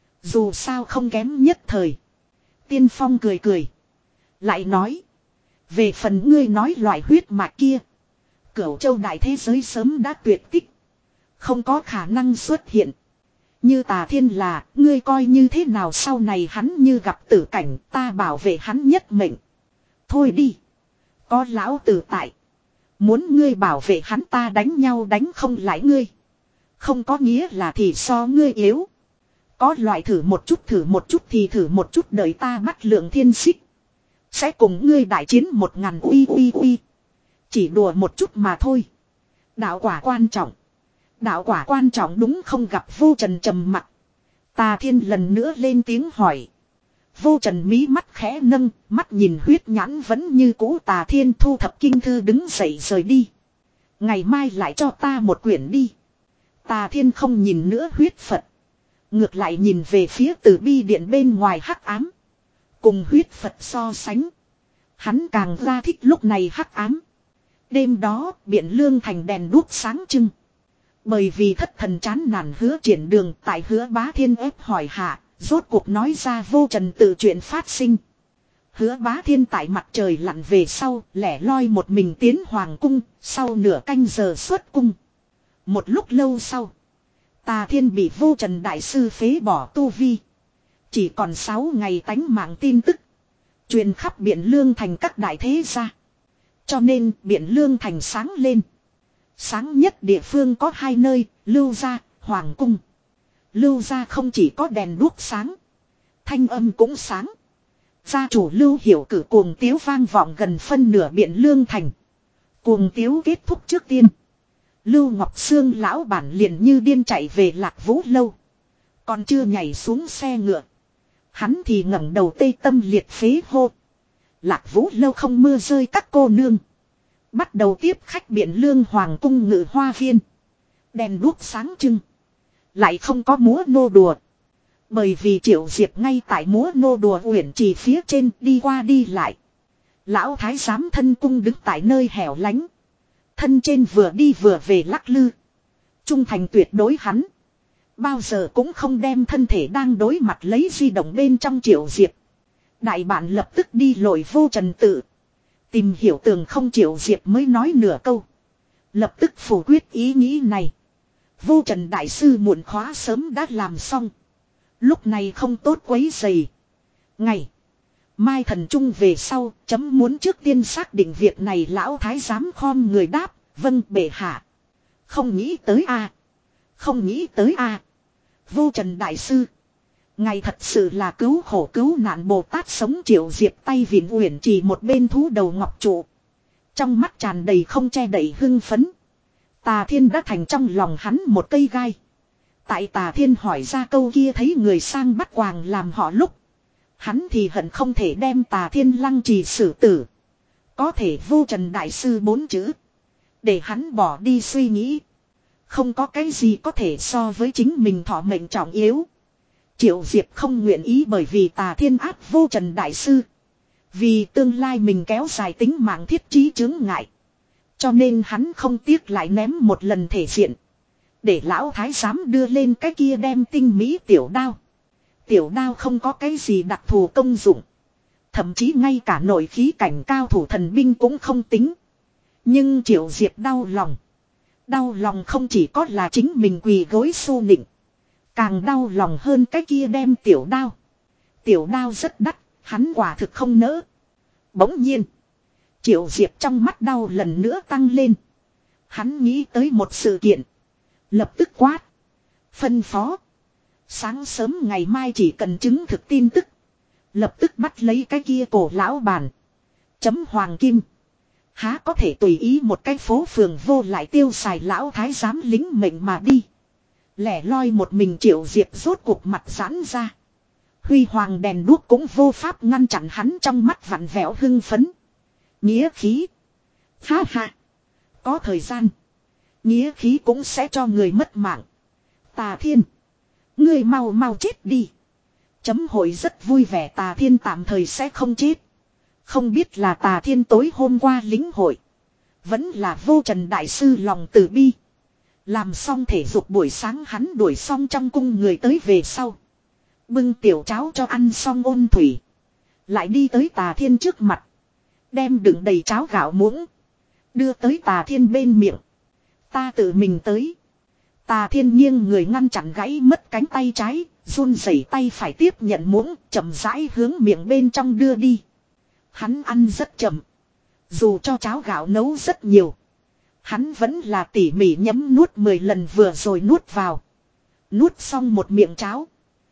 Dù sao không kém nhất thời. Tiên Phong cười cười. Lại nói. Về phần ngươi nói loại huyết mạch kia. Cửu châu đại thế giới sớm đã tuyệt tích. Không có khả năng xuất hiện. Như Tà Thiên là, ngươi coi như thế nào sau này hắn như gặp tử cảnh, ta bảo vệ hắn nhất mệnh. Thôi đi. Có lão tử tại. Muốn ngươi bảo vệ hắn ta đánh nhau đánh không lại ngươi. Không có nghĩa là thì so ngươi yếu. Có loại thử một chút thử một chút thì thử một chút đợi ta bắt Lượng Thiên Xích. Sẽ cùng ngươi đại chiến một ngàn uy uy uy. Chỉ đùa một chút mà thôi. Đạo quả quan trọng. Đạo quả quan trọng đúng không gặp Vô Trần trầm mặt. Tà Thiên lần nữa lên tiếng hỏi. Vô Trần mí mắt khẽ nâng, mắt nhìn huyết nhãn vẫn như cũ. Tà Thiên thu thập kinh thư đứng dậy rời đi. Ngày mai lại cho ta một quyển đi. Tà Thiên không nhìn nữa huyết Phật. Ngược lại nhìn về phía Từ Bi điện bên ngoài hắc ám. Cùng huyết Phật so sánh. Hắn càng ra thích lúc này hắc ám. Đêm đó Biện Lương thành đèn đuốc sáng trưng. Bởi vì thất thần chán nản Hứa Triển Đường tại Hứa Bá Thiên ép hỏi hạ. Rốt cuộc nói ra Vô Trần tự chuyện phát sinh. Hứa Bá Thiên tại mặt trời lặn về sau lẻ loi một mình tiến hoàng cung. Sau nửa canh giờ xuất cung. Một lúc lâu sau. Tà Thiên bị Vô Trần đại sư phế bỏ tu vi. Chỉ còn sáu ngày tánh mạng tin tức. Truyền khắp Biện Lương thành các đại thế gia. Cho nên Biện Lương thành sáng lên. Sáng nhất địa phương có hai nơi, Lưu Gia, Hoàng cung. Lưu Gia không chỉ có đèn đuốc sáng. Thanh âm cũng sáng. Gia chủ Lưu Hiểu cử cuồng tiếu vang vọng gần phân nửa Biện Lương thành. Cuồng tiếu kết thúc trước tiên. Lưu Ngọc Sương lão bản liền như điên chạy về Lạc Vũ lâu. Còn chưa nhảy xuống xe ngựa. Hắn thì ngẩng đầu tê tâm liệt phế hô. Lạc Vũ lâu không mưa rơi các cô nương. Bắt đầu tiếp khách Biện Lương Hoàng cung ngự hoa viên. Đèn đuốc sáng trưng. Lại không có múa nô đùa. Bởi vì Triệu Diệp ngay tại múa nô đùa uyển trì phía trên đi qua đi lại. Lão thái giám thân cung đứng tại nơi hẻo lánh. Thân trên vừa đi vừa về lắc lư. Trung thành tuyệt đối hắn. Bao giờ cũng không đem thân thể đang đối mặt lấy di động bên trong Triệu Diệp. Đại bạn lập tức đi lội Vô Trần tự. Tìm hiểu tường không Triệu Diệp mới nói nửa câu. Lập tức phủ quyết ý nghĩ này. Vô Trần đại sư muộn khóa sớm đã làm xong. Lúc này không tốt quấy giày. Ngày. Mai thần trung về sau, chấm muốn trước tiên xác định việc này. Lão thái giám khom người đáp, vâng bệ hạ. Không nghĩ tới a à. Không nghĩ tới a à. Vô Trần đại sư. Ngài thật sự là cứu khổ cứu nạn Bồ Tát sống. Triệu Diệp tay vịn uyển chỉ một bên thú đầu ngọc trụ. Trong mắt tràn đầy không che đậy hưng phấn. Tà Thiên đã thành trong lòng hắn một cây gai. Tại Tà Thiên hỏi ra câu kia thấy người sang bắt quàng làm họ lúc. Hắn thì hận không thể đem Tà Thiên lăng trì xử tử. Có thể Vô Trần đại sư bốn chữ. Để hắn bỏ đi suy nghĩ. Không có cái gì có thể so với chính mình thọ mệnh trọng yếu. Triệu Diệp không nguyện ý bởi vì Tà Thiên áp Vô Trần đại sư. Vì tương lai mình kéo dài tính mạng thiết trí chướng ngại. Cho nên hắn không tiếc lại ném một lần thể diện. Để lão thái giám đưa lên cái kia đem tinh mỹ tiểu đao. Tiểu đao không có cái gì đặc thù công dụng. Thậm chí ngay cả nội khí cảnh cao thủ thần binh cũng không tính. Nhưng Triệu Diệp đau lòng. Đau lòng không chỉ có là chính mình quỳ gối xu nịnh. Càng đau lòng hơn cái kia đem tiểu đao. Tiểu đao rất đắt, hắn quả thực không nỡ. Bỗng nhiên. Triệu Diệp trong mắt đau lần nữa tăng lên. Hắn nghĩ tới một sự kiện. Lập tức quát. Phân phó. Sáng sớm ngày mai chỉ cần chứng thực tin tức. Lập tức bắt lấy cái kia cổ lão bàn. Chấm hoàng kim. Há có thể tùy ý một cái phố phường vô lại tiêu xài lão thái giám lính mệnh mà đi. Lẻ loi một mình Triệu Diệp rốt cuộc mặt giãn ra. Huy hoàng đèn đuốc cũng vô pháp ngăn chặn hắn trong mắt vặn vẹo hưng phấn. Nghĩa khí. Ha ha. Có thời gian. Nghĩa khí cũng sẽ cho người mất mạng. Tà Thiên. Ngươi mau mau chết đi. Chấm hội rất vui vẻ. Tà Thiên tạm thời sẽ không chết. Không biết là Tà Thiên tối hôm qua lính hội. Vẫn là Vô Trần đại sư lòng từ bi. Làm xong thể dục buổi sáng hắn đuổi xong trong cung người tới về sau. Bưng tiểu cháo cho ăn xong ôn thủy. Lại đi tới Tà Thiên trước mặt. Đem đựng đầy cháo gạo muỗng. Đưa tới Tà Thiên bên miệng. Ta tự mình tới. Tà Thiên nghiêng người ngăn chặn gãy mất cánh tay trái. Run rẩy tay phải tiếp nhận muỗng. Chậm rãi hướng miệng bên trong đưa đi. Hắn ăn rất chậm. Dù cho cháo gạo nấu rất nhiều. Hắn vẫn là tỉ mỉ nhấm nuốt mười lần vừa rồi nuốt vào. Nuốt xong một miệng cháo.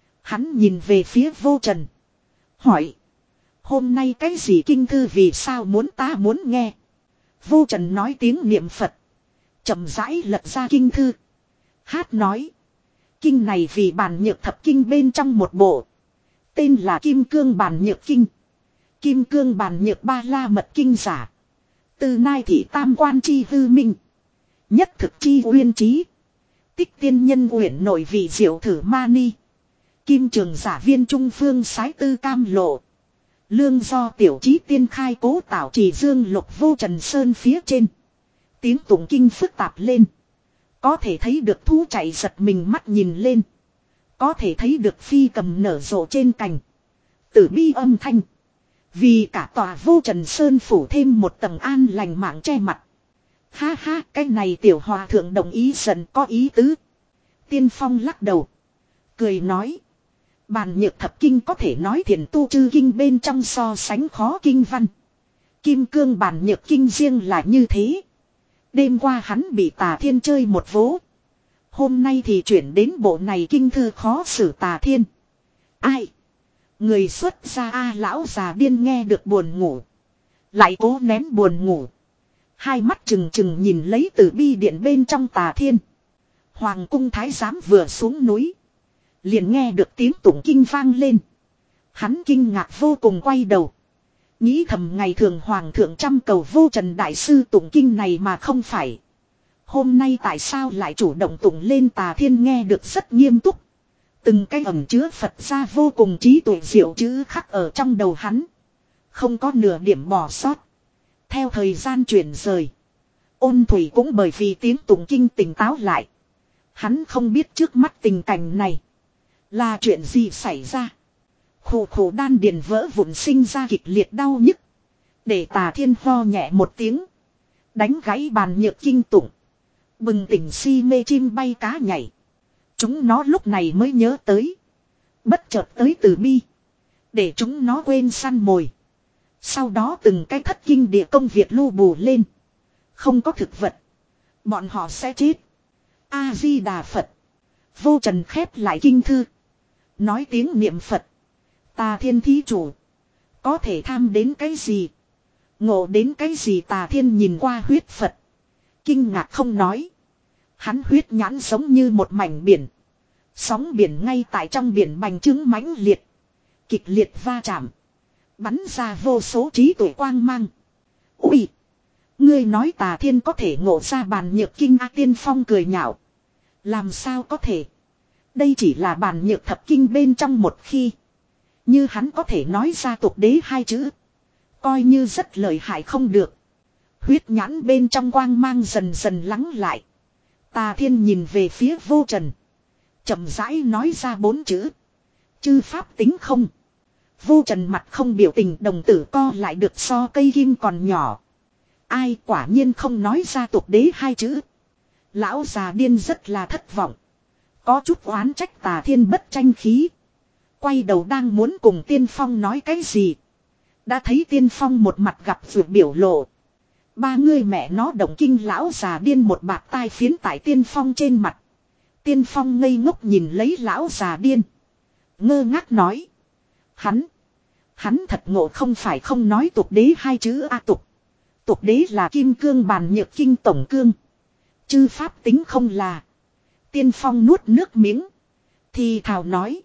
Hắn nhìn về phía Vô Trần. Hỏi. Hôm nay cái gì kinh thư vì sao muốn ta muốn nghe. Vô Trần nói tiếng niệm Phật. Chậm rãi lật ra kinh thư. Hát nói. Kinh này vì bản nhược thập kinh bên trong một bộ. Tên là Kim Cương Bản Nhược Kinh. Kim Cương Bản Nhược Ba La Mật Kinh giả. Từ nai thị tam quan chi hư minh. Nhất thực chi uyên trí. Tích tiên nhân uyển nội vị diệu thử ma ni. Kim trường giả viên trung phương sái tư cam lộ. Lương do tiểu trí tiên khai cố tạo trì dương lục Vô Trần sơn phía trên. Tiếng tụng kinh phức tạp lên. Có thể thấy được thú chạy giật mình mắt nhìn lên. Có thể thấy được phi cầm nở rộ trên cành. Tử bi âm thanh. Vì cả tòa Vô Trần sơn phủ thêm một tầng an lành mạng che mặt. Ha ha, cái này tiểu hòa thượng đồng ý dần có ý tứ. Tiên Phong lắc đầu. Cười nói. Bàn nhược thập kinh có thể nói thiền tu chư kinh bên trong so sánh khó kinh văn. Kim Cương Bản Nhược Kinh riêng là như thế. Đêm qua hắn bị Tà Thiên chơi một vố. Hôm nay thì chuyển đến bộ này kinh thư khó xử Tà Thiên. Ai? Người xuất gia a lão già điên nghe được buồn ngủ. Lại cố nén buồn ngủ. Hai mắt trừng trừng nhìn lấy từ bi điện bên trong Tà Thiên. Hoàng cung thái giám vừa xuống núi. Liền nghe được tiếng tụng kinh vang lên. Hắn kinh ngạc vô cùng quay đầu. Nghĩ thầm ngày thường hoàng thượng trăm cầu Vô Trần đại sư tụng kinh này mà không phải. Hôm nay tại sao lại chủ động tụng lên. Tà Thiên nghe được rất nghiêm túc. Từng cái ẩn chứa Phật ra vô cùng trí tuệ diệu chữ khắc ở trong đầu hắn. Không có nửa điểm bỏ sót. Theo thời gian chuyển rời. Ôn thủy cũng bởi vì tiếng tụng kinh tỉnh táo lại. Hắn không biết trước mắt tình cảnh này. Là chuyện gì xảy ra. Khổ khổ đan điền vỡ vụn sinh ra kịch liệt đau nhức. Để Tà Thiên ho nhẹ một tiếng. Đánh gãy bàn nhược kinh tụng. Bừng tỉnh si mê chim bay cá nhảy. Chúng nó lúc này mới nhớ tới. Bất chợt tới từ bi. Để chúng nó quên săn mồi. Sau đó từng cái thất kinh địa công việc lưu bù lên. Không có thực vật. Bọn họ sẽ chết. A-di-đà Phật. Vô Trần khép lại kinh thư. Nói tiếng niệm Phật. Tà Thiên thí chủ. Có thể tham đến cái gì? Ngộ đến cái gì? Tà Thiên nhìn qua huyết Phật. Kinh ngạc không nói. Hắn huyết nhãn giống như một mảnh biển. Sóng biển ngay tại trong biển bành trướng mãnh liệt. Kịch liệt va chạm. Bắn ra vô số trí tuệ quang mang. Ui! Ngươi nói Tà Thiên có thể ngộ ra bàn nhược kinh. A Tiên Phong cười nhạo. Làm sao có thể? Đây chỉ là bàn nhược thập kinh bên trong một khi. Như hắn có thể nói ra tục đế hai chữ. Coi như rất lợi hại không được. Huyết nhãn bên trong quang mang dần dần lắng lại. Tà Thiên nhìn về phía Vô Trần. Chậm rãi nói ra bốn chữ. Chư pháp tính không. Vô Trần mặt không biểu tình, đồng tử co lại được so cây kim còn nhỏ. Ai quả nhiên không nói ra tục đế hai chữ. Lão già điên rất là thất vọng. Có chút oán trách Tà Thiên bất tranh khí. Quay đầu đang muốn cùng Tiên Phong nói cái gì. Đã thấy Tiên Phong một mặt gặp vượt biểu lộ. Ba người mẹ nó động kinh. Lão già điên một bạt tai phiến tại Tiên Phong trên mặt. Tiên Phong ngây ngốc nhìn lấy lão già điên. Ngơ ngác nói. Hắn. Hắn thật ngộ không phải không nói tục đế hai chữ a tục. Tục đế là kim cương bàn nhược kinh tổng cương. Chư pháp tính không là. Tiên Phong nuốt nước miếng. Thì thào nói.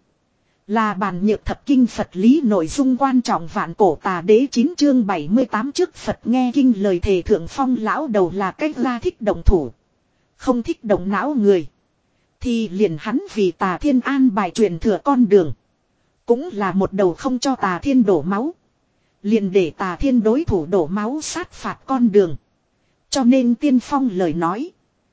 Là bàn nhược thập kinh Phật lý nội dung quan trọng vạn cổ tà đế chín chương bảy mươi tám trước Phật nghe kinh lời thề thượng phong lão đầu là cách ra thích động thủ. Không thích động não người. Thì liền hắn vì Tà Thiên an bài truyền thừa con đường. Cũng là một đầu không cho Tà Thiên đổ máu. Liền để Tà Thiên đối thủ đổ máu sát phạt con đường. Cho nên Tiên Phong lời nói.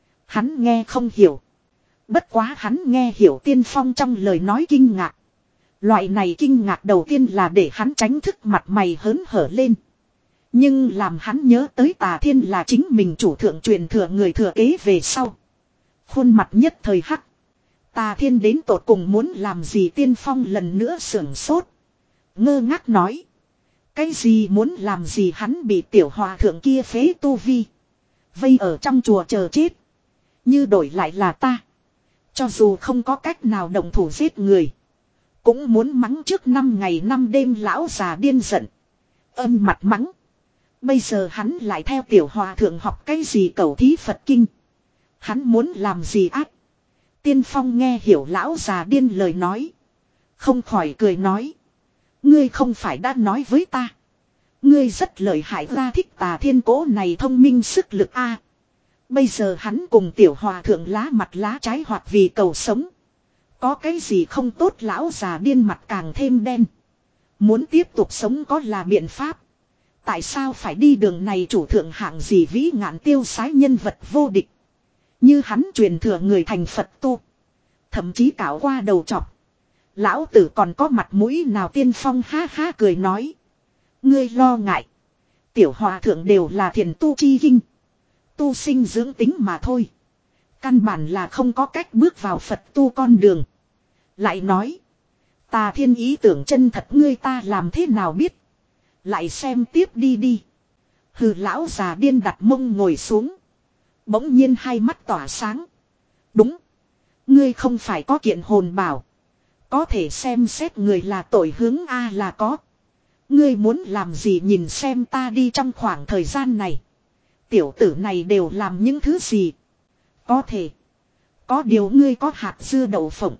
Hắn nghe không hiểu. Bất quá hắn nghe hiểu Tiên Phong trong lời nói kinh ngạc. Loại này kinh ngạc đầu tiên là để hắn tránh thức mặt mày hớn hở lên. Nhưng làm hắn nhớ tới Tà Thiên là chính mình chủ thượng truyền thừa người thừa kế về sau. Khuôn mặt nhất thời hắc. Tà Thiên đến tột cùng muốn làm gì? Tiên Phong lần nữa sưởng sốt. Ngơ ngác nói. Cái gì muốn làm gì? Hắn bị tiểu hòa thượng kia phế tu vi. Vây ở trong chùa chờ chết. Như đổi lại là ta. Cho dù không có cách nào động thủ giết người. Cũng muốn mắng trước năm ngày năm đêm. Lão già điên giận. Âm mặt mắng. Bây giờ hắn lại theo tiểu hòa thượng học cái gì cầu thí Phật kinh. Hắn muốn làm gì ác. Tiên Phong nghe hiểu lão già điên lời nói. Không khỏi cười nói. Ngươi không phải đã nói với ta. Ngươi rất lợi hại ra thích Tà Thiên cố này thông minh sức lực a. Bây giờ hắn cùng tiểu hòa thượng lá mặt lá trái hoặc vì cầu sống. Có cái gì không tốt? Lão già điên mặt càng thêm đen. Muốn tiếp tục sống có là biện pháp. Tại sao phải đi đường này? Chủ thượng hạng gì vĩ ngạn tiêu sái nhân vật vô địch. Như hắn truyền thừa người thành Phật tu. Thậm chí cạo qua đầu chọc. Lão tử còn có mặt mũi nào? Tiên Phong ha ha cười nói. Ngươi lo ngại. Tiểu hòa thượng đều là thiền tu chi kinh. Tu sinh dưỡng tính mà thôi. Căn bản là không có cách bước vào Phật tu con đường. Lại nói. Tà Thiên ý tưởng chân thật ngươi ta làm thế nào biết. Lại xem tiếp đi đi. Hừ, lão già điên đặt mông ngồi xuống. Bỗng nhiên hai mắt tỏa sáng. Đúng. Ngươi không phải có kiện hồn bảo. Có thể xem xét người là tội hướng A là có. Ngươi muốn làm gì? Nhìn xem ta đi trong khoảng thời gian này. Tiểu tử này đều làm những thứ gì? Có thể. Có điều ngươi có hạt dưa đậu phộng.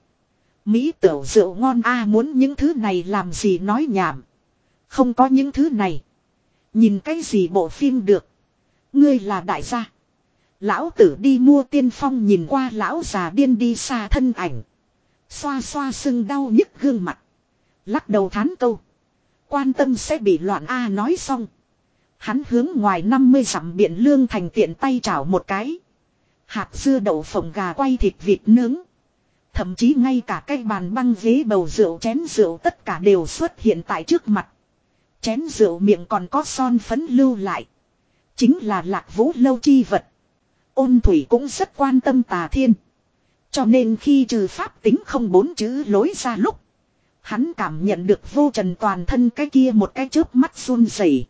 Mỹ tiểu rượu ngon A, muốn những thứ này làm gì? Nói nhảm. Không có những thứ này. Nhìn cái gì bộ phim được. Ngươi là đại gia. Lão tử đi mua. Tiên Phong nhìn qua lão già điên đi xa thân ảnh. Xoa xoa sưng đau nhức gương mặt. Lắc đầu thán câu. Quan tâm sẽ bị loạn A. Nói xong. Hắn hướng ngoài năm mươi dặm Biện Lương thành tiện tay chảo một cái. Hạt dưa đậu phộng gà quay thịt vịt nướng. Thậm chí ngay cả cái bàn băng ghế bầu rượu chén rượu tất cả đều xuất hiện tại trước mặt. Chén rượu miệng còn có son phấn lưu lại. Chính là Lạc Vũ lâu chi vật. Ôn Thủy cũng rất quan tâm Tà Thiên. Cho nên khi trừ pháp tính không bốn chữ lối ra lúc. Hắn cảm nhận được vô trần toàn thân cái kia một cái chớp mắt run rẩy,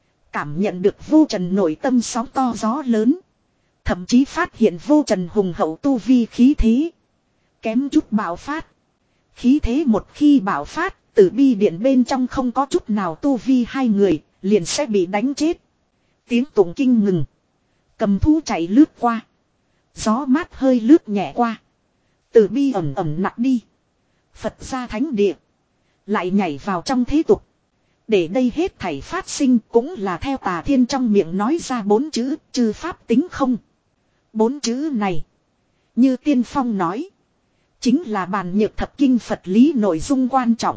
cảm nhận được vô trần nội tâm sóng to gió lớn. Thậm chí phát hiện vô trần hùng hậu tu vi khí thế. Kém chút bạo phát. Khí thế một khi bạo phát, từ bi điện bên trong không có chút nào tu vi hai người, liền sẽ bị đánh chết. Tiếng tụng kinh ngừng. Cầm thú chạy lướt qua. Gió mát hơi lướt nhẹ qua. Từ bi ẩm ẩm nặng đi. Phật gia thánh địa. Lại nhảy vào trong thế tục. Để đây hết thảy phát sinh cũng là theo Tà Thiên trong miệng nói ra bốn chữ, chư pháp tính không. Bốn chữ này, như Tiên Phong nói, chính là bản nhược thập kinh Phật lý nội dung quan trọng.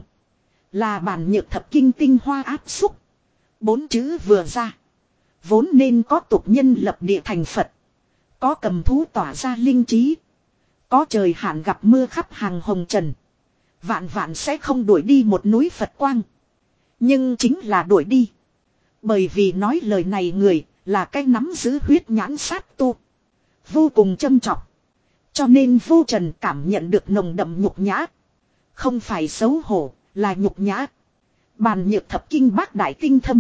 Là bản nhược thập kinh tinh hoa áp xúc. Bốn chữ vừa ra, vốn nên có tục nhân lập địa thành Phật. Có cầm thú tỏa ra linh trí. Có trời hạn gặp mưa khắp hàng hồng trần. Vạn vạn sẽ không đuổi đi một núi Phật quang. Nhưng chính là đuổi đi. Bởi vì nói lời này người là cái nắm giữ huyết nhãn sát tu. Vô cùng châm trọng. Cho nên vô trần cảm nhận được nồng đậm nhục nhã. Không phải xấu hổ, là nhục nhã. Bàn nhược thập kinh bác đại tinh thâm.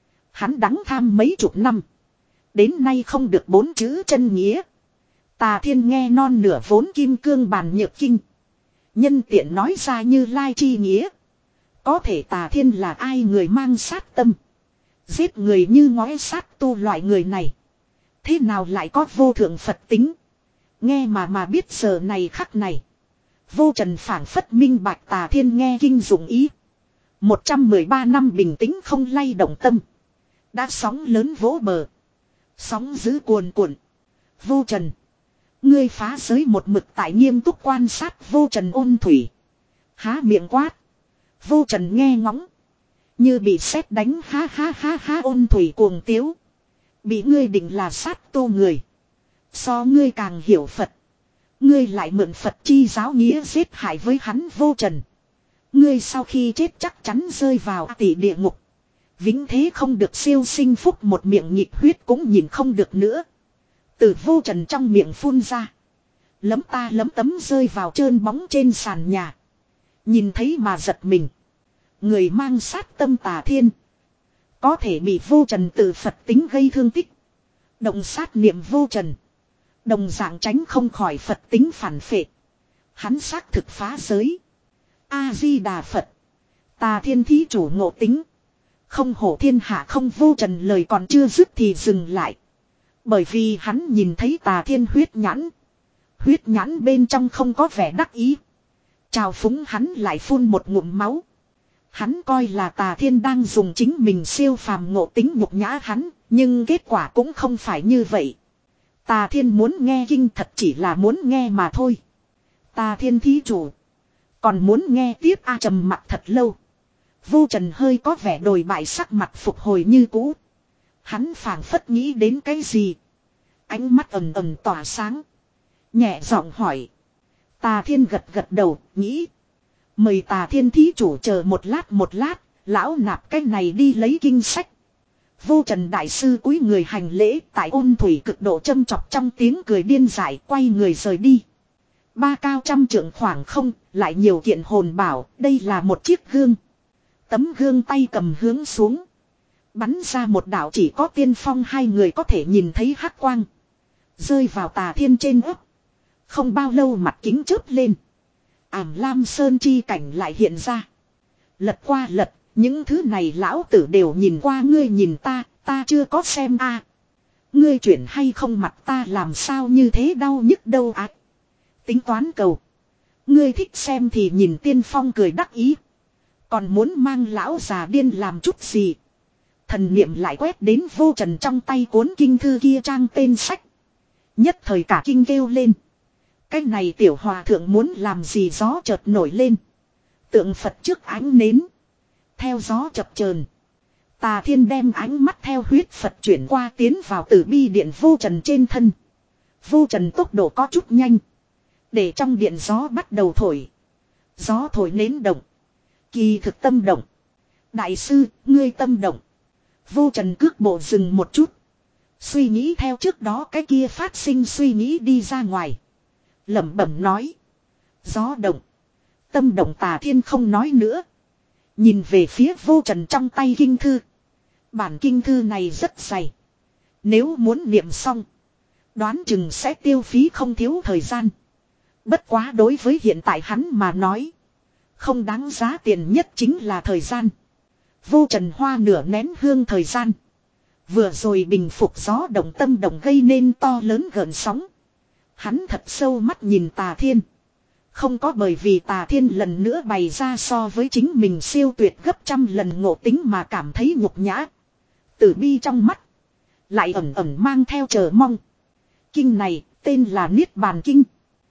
Hắn đắng tham mấy chục năm. Đến nay không được bốn chữ chân nghĩa. Tà Thiên nghe non nửa vốn kim cương bàn nhược kinh. Nhân tiện nói ra như lai chi nghĩa. Có thể Tà Thiên là ai người mang sát tâm. Giết người như ngói sát tu loại người này. Thế nào lại có vô thượng Phật tính. Nghe mà mà biết giờ này khắc này. Vô trần phảng phất minh bạch Tà Thiên nghe kinh dụng ý. một trăm mười ba năm bình tĩnh không lay động tâm. Đã sóng lớn vỗ bờ. Sóng dữ cuồn cuộn. Vô trần. Ngươi phá giới một mực tại nghiêm túc quan sát vô trần ôn thủy. Há miệng quát. Vô trần nghe ngóng. Như bị sét đánh ha ha ha ha ôn thủy cuồng tiếu. Bị ngươi định là sát tu người. So ngươi càng hiểu Phật. Ngươi lại mượn Phật chi giáo nghĩa giết hại với hắn vô trần. Ngươi sau khi chết chắc chắn rơi vào tỷ địa ngục. Vĩnh thế không được siêu sinh phúc một miệng nhịp huyết cũng nhìn không được nữa. Từ vô trần trong miệng phun ra. Lấm ta lấm tấm rơi vào trơn bóng trên sàn nhà. Nhìn thấy mà giật mình. Người mang sát tâm Tà Thiên. Có thể bị vô trần tự Phật tính gây thương tích. Động sát niệm vô trần. Đồng dạng tránh không khỏi Phật tính phản phệ. Hắn xác thực phá giới. A-di-đà Phật. Tà Thiên thí chủ ngộ tính. Không hổ thiên hạ không vô trần lời còn chưa dứt thì dừng lại. Bởi vì hắn nhìn thấy Tà Thiên huyết nhãn. Huyết nhãn bên trong không có vẻ đắc ý. Chào phúng hắn lại phun một ngụm máu. Hắn coi là Tà Thiên đang dùng chính mình siêu phàm ngộ tính nhục nhã hắn. Nhưng kết quả cũng không phải như vậy. Tà Thiên muốn nghe kinh thật chỉ là muốn nghe mà thôi. Tà Thiên thí chủ. Còn muốn nghe tiếp a trầm mặt thật lâu. Vô trần hơi có vẻ đồi bại sắc mặt phục hồi như cũ. Hắn phảng phất nghĩ đến cái gì. Ánh mắt ầm ầm tỏa sáng. Nhẹ giọng hỏi. Tà Thiên gật gật đầu, nghĩ. Mời Tà Thiên thí chủ chờ một lát một lát, lão nạp cái này đi lấy kinh sách. Vô trần đại sư cúi người hành lễ tại ôn thủy cực độ châm chọc trong tiếng cười điên dại quay người rời đi. Ba cao trăm trượng khoảng không, lại nhiều kiện hồn bảo, đây là một chiếc gương. Tấm gương tay cầm hướng xuống. Bắn ra một đạo chỉ có tiên phong hai người có thể nhìn thấy hắc quang. Rơi vào Tà Thiên trên ấp. Không bao lâu mặt kính chớp lên. Ảm lam sơn chi cảnh lại hiện ra. Lật qua lật, những thứ này lão tử đều nhìn qua ngươi nhìn ta, ta chưa có xem a. À. Ngươi chuyển hay không mặt ta làm sao như thế đau nhức đâu á. À. Tính toán cầu. Ngươi thích xem thì nhìn tiên phong cười đắc ý. Còn muốn mang lão già điên làm chút gì. Thần niệm lại quét đến vô trần trong tay cuốn kinh thư kia trang tên sách. Nhất thời cả kinh kêu lên. Cái này tiểu hòa thượng muốn làm gì gió chợt nổi lên. Tượng Phật trước ánh nến. Theo gió chập chờn. Tà Thiên đem ánh mắt theo huyết Phật chuyển qua tiến vào tử bi điện vô trần trên thân. Vô trần tốc độ có chút nhanh. Để trong điện gió bắt đầu thổi. Gió thổi nến động. Kỳ thực tâm động. Đại sư, ngươi tâm động. Vô trần cước bộ dừng một chút. Suy nghĩ theo trước đó cái kia phát sinh suy nghĩ đi ra ngoài. Lẩm bẩm nói. Gió động. Tâm động Tà Thiên không nói nữa. Nhìn về phía Vô Trần trong tay kinh thư. Bản kinh thư này rất dày. Nếu muốn niệm xong. Đoán chừng sẽ tiêu phí không thiếu thời gian. Bất quá đối với hiện tại hắn mà nói. Không đáng giá tiền nhất chính là thời gian. Vô Trần hoa nửa nén hương thời gian. Vừa rồi bình phục gió động tâm động gây nên to lớn gợn sóng. Hắn thật sâu mắt nhìn Tà Thiên. Không có bởi vì Tà Thiên lần nữa bày ra so với chính mình siêu tuyệt gấp trăm lần ngộ tính mà cảm thấy nhục nhã. Tử bi trong mắt. Lại ẩn ẩn mang theo chờ mong. Kinh này tên là Niết Bàn Kinh.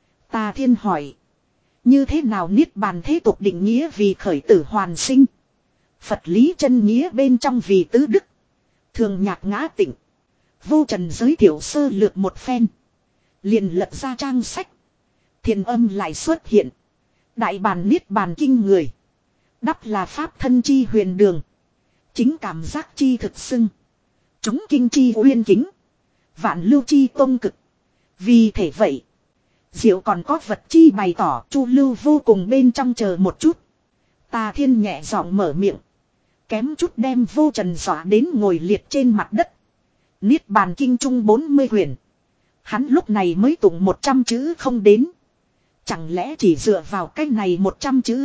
Tà Thiên hỏi. Như thế nào Niết Bàn thế tục định nghĩa vì khởi tử hoàn sinh. Phật lý chân nghĩa bên trong vì tứ đức. Thường nhạc ngã tịnh. Vô Trần giới thiệu sơ lược một phen. Liền lật ra trang sách. Thiền âm lại xuất hiện. Đại bàn Niết Bàn kinh người. Đắp là pháp thân chi huyền đường. Chính cảm giác chi thực xưng. Chúng kinh chi uyên kính. Vạn lưu chi tôn cực. Vì thể vậy. Diệu còn có vật chi bày tỏ chu lưu vô cùng bên trong chờ một chút. Tà Thiên nhẹ giọng mở miệng. Kém chút đem Vô Trần dọa đến ngồi liệt trên mặt đất. Niết Bàn kinh trung bốn mươi quyển. Hắn lúc này mới tụng một trăm chữ không đến. Chẳng lẽ chỉ dựa vào cái này một trăm chữ.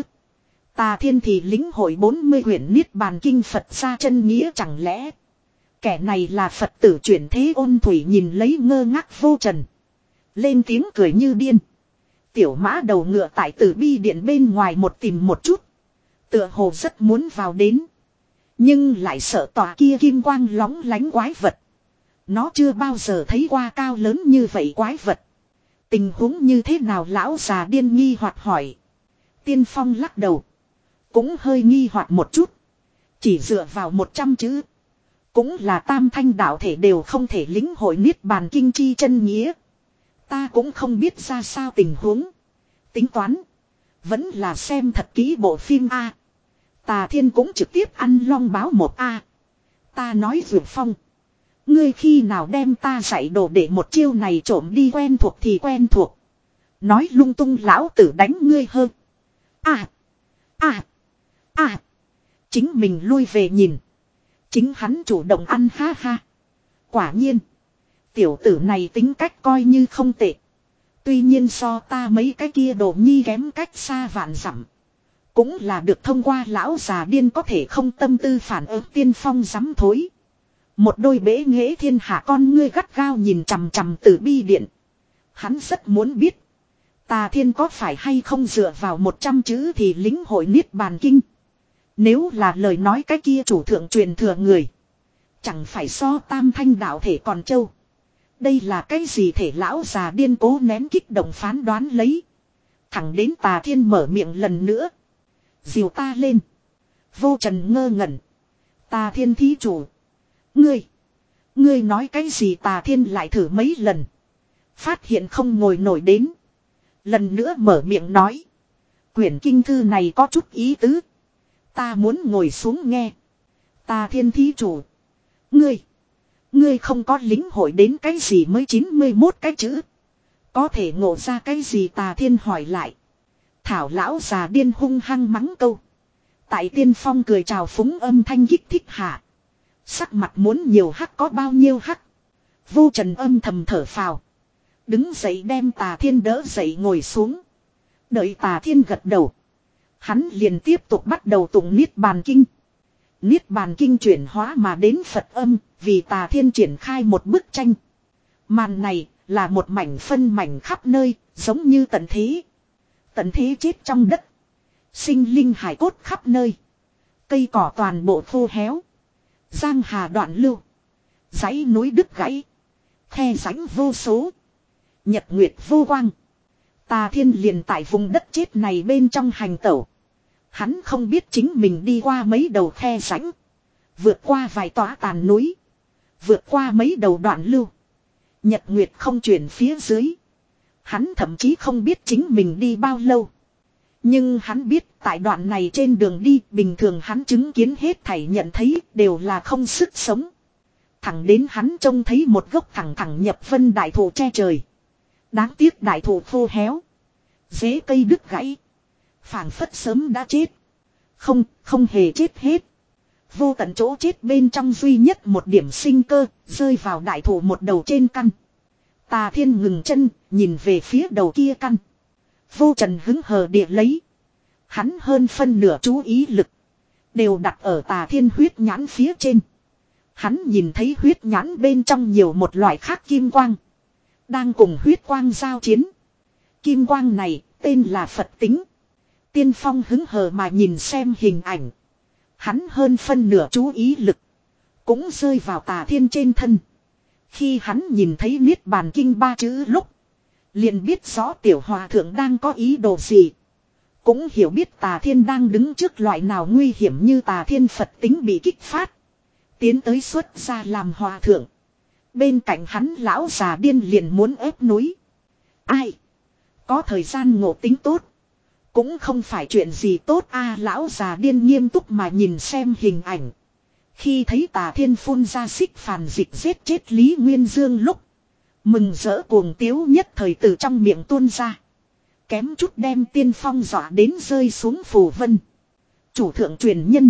Tà Thiên thì lĩnh hội bốn mươi quyển Niết Bàn kinh Phật ra chân nghĩa chẳng lẽ. Kẻ này là Phật tử chuyển thế ôn thủy nhìn lấy ngơ ngác Vô Trần. Lên tiếng cười như điên. Tiểu mã đầu ngựa tại Tử Bi điện bên ngoài một tìm một chút. Tựa hồ rất muốn vào đến. Nhưng lại sợ tòa kia kim quang lóng lánh quái vật. Nó chưa bao giờ thấy qua cao lớn như vậy quái vật. Tình huống như thế nào lão già điên nghi hoặc hỏi. Tiên Phong lắc đầu. Cũng hơi nghi hoặc một chút. Chỉ dựa vào một trăm chữ. Cũng là tam thanh đạo thể đều không thể lĩnh hội Niết Bàn kinh chi chân nghĩa. Ta cũng không biết ra sao tình huống. Tính toán. Vẫn là xem thật kỹ bộ phim A. Tà Thiên cũng trực tiếp ăn long báo một A. Ta nói Dược Phong. Ngươi khi nào đem ta dạy đồ để một chiêu này trộm đi quen thuộc thì quen thuộc. Nói lung tung lão tử đánh ngươi hơn. À. À. À. Chính mình lui về nhìn. Chính hắn chủ động ăn ha ha. Quả nhiên. Tiểu tử này tính cách coi như không tệ. Tuy nhiên so ta mấy cái kia đồ nhi kém cách xa vạn dặm. Cũng là được thông qua lão già điên có thể không tâm tư phản ứng Tiên Phong dám thối. Một đôi bể nghệ thiên hạ con ngươi gắt gao nhìn chằm chằm Tử Bi điện. Hắn rất muốn biết. Tà Thiên có phải hay không dựa vào một trăm chữ thì lĩnh hội Niết Bàn kinh. Nếu là lời nói cái kia chủ thượng truyền thừa người. Chẳng phải so tam thanh đạo thể còn châu. Đây là cái gì thể lão già điên cố nén kích động phán đoán lấy. Thẳng đến Tà Thiên mở miệng lần nữa. Dìu ta lên. Vô Trần ngơ ngẩn. Tà Thiên thí chủ. Ngươi. Ngươi nói cái gì Tà Thiên lại thử mấy lần. Phát hiện không ngồi nổi đến. Lần nữa mở miệng nói. Quyển kinh thư này có chút ý tứ. Ta muốn ngồi xuống nghe. Tà Thiên thí chủ. Ngươi. Ngươi không có lính hội đến cái gì mới chín mươi mốt cái chữ. Có thể ngộ ra cái gì Tà Thiên hỏi lại. Thảo lão già điên hung hăng mắng câu. Tại Tiên Phong cười chào phúng âm thanh kích thích hạ. Sắc mặt muốn nhiều hắc có bao nhiêu hắc. Vô Trần âm thầm thở phào. Đứng dậy đem Tà Thiên đỡ dậy ngồi xuống. Đợi Tà Thiên gật đầu. Hắn liền tiếp tục bắt đầu tụng Niết Bàn kinh. Niết Bàn kinh chuyển hóa mà đến Phật âm. Vì Tà Thiên triển khai một bức tranh. Màn này là một mảnh phân mảnh khắp nơi. Giống như tận thế. Tận thế chết trong đất. Sinh linh hải cốt khắp nơi. Cây cỏ toàn bộ khô héo. Giang hà đoạn lưu. Dãy núi đứt gãy. Khe rãnh vô số. Nhật nguyệt vô quang. Tà Thiên liền tại vùng đất chết này bên trong hành tẩu. Hắn không biết chính mình đi qua mấy đầu khe rãnh. Vượt qua vài tòa tàn núi. Vượt qua mấy đầu đoạn lưu. Nhật nguyệt không chuyển phía dưới. Hắn thậm chí không biết chính mình đi bao lâu. Nhưng hắn biết tại đoạn này trên đường đi bình thường hắn chứng kiến hết thảy nhận thấy đều là không sức sống. Thẳng đến hắn trông thấy một gốc thẳng thẳng nhập vân đại thụ che trời. Đáng tiếc đại thụ khô héo. Rễ cây đứt gãy. Phảng phất sớm đã chết. Không, không hề chết hết. Vô tận chỗ chết bên trong duy nhất một điểm sinh cơ, rơi vào đại thụ một đầu trên căn. Tà Thiên ngừng chân, nhìn về phía đầu kia căn. Vô Trần hứng hờ địa lấy. Hắn hơn phân nửa chú ý lực. Đều đặt ở Tà Thiên huyết nhãn phía trên. Hắn nhìn thấy huyết nhãn bên trong nhiều một loại khác kim quang. Đang cùng huyết quang giao chiến. Kim quang này tên là Phật tính. Tiên Phong hứng hờ mà nhìn xem hình ảnh. Hắn hơn phân nửa chú ý lực. Cũng rơi vào Tà Thiên trên thân. Khi hắn nhìn thấy Niết Bàn Kinh ba chữ lúc. Liền biết rõ tiểu hòa thượng đang có ý đồ gì. Cũng hiểu biết Tà Thiên đang đứng trước loại nào nguy hiểm như Tà Thiên Phật tính bị kích phát. Tiến tới xuất ra làm hòa thượng. Bên cạnh hắn lão già điên liền muốn ép núi. Ai? Có thời gian ngộ tính tốt. Cũng không phải chuyện gì tốt a. Lão già điên nghiêm túc mà nhìn xem hình ảnh. Khi thấy Tà Thiên phun ra xích phàn dịch giết chết Lý Nguyên Dương lúc. Mừng rỡ cuồng tiếu nhất thời từ trong miệng tuôn ra. Kém chút đem Tiên Phong dọa đến rơi xuống phù vân. Chủ thượng truyền nhân.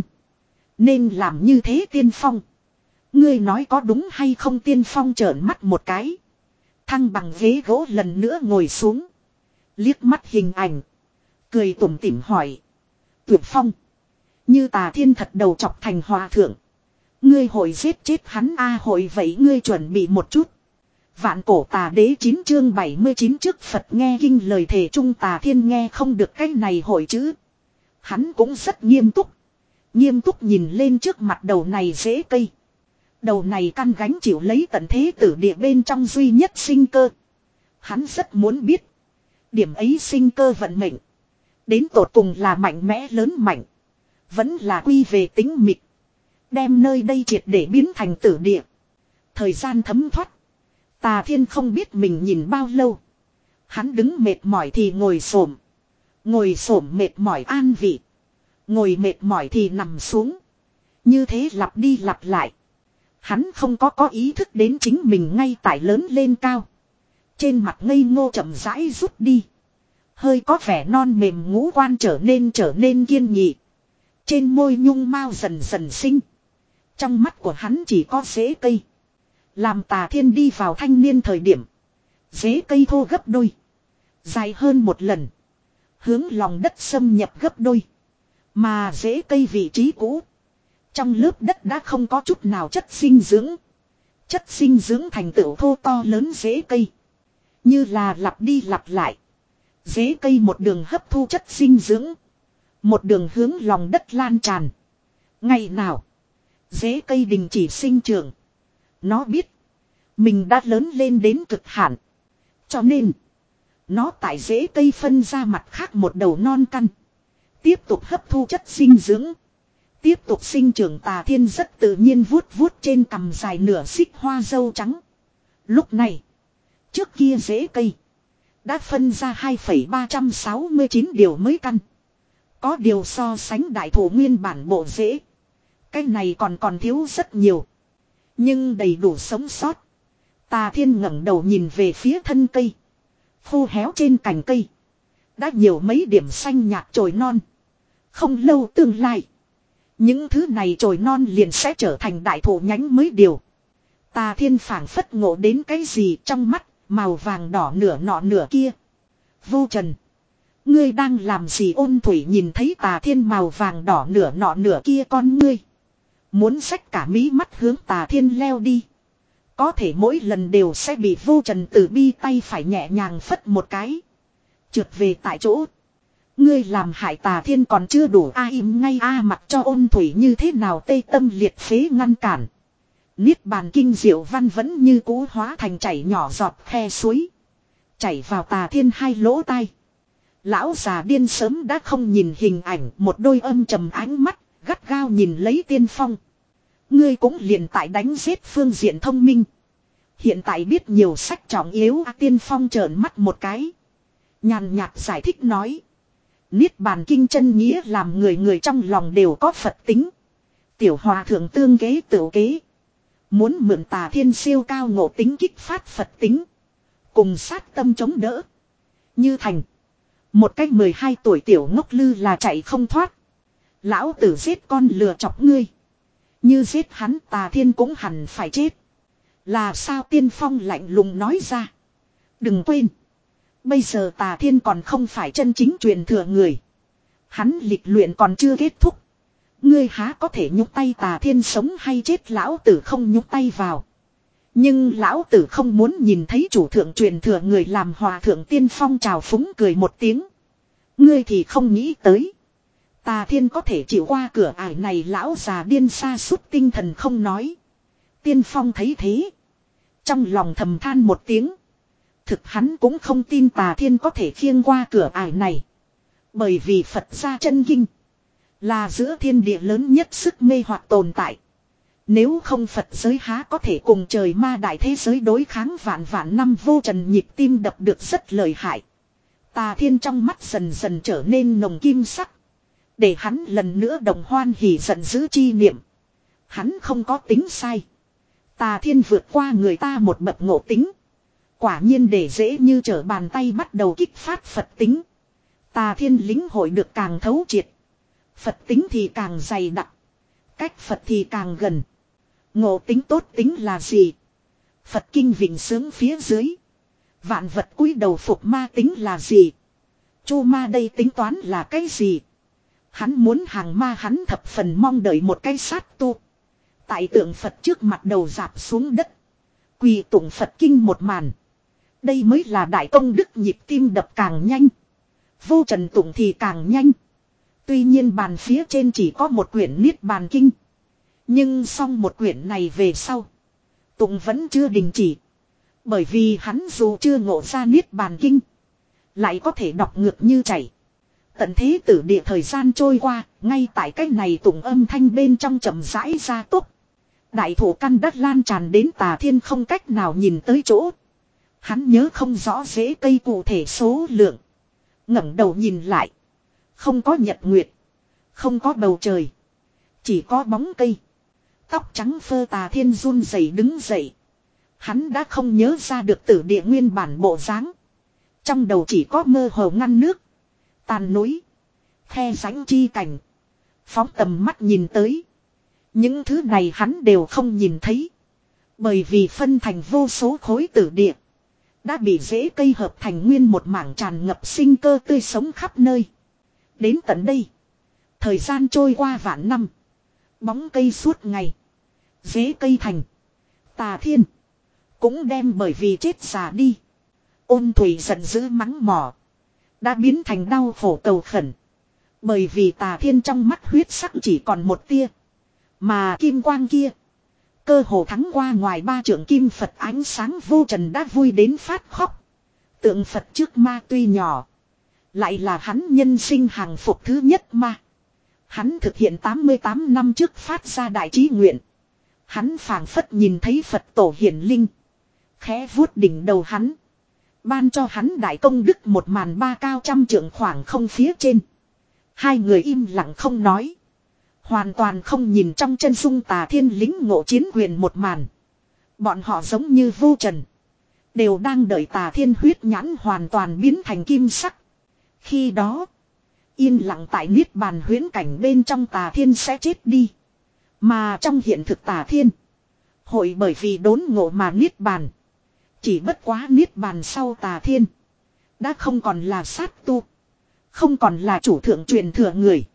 Nên làm như thế Tiên Phong. Ngươi nói có đúng hay không? Tiên Phong trợn mắt một cái. Thăng bằng ghế gỗ lần nữa ngồi xuống. Liếc mắt hình ảnh. Cười tủm tỉm hỏi. Tuyệt Phong. Như Tà Thiên thật đầu chọc thành hòa thượng. Ngươi hội giết chết hắn a. Hội vậy ngươi chuẩn bị một chút. Vạn cổ Tà Đế chín chương bảy mươi chín trước Phật nghe kinh lời thề trung. Tà Thiên nghe không được cái này hội chữ. Hắn cũng rất nghiêm túc. Nghiêm túc nhìn lên trước mặt đầu này rễ cây. Đầu này căn gánh chịu lấy tận thế tử địa bên trong duy nhất sinh cơ. Hắn rất muốn biết. Điểm ấy sinh cơ vận mệnh. Đến tột cùng là mạnh mẽ lớn mạnh. Vẫn là quy về tính mịt. Đem nơi đây triệt để biến thành tử địa. Thời gian thấm thoát. Tà Thiên không biết mình nhìn bao lâu. Hắn đứng mệt mỏi thì ngồi xổm. Ngồi xổm mệt mỏi an vị. Ngồi mệt mỏi thì nằm xuống. Như thế lặp đi lặp lại. Hắn không có có ý thức đến chính mình ngay tại lớn lên cao. Trên mặt ngây ngô chậm rãi rút đi. Hơi có vẻ non mềm ngũ quan trở nên trở nên kiên nghị. Trên môi nhung mau dần dần sinh. Trong mắt của hắn chỉ có rễ cây. Làm Tà Thiên đi vào thanh niên thời điểm. Rễ cây thô gấp đôi. Dài hơn một lần. Hướng lòng đất xâm nhập gấp đôi. Mà rễ cây vị trí cũ. Trong lớp đất đã không có chút nào chất dinh dưỡng. Chất dinh dưỡng thành tựu thô to lớn rễ cây. Như là lặp đi lặp lại. Rễ cây một đường hấp thu chất dinh dưỡng. Một đường hướng lòng đất lan tràn. Ngày nào. Rễ cây đình chỉ sinh trưởng. Nó biết. Mình đã lớn lên đến cực hạn. Cho nên. Nó tại rễ cây phân ra mặt khác một đầu non căn. Tiếp tục hấp thu chất dinh dưỡng. Tiếp tục sinh trưởng. Tà Thiên rất tự nhiên vuốt vuốt trên cằm dài nửa xích hoa dâu trắng. Lúc này. Trước kia rễ cây. Đã phân ra hai phẩy ba trăm sáu mươi chín điều mới căn. Có điều so sánh đại thụ nguyên bản bộ rễ. Cái này còn còn thiếu rất nhiều. Nhưng đầy đủ sống sót. Tà Thiên ngẩng đầu nhìn về phía thân cây. Khô héo trên cành cây. Đã nhiều mấy điểm xanh nhạt chồi non. Không lâu tương lai. Những thứ này chồi non liền sẽ trở thành đại thụ nhánh mới điều. Tà Thiên phảng phất ngộ đến cái gì trong mắt. Màu vàng đỏ nửa nọ nửa kia. Vô Trần. Ngươi đang làm gì? Ôn Thủy nhìn thấy Tà Thiên màu vàng đỏ nửa nọ nửa kia con ngươi. Muốn xách cả mí mắt hướng Tà Thiên leo đi. Có thể mỗi lần đều sẽ bị Vô Trần từ bi tay phải nhẹ nhàng phất một cái. Trượt về tại chỗ. Ngươi làm hại Tà Thiên còn chưa đủ a. Im ngay a. Mặc cho Ôn Thủy như thế nào tê tâm liệt phế ngăn cản. Niết Bàn Kinh diệu văn vẫn như cũ hóa thành chảy nhỏ giọt khe suối. Chảy vào Tà Thiên hai lỗ tai. Lão già điên sớm đã không nhìn hình ảnh. Một đôi âm trầm ánh mắt. Gắt gao nhìn lấy Tiên Phong. Ngươi cũng liền tại đánh giết phương diện thông minh. Hiện tại biết nhiều sách trọng yếu. À, Tiên Phong trợn mắt một cái. Nhàn nhạt giải thích nói. Niết Bàn Kinh chân nghĩa làm người người trong lòng đều có Phật tính. Tiểu hòa thượng tương kế tự kế. Muốn mượn Tà Thiên siêu cao ngộ tính kích phát Phật tính. Cùng sát tâm chống đỡ. Như thành. Một cách mười hai tuổi tiểu ngốc lư là chạy không thoát. Lão tử giết con lừa chọc ngươi. Như giết hắn Tà Thiên cũng hẳn phải chết. Là sao Tiên Phong lạnh lùng nói ra. Đừng quên. Bây giờ Tà Thiên còn không phải chân chính truyền thừa người. Hắn lịch luyện còn chưa kết thúc. Ngươi há có thể nhúc tay Tà Thiên sống hay chết lão tử không nhúc tay vào. Nhưng lão tử không muốn nhìn thấy chủ thượng truyền thừa người làm hòa thượng Tiên Phong trào phúng cười một tiếng. Ngươi thì không nghĩ tới. Tà Thiên có thể chịu qua cửa ải này lão già điên sa sút tinh thần không nói. Tiên Phong thấy thế. Trong lòng thầm than một tiếng. Thực hắn cũng không tin Tà Thiên có thể khiêng qua cửa ải này. Bởi vì Phật gia chân kinh. Là giữa thiên địa lớn nhất sức mê hoặc tồn tại. Nếu không Phật giới há có thể cùng trời ma đại thế giới đối kháng vạn vạn năm vô trần nhịp tim đập được rất lợi hại. Tà Thiên trong mắt dần dần trở nên nồng kim sắc. Để hắn lần nữa đồng hoan hỉ giận dữ chi niệm. Hắn không có tính sai. Tà Thiên vượt qua người ta một bậc ngộ tính. Quả nhiên để dễ như trở bàn tay bắt đầu kích phát Phật tính. Tà Thiên lĩnh hội được càng thấu triệt. Phật tính thì càng dày đặc. Cách Phật thì càng gần. Ngộ tính tốt tính là gì? Phật kinh vịnh sướng phía dưới. Vạn vật cúi đầu phục ma tính là gì? Chu ma đây tính toán là cái gì? Hắn muốn hàng ma hắn thập phần mong đợi một cái sát tu. Tại tượng Phật trước mặt đầu dạp xuống đất. Quỳ tụng Phật kinh một màn. Đây mới là đại công đức nhịp tim đập càng nhanh. Vô trần tụng thì càng nhanh. Tuy nhiên bàn phía trên chỉ có một quyển Niết Bàn Kinh. Nhưng xong một quyển này về sau. Tụng vẫn chưa đình chỉ. Bởi vì hắn dù chưa ngộ ra Niết Bàn Kinh. Lại có thể đọc ngược như chảy. Tận thế tử địa thời gian trôi qua. Ngay tại cách này tụng âm thanh bên trong chậm rãi ra tốc. Đại thổ căn đất lan tràn đến Tà Thiên không cách nào nhìn tới chỗ. Hắn nhớ không rõ rễ cây cụ thể số lượng. Ngẩng đầu nhìn lại. Không có nhật nguyệt. Không có bầu trời. Chỉ có bóng cây. Tóc trắng phơ Tà Thiên run rẩy đứng dậy. Hắn đã không nhớ ra được tử địa nguyên bản bộ dáng. Trong đầu chỉ có mơ hồ ngăn nước. Tàn núi. Khe rãnh chi cảnh. Phóng tầm mắt nhìn tới. Những thứ này hắn đều không nhìn thấy. Bởi vì phân thành vô số khối tử địa. Đã bị rễ cây hợp thành nguyên một mảng tràn ngập sinh cơ tươi sống khắp nơi. Đến tận đây. Thời gian trôi qua vạn năm. Bóng cây suốt ngày. Rễ cây thành. Tà Thiên. Cũng đem bởi vì chết già đi. Ôn thủy giận dữ mắng mỏ. Đã biến thành đau khổ cầu khẩn. Bởi vì Tà Thiên trong mắt huyết sắc chỉ còn một tia. Mà kim quang kia. Cơ hồ thắng qua ngoài ba trưởng kim Phật ánh sáng vô trần đã vui đến phát khóc. Tượng Phật trước ma tuy nhỏ. Lại là hắn nhân sinh hàng phục thứ nhất ma. Hắn thực hiện tám mươi tám năm trước phát ra đại chí nguyện. Hắn phảng phất nhìn thấy Phật tổ hiển linh. Khẽ vuốt đỉnh đầu hắn. Ban cho hắn đại công đức một màn ba cao trăm trượng khoảng không phía trên. Hai người im lặng không nói. Hoàn toàn không nhìn trong chân dung Tà Thiên lính ngộ chiến quyền một màn. Bọn họ giống như vô trần. Đều đang đợi Tà Thiên huyết nhãn hoàn toàn biến thành kim sắc. Khi đó. Yên lặng tại Niết Bàn huyễn cảnh bên trong Tà Thiên sẽ chết đi. Mà trong hiện thực Tà Thiên. Hội bởi vì đốn ngộ mà Niết Bàn. Chỉ bất quá Niết Bàn sau Tà Thiên. Đã không còn là sát tu. Không còn là chủ thượng truyền thừa người.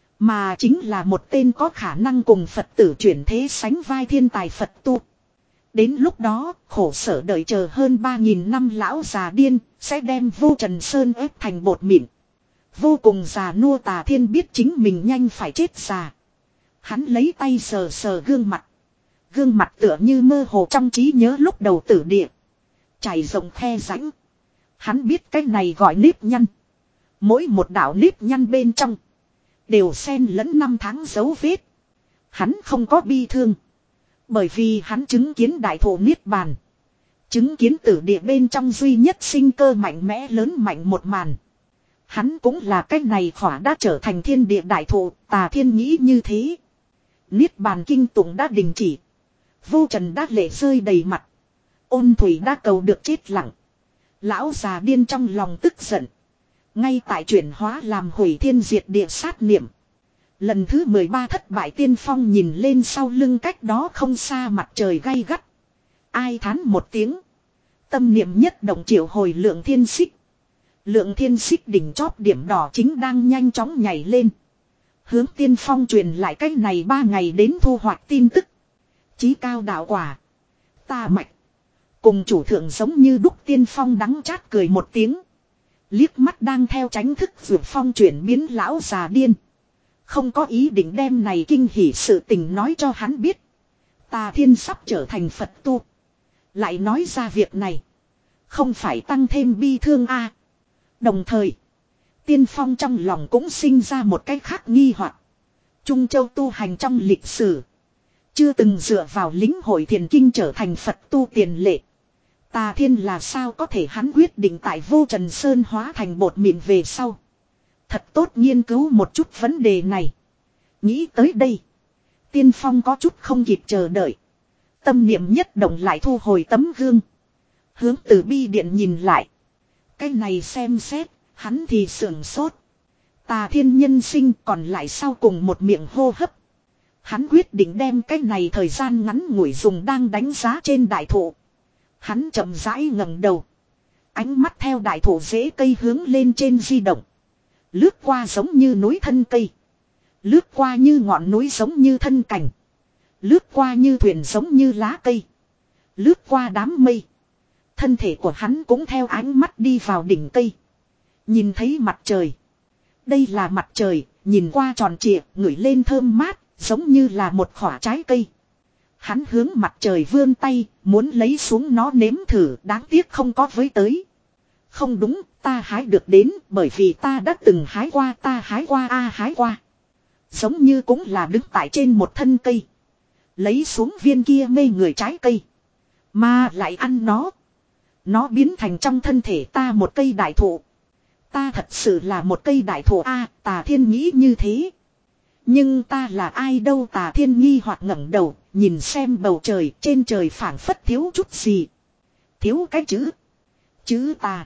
Mà chính là một tên có khả năng cùng Phật tử chuyển thế sánh vai thiên tài Phật tu. Đến lúc đó, khổ sở đợi chờ hơn ba nghìn năm lão già điên, sẽ đem vô trần sơn ép thành bột mịn. Vô cùng già nua Tà Thiên biết chính mình nhanh phải chết già. Hắn lấy tay sờ sờ gương mặt. Gương mặt tựa như mơ hồ trong trí nhớ lúc đầu tử địa. Chảy rộng khe rãnh. Hắn biết cái này gọi nếp nhăn. Mỗi một đạo nếp nhăn bên trong. Đều xen lẫn năm tháng dấu vết. Hắn không có bi thương. Bởi vì hắn chứng kiến đại thổ Niết Bàn. Chứng kiến tử địa bên trong duy nhất sinh cơ mạnh mẽ lớn mạnh một màn. Hắn cũng là cách này khỏa đã trở thành thiên địa đại thổ. Tà Thiên nghĩ như thế. Niết Bàn kinh tụng đã đình chỉ. Vô trần đã lệ rơi đầy mặt. Ôn thủy đã cầu được chết lặng. Lão già điên trong lòng tức giận. Ngay tại chuyển hóa làm hủy thiên diệt địa sát niệm. Lần thứ mười ba thất bại tiên phong nhìn lên sau lưng cách đó không xa mặt trời gay gắt. Ai thán một tiếng. Tâm niệm nhất động triệu hồi lượng thiên xích. Lượng thiên xích đỉnh chóp điểm đỏ chính đang nhanh chóng nhảy lên. Hướng tiên phong truyền lại cách này ba ngày đến thu hoạch tin tức. Chí cao đạo quả. Ta mạch. Cùng chủ thượng giống như đúc tiên phong đắng chát cười một tiếng. Liếc mắt đang theo tránh thức vượt phong chuyển biến lão già điên. Không có ý định đem này kinh hỉ sự tình nói cho hắn biết. Tà Thiên sắp trở thành Phật tu. Lại nói ra việc này. Không phải tăng thêm bi thương a à. Đồng thời. Tiên phong trong lòng cũng sinh ra một cách khác nghi hoặc. Trung Châu tu hành trong lịch sử. Chưa từng dựa vào lính hội thiền kinh trở thành Phật tu tiền lệ. Tà Thiên là sao có thể hắn quyết định tại Vô Trần Sơn hóa thành bột mịn về sau. Thật tốt nghiên cứu một chút vấn đề này. Nghĩ tới đây. Tiên phong có chút không kịp chờ đợi. Tâm niệm nhất động lại thu hồi tấm gương. Hướng từ bi điện nhìn lại. Cái này xem xét, hắn thì sưởng sốt. Tà Thiên nhân sinh còn lại sau cùng một miệng hô hấp. Hắn quyết định đem cái này thời gian ngắn ngủi dùng đang đánh giá trên đại thụ. Hắn chậm rãi ngẩng đầu. Ánh mắt theo đại thụ rễ cây hướng lên trên di động. Lướt qua giống như núi thân cây. Lướt qua như ngọn núi giống như thân cảnh. Lướt qua như thuyền giống như lá cây. Lướt qua đám mây. Thân thể của hắn cũng theo ánh mắt đi vào đỉnh cây. Nhìn thấy mặt trời. Đây là mặt trời, nhìn qua tròn trịa, ngửi lên thơm mát, giống như là một khỏa trái cây. Hắn hướng mặt trời vươn tay, muốn lấy xuống nó nếm thử, đáng tiếc không có với tới. Không đúng, ta hái được đến, bởi vì ta đã từng hái qua, ta hái qua a hái qua. Giống như cũng là đứng tại trên một thân cây. Lấy xuống viên kia mê người trái cây. Mà lại ăn nó. Nó biến thành trong thân thể ta một cây đại thụ. Ta thật sự là một cây đại thụ a à, Tà Thiên nghĩ như thế. Nhưng ta là ai đâu Tà Thiên nghi hoặc ngẩng đầu, nhìn xem bầu trời, trên trời phảng phất thiếu chút gì. Thiếu cái chữ. Chữ tà.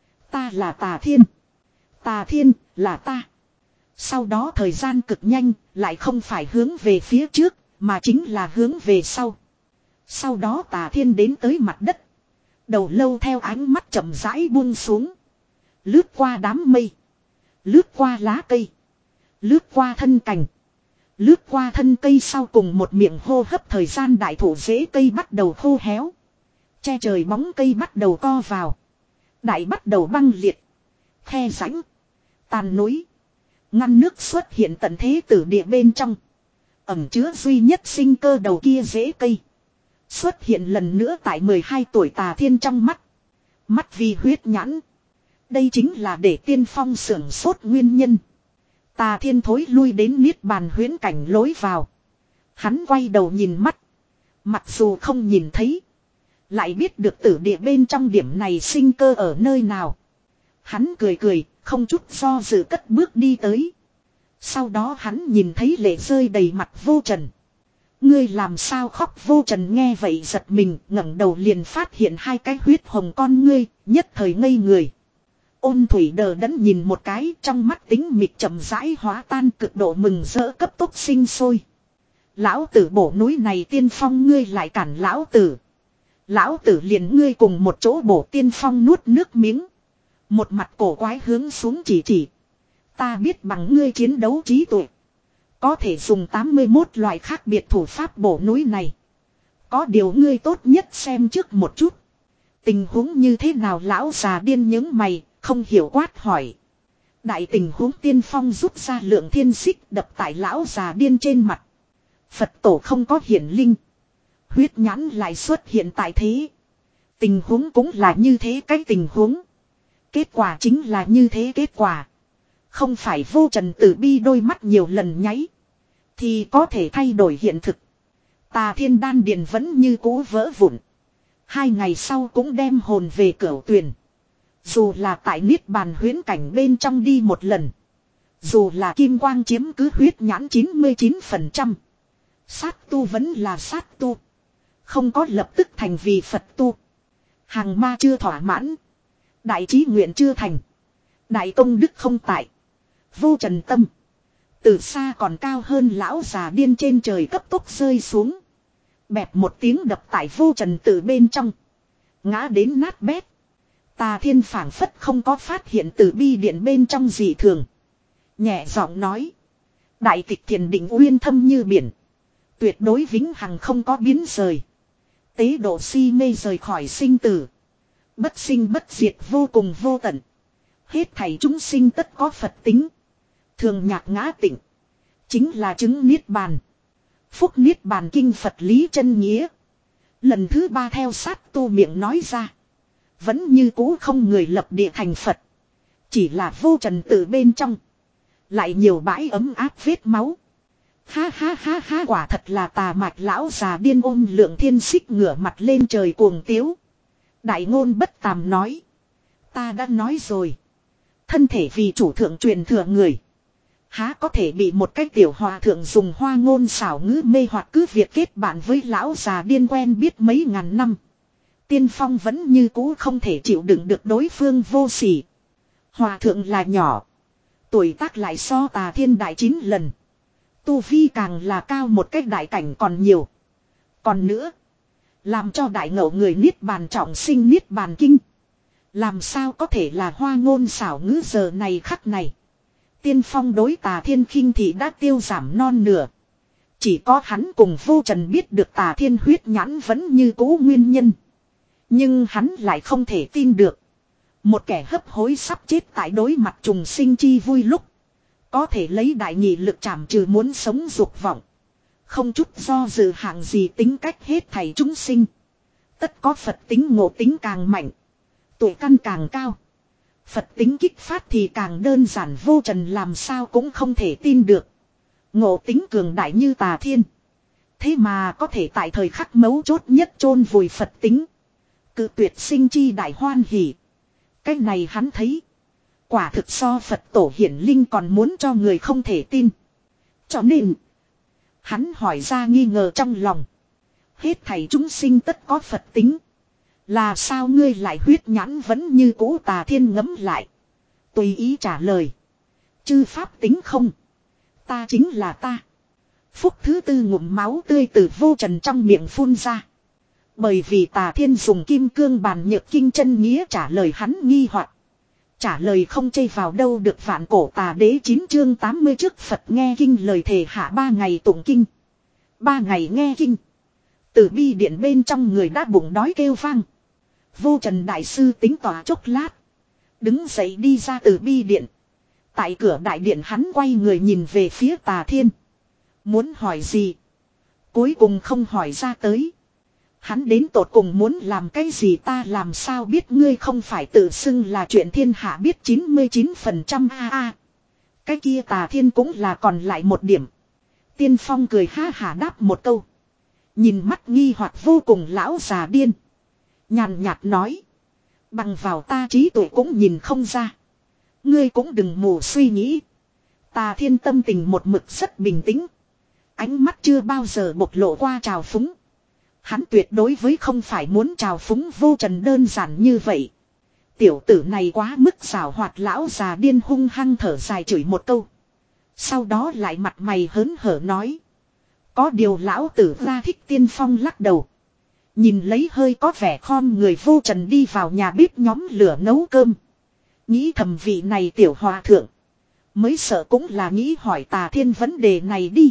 Ta là Tà Thiên. Tà Thiên, là ta. Sau đó thời gian cực nhanh, lại không phải hướng về phía trước, mà chính là hướng về sau. Sau đó Tà Thiên đến tới mặt đất. Đầu lâu theo ánh mắt chậm rãi buông xuống. Lướt qua đám mây. Lướt qua lá cây. Lướt qua thân cành. Lướt qua thân cây sau cùng một miệng hô hấp thời gian đại thụ rễ cây bắt đầu khô héo. Che trời bóng cây bắt đầu co vào. Đại bắt đầu băng liệt. Khe rãnh. Tàn núi. Ngăn nước xuất hiện tận thế tử địa bên trong. Ẩm chứa duy nhất sinh cơ đầu kia rễ cây. Xuất hiện lần nữa tại mười hai tuổi Tà Thiên trong mắt. Mắt vì huyết nhãn. Đây chính là để tiên phong sưởng sốt nguyên nhân. Tà Thiên thối lui đến niết bàn huyễn cảnh lối vào. Hắn quay đầu nhìn mắt. Mặc dù không nhìn thấy. Lại biết được tử địa bên trong điểm này sinh cơ ở nơi nào. Hắn cười cười, không chút do dự cất bước đi tới. Sau đó hắn nhìn thấy lệ rơi đầy mặt Vô Trần. Ngươi làm sao khóc Vô Trần nghe vậy giật mình, ngẩng đầu liền phát hiện hai cái huyết hồng con ngươi, nhất thời ngây người. Ôn thủy đờ đẫn nhìn một cái, trong mắt tính mịt chậm rãi hóa tan, cực độ mừng rỡ cấp tốc sinh sôi. Lão tử bổ núi này tiên phong ngươi lại cản lão tử. Lão tử liền ngươi cùng một chỗ bổ tiên phong nuốt nước miếng. Một mặt cổ quái hướng xuống chỉ chỉ. Ta biết bằng ngươi chiến đấu trí tuệ. Có thể dùng tám mươi mốt loại khác biệt thủ pháp bổ núi này. Có điều ngươi tốt nhất xem trước một chút. Tình huống như thế nào lão già điên những mày, không hiểu quát hỏi. Đại tình huống tiên phong rút ra lượng thiên xích đập tại lão già điên trên mặt. Phật tổ không có hiển linh. Huyết nhãn lại xuất hiện tại thế. Tình huống cũng là như thế cái tình huống. Kết quả chính là như thế kết quả. Không phải Vô Trần Tử bi đôi mắt nhiều lần nháy. Thì có thể thay đổi hiện thực. Tà Thiên đan điền vẫn như cũ vỡ vụn. Hai ngày sau cũng đem hồn về cửu tuyền. Dù là tại niết bàn huyễn cảnh bên trong đi một lần. Dù là kim quang chiếm cứ huyết nhãn chín mươi chín phần trăm. Sát tu vẫn là sát tu. Không có lập tức thành vì Phật tu. Hàng ma chưa thỏa mãn. Đại trí nguyện chưa thành. Đại công đức không tại. Vô trần tâm. Từ xa còn cao hơn lão già điên trên trời cấp tốc rơi xuống. Bẹp một tiếng đập tại vô trần tự bên trong. Ngã đến nát bét. Tà Thiên phảng phất không có phát hiện từ bi điện bên trong dị thường. Nhẹ giọng nói. Đại tịch thiền định uyên thâm như biển. Tuyệt đối vĩnh hằng không có biến rời. Tế độ si mê rời khỏi sinh tử. Bất sinh bất diệt vô cùng vô tận. Hết thảy chúng sinh tất có Phật tính. Thường nhạc ngã tịnh. Chính là chứng niết bàn. Phúc niết bàn kinh Phật lý chân nghĩa. Lần thứ ba theo sát tu miệng nói ra. Vẫn như cũ không người lập địa thành Phật. Chỉ là vô trần tự bên trong. Lại nhiều bãi ấm áp vết máu. Ha ha ha ha, quả thật là tà mạch lão già điên ôm Lượng Thiên Xích ngửa mặt lên trời cuồng tiếu. Đại ngôn bất tàm nói. Ta đã nói rồi. Thân thể vì chủ thượng truyền thừa người. Há có thể bị một cái tiểu hòa thượng dùng hoa ngôn xảo ngữ mê hoặc, cứ việc kết bạn với lão già điên quen biết mấy ngàn năm. Tiên Phong vẫn như cũ không thể chịu đựng được đối phương vô sỉ. Hòa thượng là nhỏ. Tuổi tác lại so Tà Thiên đại chín lần. Tu vi càng là cao một cách đại cảnh còn nhiều. Còn nữa. Làm cho đại ngộ người niết bàn trọng sinh niết bàn kinh. Làm sao có thể là hoa ngôn xảo ngữ giờ này khắc này. Tiên Phong đối Tà Thiên khinh thị đã tiêu giảm non nửa. Chỉ có hắn cùng vô trần biết được Tà Thiên huyết nhãn vẫn như cũ nguyên nhân. Nhưng hắn lại không thể tin được. Một kẻ hấp hối sắp chết tại đối mặt trùng sinh chi vui lúc. Có thể lấy đại nghị lực trảm trừ muốn sống dục vọng. Không chút do dự hạng gì tính cách hết thảy chúng sinh. Tất có Phật tính ngộ tính càng mạnh. Tuổi căn càng cao. Phật tính kích phát thì càng đơn giản, vô trần làm sao cũng không thể tin được. Ngộ tính cường đại như Tà Thiên. Thế mà có thể tại thời khắc mấu chốt nhất chôn vùi Phật tính. Cự tuyệt sinh chi đại hoan hỉ. Cái này hắn thấy. Quả thực so Phật tổ hiển linh còn muốn cho người không thể tin. Cho nên. Hắn hỏi ra nghi ngờ trong lòng. Hết thảy chúng sinh tất có Phật tính. Là sao ngươi lại huyết nhãn vẫn như cũ? Tà Thiên ngẫm lại. Tùy ý trả lời. Chư pháp tính không. Ta chính là ta. Phúc thứ tư ngụm máu tươi từ vô trần trong miệng phun ra. Bởi vì Tà Thiên dùng kim cương bàn nhược kinh chân nghĩa trả lời hắn nghi hoặc. Trả lời không chây vào đâu được. Vạn cổ tà đế chín chương tám mươi trước Phật nghe kinh lời thề hạ ba ngày tụng kinh. Ba ngày nghe kinh. Từ bi điện bên trong người đã bụng đói kêu vang. Vô trần đại sư tính tỏa chốc lát. Đứng dậy đi ra từ bi điện. Tại cửa đại điện hắn quay người nhìn về phía Tà Thiên. Muốn hỏi gì? Cuối cùng không hỏi ra tới. Hắn đến tột cùng muốn làm cái gì ta làm sao biết, ngươi không phải tự xưng là chuyện thiên hạ biết chín mươi chín phần trăm a a. Cái kia Tà Thiên cũng là còn lại một điểm. Tiên Phong cười ha hả đáp một câu. Nhìn mắt nghi hoặc vô cùng lão già điên. Nhàn nhạt nói. Bằng vào ta trí tuệ cũng nhìn không ra. Ngươi cũng đừng mù suy nghĩ. Tà Thiên tâm tình một mực rất bình tĩnh. Ánh mắt chưa bao giờ bộc lộ qua trào phúng. Hắn tuyệt đối với không phải muốn trào phúng vô trần đơn giản như vậy. Tiểu tử này quá mức xảo hoạt, lão già điên hung hăng thở dài chửi một câu. Sau đó lại mặt mày hớn hở nói. Có điều lão tử ra thích. Tiên Phong lắc đầu. Nhìn lấy hơi có vẻ khom người vô trần đi vào nhà bếp nhóm lửa nấu cơm. Nghĩ thầm vị này tiểu hòa thượng. Mới sợ cũng là nghĩ hỏi Tà Thiên vấn đề này đi.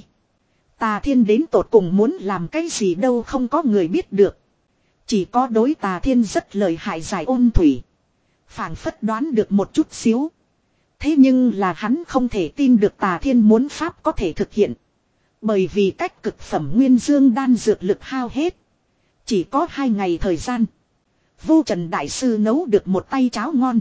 Tà Thiên đến tột cùng muốn làm cái gì đâu không có người biết được. Chỉ có đối Tà Thiên rất lợi hại giải ôn thủy. Phảng phất đoán được một chút xíu. Thế nhưng là hắn không thể tin được Tà Thiên muốn pháp có thể thực hiện. Bởi vì cách cực phẩm nguyên dương đan dược lực hao hết. Chỉ có hai ngày thời gian. Vô trần đại sư nấu được một tay cháo ngon.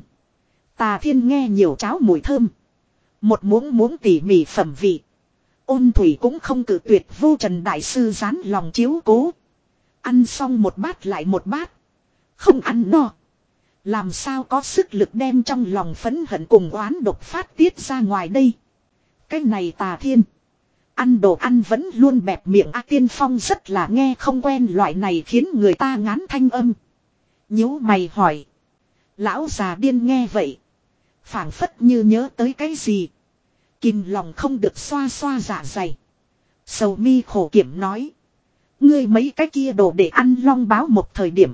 Tà Thiên nghe nhiều cháo mùi thơm. Một muỗng muỗng tỉ mỉ phẩm vị. Ôn thủy cũng không cự tuyệt vô trần đại sư rán lòng chiếu cố. Ăn xong một bát lại một bát. Không ăn no. Làm sao có sức lực đem trong lòng phẫn hận cùng oán độc phát tiết ra ngoài đây. Cái này Tà Thiên. Ăn đồ ăn vẫn luôn bẹp miệng. A Tiên Phong rất là nghe không quen loại này khiến người ta ngán thanh âm. Nhíu mày hỏi. Lão già điên nghe vậy. Phảng phất như nhớ tới cái gì. Kìm lòng không được xoa xoa dạ dày. Sầu mi khổ kiểm nói. Ngươi mấy cái kia đồ để ăn long báo một thời điểm.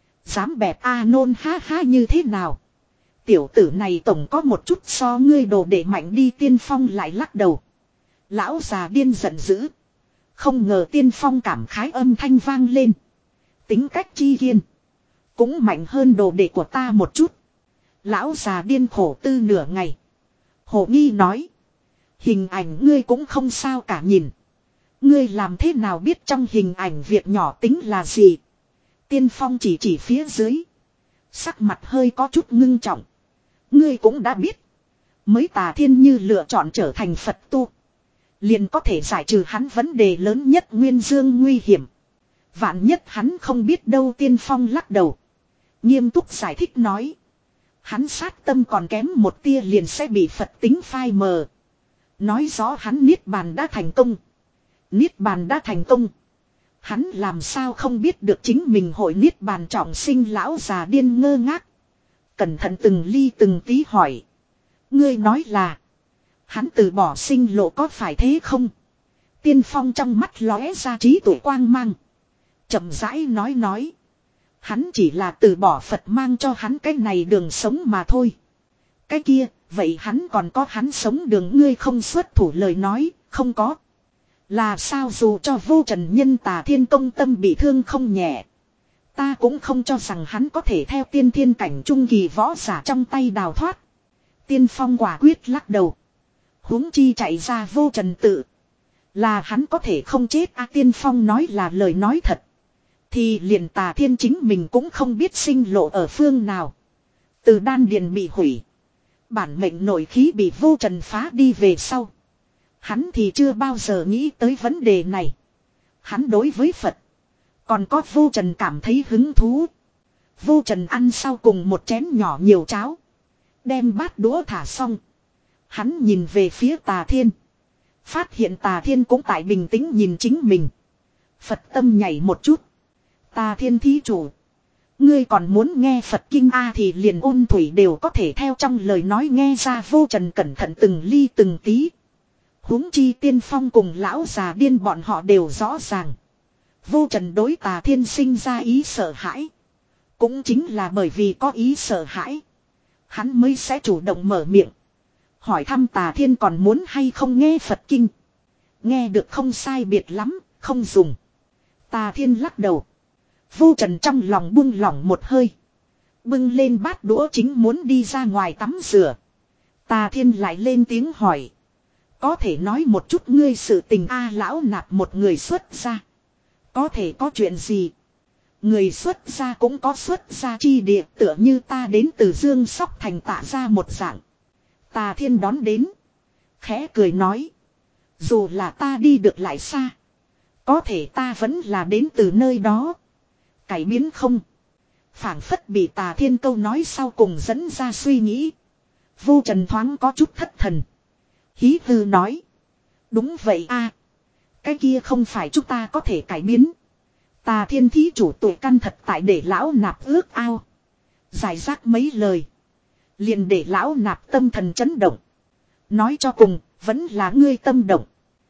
Dám bẹp a nôn ha ha như thế nào. Tiểu tử này tổng có một chút so ngươi đồ để mạnh đi. Tiên Phong lại lắc đầu. Lão già điên giận dữ. Không ngờ Tiên Phong cảm khái âm thanh vang lên. Tính cách chi kiên. Cũng mạnh hơn đồ đệ của ta một chút. Lão già điên khổ tư nửa ngày. Hồ nghi nói. Hình ảnh ngươi cũng không sao cả nhìn. Ngươi làm thế nào biết trong hình ảnh việc nhỏ tính là gì. Tiên Phong chỉ chỉ phía dưới. Sắc mặt hơi có chút ngưng trọng. Ngươi cũng đã biết. Mới Tà Thiên Như lựa chọn trở thành Phật tu. Liền có thể giải trừ hắn vấn đề lớn nhất nguyên dương nguy hiểm. Vạn nhất hắn không biết đâu. Tiên Phong lắc đầu. Nghiêm túc giải thích nói. Hắn sát tâm còn kém một tia liền sẽ bị Phật tính phai mờ. Nói rõ hắn Niết Bàn đã thành công. Niết Bàn đã thành công. Hắn làm sao không biết được chính mình hội Niết Bàn trọng sinh. Lão già điên ngơ ngác. Cẩn thận từng ly từng tí hỏi. Ngươi nói là. Hắn từ bỏ sinh lộ có phải thế không? Tiên Phong trong mắt lóe ra trí tuệ quang mang. Chậm rãi nói nói. Hắn chỉ là từ bỏ Phật mang cho hắn cái này đường sống mà thôi. Cái kia, vậy hắn còn có hắn sống đường. Ngươi không xuất thủ lời nói, không có. Là sao dù cho vô trần nhân Tà Thiên công tâm bị thương không nhẹ. Ta cũng không cho rằng hắn có thể theo tiên thiên cảnh trung kỳ võ giả trong tay đào thoát. Tiên Phong quả quyết lắc đầu. Huống chi chạy ra vô trần tự. Là hắn có thể không chết a. Tiên Phong nói là lời nói thật. Thì liền Tà Thiên chính mình cũng không biết sinh lộ ở phương nào. Từ đan điền bị hủy. Bản mệnh nội khí bị vô trần phá đi về sau. Hắn thì chưa bao giờ nghĩ tới vấn đề này. Hắn đối với Phật. Còn có vô trần cảm thấy hứng thú. Vô trần ăn sau cùng một chén nhỏ nhiều cháo. Đem bát đũa thả xong. Hắn nhìn về phía Tà Thiên. Phát hiện Tà Thiên cũng tại bình tĩnh nhìn chính mình. Phật tâm nhảy một chút. Tà Thiên thí chủ. Ngươi còn muốn nghe Phật kinh A thì liền ôn thủy đều có thể theo trong lời nói nghe ra. Vô trần cẩn thận từng ly từng tí. Huống chi Tiên Phong cùng lão già điên bọn họ đều rõ ràng. Vô trần đối Tà Thiên sinh ra ý sợ hãi. Cũng chính là bởi vì có ý sợ hãi. Hắn mới sẽ chủ động mở miệng. Hỏi thăm Tà Thiên còn muốn hay không nghe Phật kinh. Nghe được không sai biệt lắm, không dùng. Tà Thiên lắc đầu. Vô trần trong lòng buông lỏng một hơi. Bưng lên bát đũa chính muốn đi ra ngoài tắm rửa. Tà Thiên lại lên tiếng hỏi. Có thể nói một chút ngươi sự tình A. Lão nạp một người xuất gia. Có thể có chuyện gì? Người xuất gia cũng có xuất gia chi địa, tựa như ta đến từ Dương Sóc Thành Tạ ra một dạng. Tà Thiên đón đến. Khẽ cười nói. Dù là ta đi được lại xa. Có thể ta vẫn là đến từ nơi đó. Cải biến không? Phảng phất bị Tà Thiên câu nói sau cùng dẫn ra suy nghĩ. Vô trần thoáng có chút thất thần. Hí hư nói. Đúng vậy a. Cái kia không phải chúng ta có thể cải biến. Tà Thiên thí chủ tuổi căn thật tại để lão nạp ước ao. Giải rác mấy lời. Liền để lão nạp tâm thần chấn động. Nói cho cùng, vẫn là ngươi tâm động.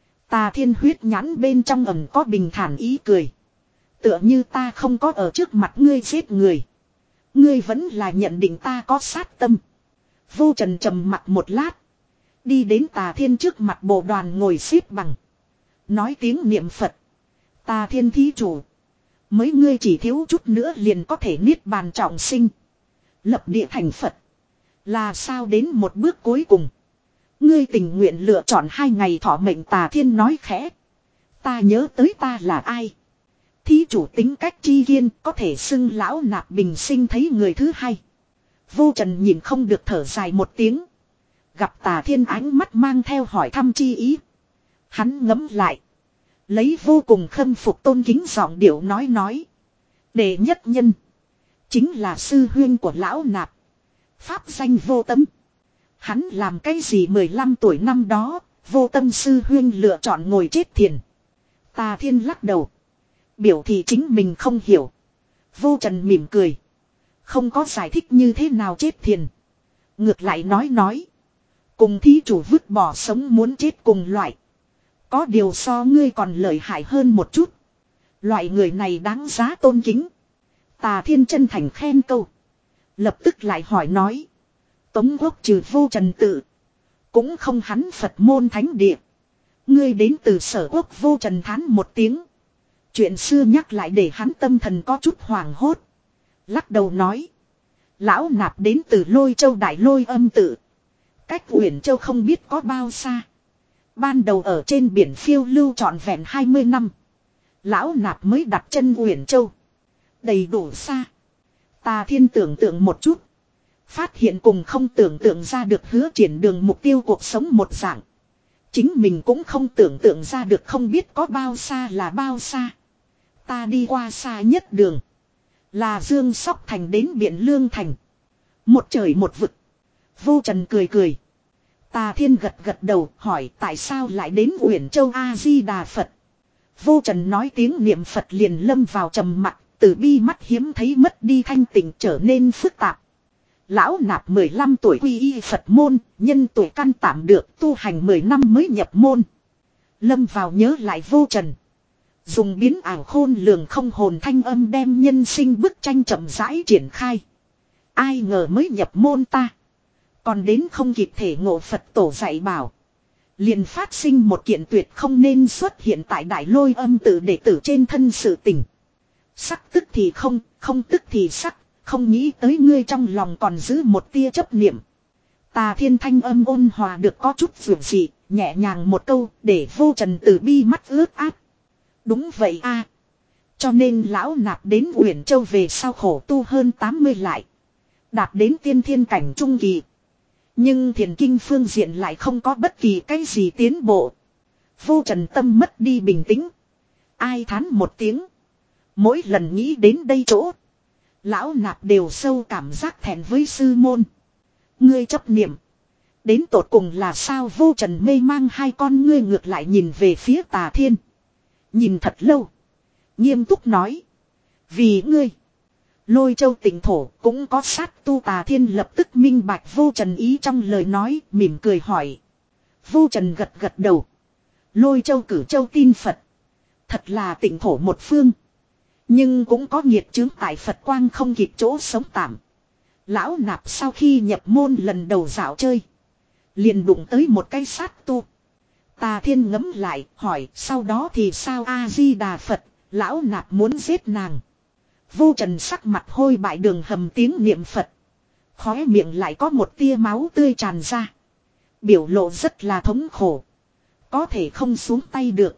Tà Thiên huyết nhãn bên trong ẩn có bình thản ý cười. Tựa như ta không có ở trước mặt ngươi giết người. Ngươi vẫn là nhận định ta có sát tâm. Vô trần trầm mặt một lát. Đi đến Tà Thiên trước mặt bộ đoàn ngồi xếp bằng. Nói tiếng niệm Phật. Tà Thiên thí chủ. Mấy ngươi chỉ thiếu chút nữa liền có thể niết bàn trọng sinh. Lập địa thành Phật. Là sao đến một bước cuối cùng. Ngươi tình nguyện lựa chọn hai ngày thọ mệnh. Tà Thiên nói khẽ. Ta nhớ tới ta là ai. Thí chủ tính cách chi kiên có thể xưng lão nạp bình sinh thấy người thứ hai. Vô trần nhìn không được thở dài một tiếng. Gặp Tà Thiên ánh mắt mang theo hỏi thăm chi ý. Hắn ngấm lại. Lấy vô cùng khâm phục tôn kính giọng điệu nói nói. Đệ nhất nhân. Chính là sư huyên của lão nạp. Pháp danh Vô Tâm. Hắn làm cái gì mười lăm tuổi năm đó. Vô Tâm sư huyên lựa chọn ngồi chết thiền. Tà Thiên lắc đầu. Biểu thị chính mình không hiểu. Vô trần mỉm cười. Không có giải thích như thế nào chết thiền. Ngược lại nói nói. Cùng thí chủ vứt bỏ sống muốn chết cùng loại. Có điều so ngươi còn lợi hại hơn một chút. Loại người này đáng giá tôn kính. Tà Thiên chân thành khen câu. Lập tức lại hỏi nói. Tống Quốc trừ Vô Trần tự. Cũng không hắn Phật môn thánh địa. Ngươi đến từ Sở Quốc. Vô Trần thán một tiếng. Chuyện xưa nhắc lại để hắn tâm thần có chút hoảng hốt. Lắc đầu nói. Lão nạp đến từ Lôi Châu Đại Lôi Âm tự. Cách Uyển Châu không biết có bao xa. Ban đầu ở trên biển phiêu lưu trọn vẹn hai mươi năm. Lão nạp mới đặt chân Uyển Châu. Đầy đủ xa. Tà Thiên tưởng tượng một chút. Phát hiện cùng không tưởng tượng ra được hứa triển đường mục tiêu cuộc sống một dạng. Chính mình cũng không tưởng tượng ra được không biết có bao xa là bao xa. Ta đi qua xa nhất đường. Là Dương Sóc Thành đến Biện Lương Thành. Một trời một vực. Vô Trần cười cười. Tà Thiên gật gật đầu hỏi tại sao lại đến Uyển Châu A-di-đà Phật. Vô Trần nói tiếng niệm Phật liền lâm vào trầm mặc. Từ bi mắt hiếm thấy mất đi thanh tịnh trở nên phức tạp. Lão nạp mười lăm tuổi quy y Phật môn, nhân tuổi căn tạm được tu hành mười năm mới nhập môn. Lâm vào nhớ lại Vô Trần. Dùng biến ảo khôn lường không hồn thanh âm đem nhân sinh bức tranh chậm rãi triển khai. Ai ngờ mới nhập môn ta. Còn đến không kịp thể ngộ Phật tổ dạy bảo. Liền phát sinh một kiện tuyệt không nên xuất hiện tại Đại Lôi Âm tự đệ tử trên thân sự tình. Sắc tức thì không, không tức thì sắc, không nghĩ tới ngươi trong lòng còn giữ một tia chấp niệm. Tà Thiên thanh âm ôn hòa được có chút vượt dị, nhẹ nhàng một câu để Vô Trần từ bi mắt ướt át. Đúng vậy a. Cho nên lão nạp đến Uyển Châu về sau khổ tu hơn tám mươi lại. Đạt đến tiên thiên cảnh trung kỳ. Nhưng thiền kinh phương diện lại không có bất kỳ cái gì tiến bộ. Vô Trần tâm mất đi bình tĩnh. Ai thán một tiếng. Mỗi lần nghĩ đến đây chỗ. Lão nạp đều sâu cảm giác thẹn với sư môn. Ngươi chấp niệm. Đến tột cùng là sao Vô Trần mê mang hai con ngươi ngược lại nhìn về phía Tà Thiên. Nhìn thật lâu. Nghiêm túc nói. Vì ngươi. Lôi Châu tỉnh thổ cũng có sát tu. Tà Thiên lập tức minh bạch Vô Trần ý trong lời nói mỉm cười hỏi. Vô Trần gật gật đầu. Lôi Châu Cử Châu tin Phật. Thật là tỉnh thổ một phương. Nhưng cũng có nghiệt chướng tại Phật quang không kịp chỗ sống tạm. Lão nạp sau khi nhập môn lần đầu dạo chơi. Liền đụng tới một cái sát tu. Tà Thiên ngẫm lại hỏi sau đó thì sao A-di-đà Phật. Lão nạp muốn giết nàng. Vô Trần sắc mặt hôi bại đường hầm tiếng niệm Phật. Khóe miệng lại có một tia máu tươi tràn ra. Biểu lộ rất là thống khổ. Có thể không xuống tay được.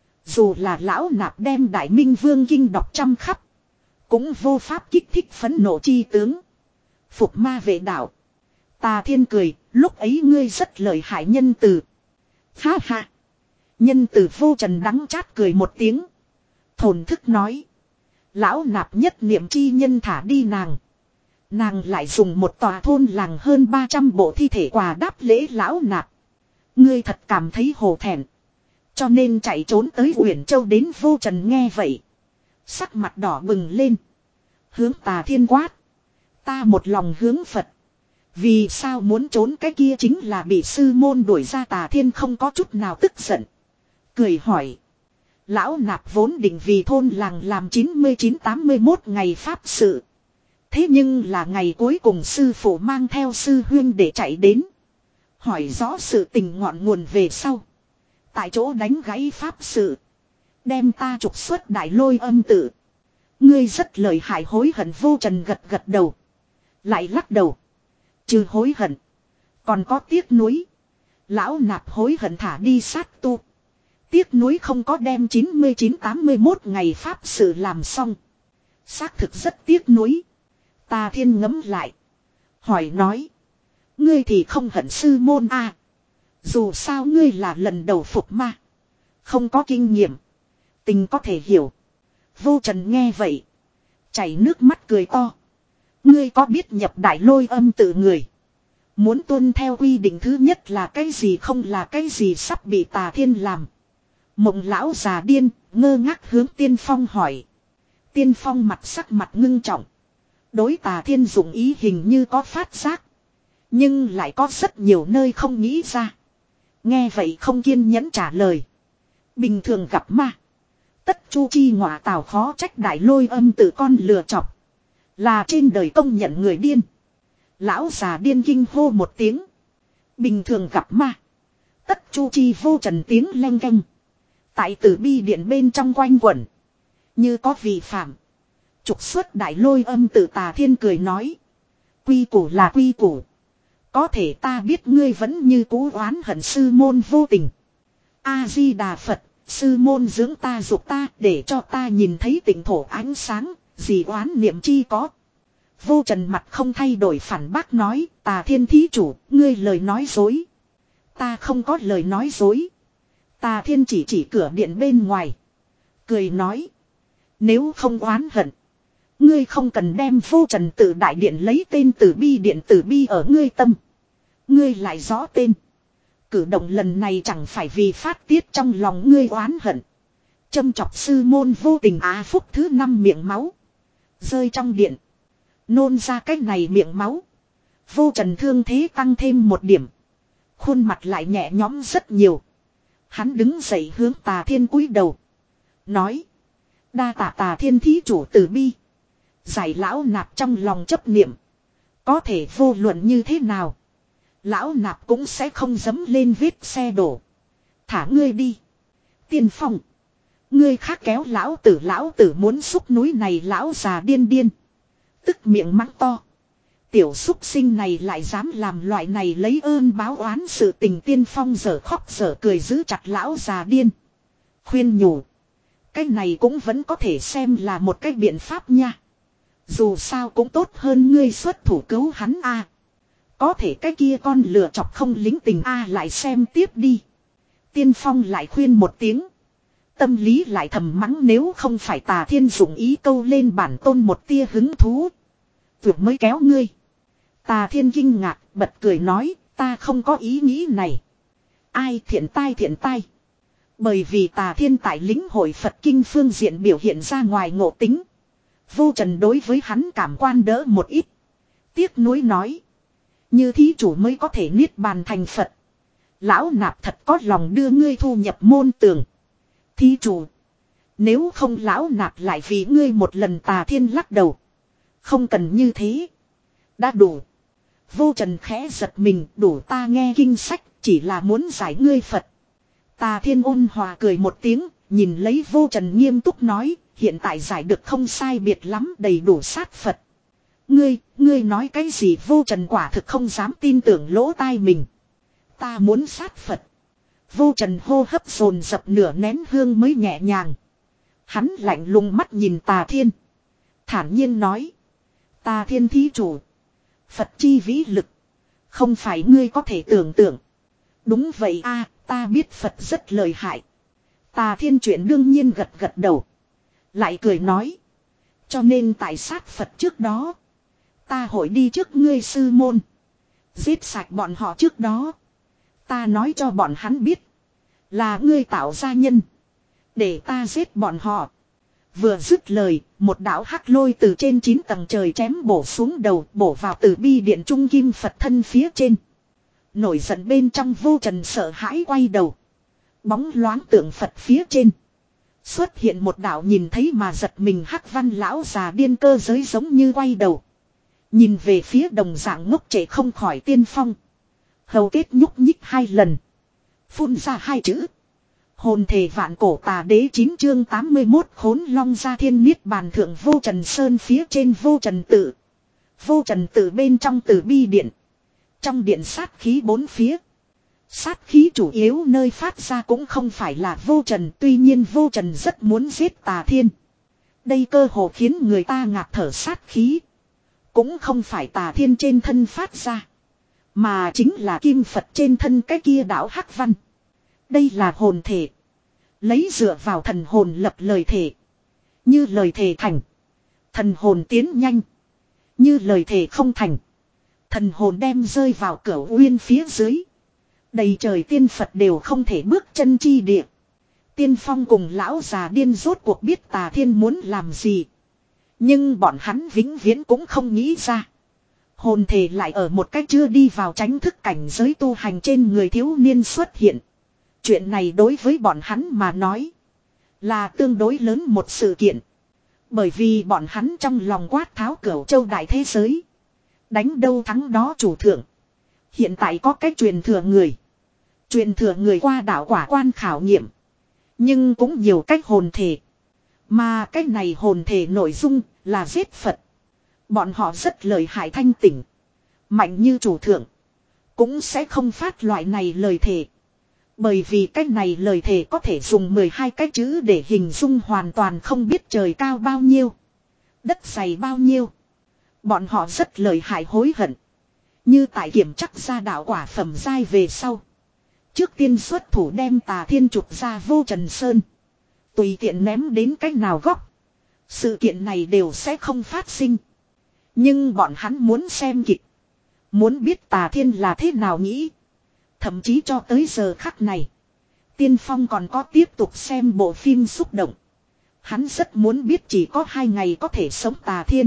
Dù là lão nạp đem Đại Minh Vương kinh đọc trăm khắp. Cũng vô pháp kích thích phẫn nộ chi tướng. Phục ma vệ đạo. Tà Thiên cười, lúc ấy ngươi rất lợi hại nhân từ. Ha ha. Nhân từ Vô Trần đắng chát cười một tiếng. Thổn thức nói. Lão nạp nhất niệm chi nhân thả đi nàng. Nàng lại dùng một tòa thôn làng hơn ba trăm bộ thi thể quà đáp lễ lão nạp. Ngươi thật cảm thấy hổ thẹn. Cho nên chạy trốn tới Uyển Châu đến. Vô Trần nghe vậy. Sắc mặt đỏ bừng lên. Hướng Tà Thiên quát. Ta một lòng hướng Phật. Vì sao muốn trốn cái kia chính là bị sư môn đuổi ra. Tà Thiên không có chút nào tức giận. Cười hỏi. Lão nạp vốn định vì thôn làng làm chín mươi chín tám mươi mốt ngày pháp sự. Thế nhưng là ngày cuối cùng sư phụ mang theo sư huyên để chạy đến. Hỏi rõ sự tình ngọn nguồn về sau. Tại chỗ đánh gãy pháp sự. Đem ta trục xuất Đại Lôi Âm tự. Ngươi rất lợi hại. Hối hận. Vô Trần gật gật đầu. Lại lắc đầu. Trừ hối hận. Còn có tiếc nuối. Lão nạp hối hận thả đi sát tu. Tiếc nuối không có đem chín mươi chín tám mươi mốt ngày pháp sự làm xong. Xác thực rất tiếc nuối. Tà Thiên ngẫm lại. Hỏi nói. Ngươi thì không hận sư môn à. Dù sao ngươi là lần đầu phục ma. Không có kinh nghiệm. Tình có thể hiểu. Vô Trần nghe vậy. Chảy nước mắt cười to. Ngươi có biết nhập Đại Lôi Âm tự người. Muốn tuân theo quy định thứ nhất là cái gì không là cái gì sắp bị Tà Thiên làm. Mộng lão già điên, ngơ ngác hướng Tiên Phong hỏi. Tiên Phong mặt sắc mặt ngưng trọng. Đối Tà Thiên dụng ý hình như có phát giác. Nhưng lại có rất nhiều nơi không nghĩ ra. Nghe vậy không kiên nhẫn trả lời. Bình thường gặp ma. Tất chu chi ngọa tào khó trách đại lôi âm tự con lừa chọc. Là trên đời công nhận người điên. Lão già điên kinh hô một tiếng. Bình thường gặp ma. Tất chu chi vô trần tiếng leng keng. Tại tử bi điện bên trong quanh quẩn. Như có vi phạm. Trục xuất đại lôi âm tự Tà Thiên cười nói. Quy củ là quy củ. Có thể ta biết ngươi vẫn như cũ oán hận sư môn vô tình. A-di-đà Phật, sư môn dưỡng ta dục ta để cho ta nhìn thấy tỉnh thổ ánh sáng, gì oán niệm chi có. Vô trần mặt không thay đổi phản bác nói, Tà Thiên thí chủ, ngươi lời nói dối. Ta không có lời nói dối. Tà Thiên chỉ chỉ cửa điện bên ngoài. Cười nói. Nếu không oán hận. Ngươi không cần đem vô trần tự đại điện lấy tên tử bi điện tử bi ở ngươi tâm. Ngươi lại rõ tên. Cử động lần này chẳng phải vì phát tiết trong lòng ngươi oán hận. Châm chọc sư môn vô tình á phúc thứ năm miệng máu. Rơi trong điện. Nôn ra cái này miệng máu. Vô trần thương thế tăng thêm một điểm. Khuôn mặt lại nhẹ nhõm rất nhiều. Hắn đứng dậy hướng Tà Thiên cúi đầu. Nói. Đa tạ Tà Thiên thí chủ từ bi. Giải lão nạp trong lòng chấp niệm. Có thể vô luận như thế nào. Lão nạp cũng sẽ không dấm lên vết xe đổ. Thả ngươi đi. Tiên Phong. Ngươi khác kéo lão tử lão tử muốn xúc núi này lão già điên điên. Tức miệng mắng to. Tiểu xúc sinh này lại dám làm loại này lấy ơn báo oán sự tình. Tiên Phong giờ khóc giờ cười giữ chặt lão già điên. Khuyên nhủ. Cái này cũng vẫn có thể xem là một cái biện pháp nha. Dù sao cũng tốt hơn ngươi xuất thủ cứu hắn a. Có thể cái kia con lừa chọc không lính tình a lại xem tiếp đi. Tiên Phong lại khuyên một tiếng. Tâm lý lại thầm mắng nếu không phải Tà Thiên dụng ý câu lên bản tôn một tia hứng thú. Tuyệt mới kéo ngươi. Tà Thiên kinh ngạc bật cười nói ta không có ý nghĩ này. Ai thiện tai thiện tai. Bởi vì Tà Thiên tại lĩnh hội Phật kinh phương diện biểu hiện ra ngoài ngộ tính. Vô trần đối với hắn cảm quan đỡ một ít. Tiếc nuối nói. Như thí chủ mới có thể niết bàn thành Phật. Lão nạp thật có lòng đưa ngươi thu nhập môn tường. Thí chủ. Nếu không lão nạp lại vì ngươi một lần. Tà Thiên lắc đầu. Không cần như thế. Đã đủ. Vô trần khẽ giật mình đủ ta nghe kinh sách. Chỉ là muốn giải ngươi Phật. Tà Thiên ôn hòa cười một tiếng. Nhìn lấy vô trần nghiêm túc nói. Hiện tại giải được không sai biệt lắm đầy đủ sát Phật. Ngươi, ngươi nói cái gì vô trần quả thực không dám tin tưởng lỗ tai mình. Ta muốn sát Phật. Vô trần hô hấp dồn dập nửa nén hương mới nhẹ nhàng. Hắn lạnh lùng mắt nhìn Tà Thiên. Thản nhiên nói. Tà Thiên thí chủ. Phật chi vĩ lực. Không phải ngươi có thể tưởng tượng. Đúng vậy a, ta biết Phật rất lợi hại. Tà Thiên chuyện đương nhiên gật gật đầu. Lại cười nói. Cho nên tại sát Phật trước đó. Ta hội đi trước ngươi sư môn. Giết sạch bọn họ trước đó. Ta nói cho bọn hắn biết. Là ngươi tạo ra nhân. Để ta giết bọn họ. Vừa dứt lời. Một đạo hắc lôi từ trên chín tầng trời chém bổ xuống đầu. Bổ vào từ bi điện trung kim Phật thân phía trên. Nổi giận bên trong vô trần sợ hãi quay đầu. Bóng loáng tượng Phật phía trên. Xuất hiện một đạo nhìn thấy mà giật mình hắc văn lão già điên cơ giới giống như quay đầu. Nhìn về phía đồng dạng ngốc trẻ không khỏi Tiên Phong. Hầu kết nhúc nhích hai lần. Phun ra hai chữ. Hồn thể vạn cổ Tà Đế chín chương tám mươi mốt khốn long gia thiên niết bàn thượng vô trần sơn phía trên vô trần tự. Vô trần tự bên trong tử bi điện. Trong điện sát khí bốn phía. Sát khí chủ yếu nơi phát ra cũng không phải là vô trần. Tuy nhiên vô trần rất muốn giết Tà Thiên. Đây cơ hồ khiến người ta ngạt thở sát khí. Cũng không phải Tà Thiên trên thân phát ra. Mà chính là kim Phật trên thân cái kia đạo hắc văn. Đây là hồn thể. Lấy dựa vào thần hồn lập lời thể. Như lời thể thành. Thần hồn tiến nhanh. Như lời thể không thành. Thần hồn đem rơi vào cửa uyên phía dưới. Đầy trời tiên Phật đều không thể bước chân chi địa. Tiên Phong cùng lão già điên rốt cuộc biết Tà Thiên muốn làm gì. Nhưng bọn hắn vĩnh viễn cũng không nghĩ ra. Hồn thể lại ở một cách chưa đi vào tránh thức cảnh giới tu hành trên người thiếu niên xuất hiện. Chuyện này đối với bọn hắn mà nói là tương đối lớn một sự kiện. Bởi vì bọn hắn trong lòng quát tháo cửu châu đại thế giới. Đánh đâu thắng đó chủ thượng. Hiện tại có cách truyền thừa người. Truyền thừa người qua đạo quả quan khảo nghiệm. Nhưng cũng nhiều cách hồn thể. Mà cách này hồn thể nội dung là giết Phật. Bọn họ rất lợi hại thanh tỉnh. Mạnh như chủ thượng. Cũng sẽ không phát loại này lời thề. Bởi vì cách này lời thề có thể dùng mười hai cái chữ để hình dung hoàn toàn không biết trời cao bao nhiêu. Đất dày bao nhiêu. Bọn họ rất lợi hại hối hận. Như tại kiểm chắc ra đạo quả phẩm giai về sau. Trước tiên xuất thủ đem Tà Thiên trục ra Vô Trần Sơn. Tùy tiện ném đến cách nào góc. Sự kiện này đều sẽ không phát sinh. Nhưng bọn hắn muốn xem kịch. Muốn biết Tà Thiên là thế nào nghĩ. Thậm chí cho tới giờ khắc này. Tiên Phong còn có tiếp tục xem bộ phim xúc động. Hắn rất muốn biết chỉ có hai ngày có thể sống Tà Thiên.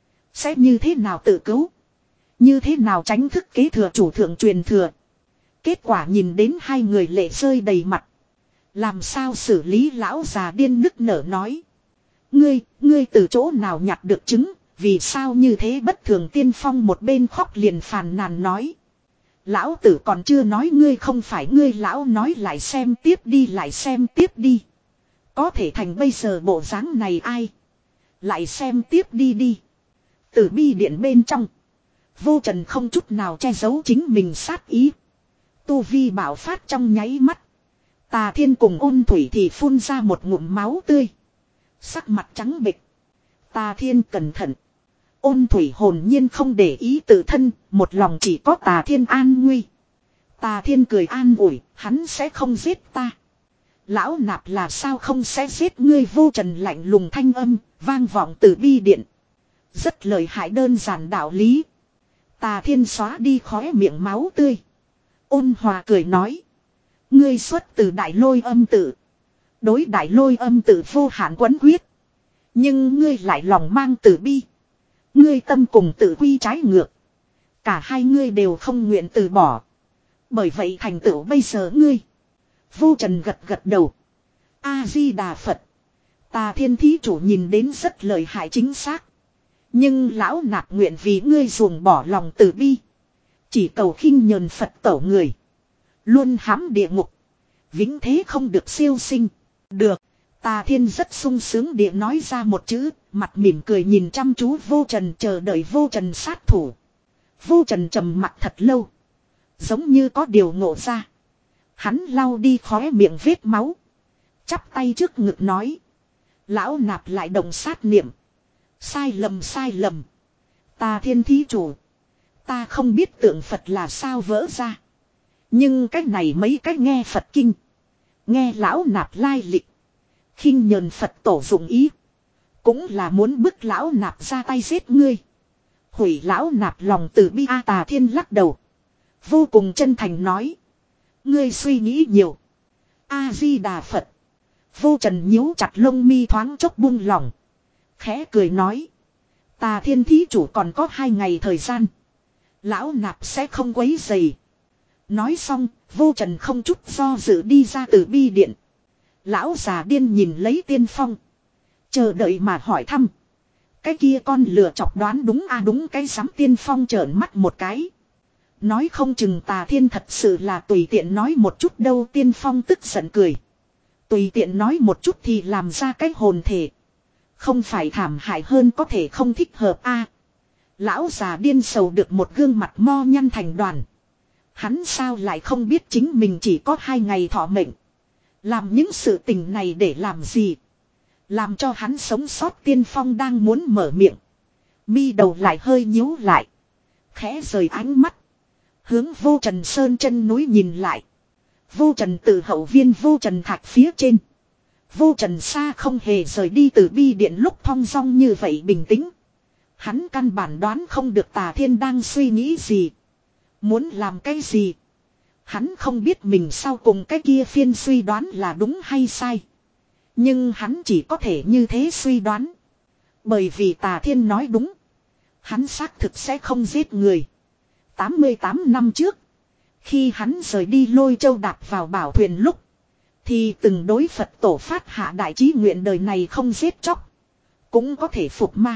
Sẽ như thế nào tự cứu. Như thế nào tránh thức kế thừa chủ thượng truyền thừa. Kết quả nhìn đến hai người lệ rơi đầy mặt. Làm sao xử lý lão già điên nức nở nói. Ngươi, ngươi từ chỗ nào nhặt được trứng. Vì sao như thế bất thường Tiên Phong một bên khóc liền phàn nàn nói. Lão tử còn chưa nói ngươi không phải ngươi lão nói lại xem tiếp đi lại xem tiếp đi. Có thể thành bây giờ bộ dáng này ai. Lại xem tiếp đi đi. Từ bi điện bên trong. Vô Trần không chút nào che giấu chính mình sát ý. Tu vi bảo phát trong nháy mắt. Tà Thiên cùng Ôn Thủy thì phun ra một ngụm máu tươi. Sắc mặt trắng bệch. Tà Thiên cẩn thận. Ôn Thủy hồn nhiên không để ý tự thân, một lòng chỉ có Tà Thiên an nguy. Tà Thiên cười an ủi, hắn sẽ không giết ta. Lão nạp là sao không sẽ giết ngươi. Vô Trần lạnh lùng thanh âm, vang vọng từ bi điện. Rất lợi hại đơn giản đạo lý. Tà Thiên xóa đi khóe miệng máu tươi. Ôn hòa cười nói. Ngươi xuất từ đại lôi âm tự. Đối đại lôi âm tự vô hạn quấn quyết. Nhưng ngươi lại lòng mang từ bi. Ngươi tâm cùng tự quy trái ngược. Cả hai ngươi đều không nguyện từ bỏ. Bởi vậy thành tựu bây giờ ngươi. Vô Trần gật gật đầu. A-di-đà Phật. Tà Thiên thí chủ nhìn đến rất lợi hại chính xác. Nhưng lão nạp nguyện vì ngươi ruồng bỏ lòng từ bi. Chỉ cầu khinh nhờn Phật tẩu người. Luôn hãm địa ngục. Vĩnh thế không được siêu sinh. Được. Tà Thiên rất sung sướng địa nói ra một chữ. Mặt mỉm cười nhìn chăm chú Vô Trần chờ đợi Vô Trần sát thủ. Vô Trần trầm mặt thật lâu. Giống như có điều ngộ ra. Hắn lau đi khóe miệng vết máu. Chắp tay trước ngực nói. Lão nạp lại động sát niệm. Sai lầm sai lầm. Tà Thiên thí chủ. Ta không biết tượng Phật là sao vỡ ra. Nhưng cách này mấy cách nghe Phật kinh. Nghe lão nạp lai lịch. Khinh nhờn Phật tổ dụng ý. Cũng là muốn bức lão nạp ra tay giết ngươi. Hủy lão nạp lòng từ bi. A Tà Thiên lắc đầu. Vô cùng chân thành nói. Ngươi suy nghĩ nhiều. A-di-đà Phật. Vô Trần nhíu chặt lông mi thoáng chốc buông lỏng. Khẽ cười nói. Tà Thiên thí chủ còn có hai ngày thời gian. Lão nạp sẽ không quấy rầy. Nói xong, Vô Trần không chút do dự đi ra từ bi điện. Lão già điên nhìn lấy Tiên Phong. Chờ đợi mà hỏi thăm. Cái kia con lừa chọc đoán đúng a à đúng cái sắm. Tiên Phong trợn mắt một cái. Nói không chừng Tà Thiên thật sự là tùy tiện nói một chút đâu. Tiên Phong tức giận cười. Tùy tiện nói một chút thì làm ra cái hồn thể. Không phải thảm hại hơn có thể không thích hợp a à, lão già điên sầu được một gương mặt mo nhăn thành đoàn. Hắn sao lại không biết chính mình chỉ có hai ngày thọ mệnh. Làm những sự tình này để làm gì. Làm cho hắn sống sót. Tiên Phong đang muốn mở miệng. Mi đầu lại hơi nhíu lại. Khẽ rời ánh mắt. Hướng Vô Trần Sơn chân núi nhìn lại. Vô Trần từ hậu viên Vô Trần thạch phía trên. Vô Trần xa không hề rời đi từ bi điện lúc thong dong như vậy bình tĩnh. Hắn căn bản đoán không được Tà Thiên đang suy nghĩ gì. Muốn làm cái gì. Hắn không biết mình sau cùng cái kia phiên suy đoán là đúng hay sai. Nhưng hắn chỉ có thể như thế suy đoán. Bởi vì Tà Thiên nói đúng. Hắn xác thực sẽ không giết người. tám mươi tám năm trước. Khi hắn rời đi Lôi Châu đạp vào bảo thuyền lúc. Thì từng đối Phật tổ phát hạ đại chí nguyện đời này không giết chóc. Cũng có thể phục ma.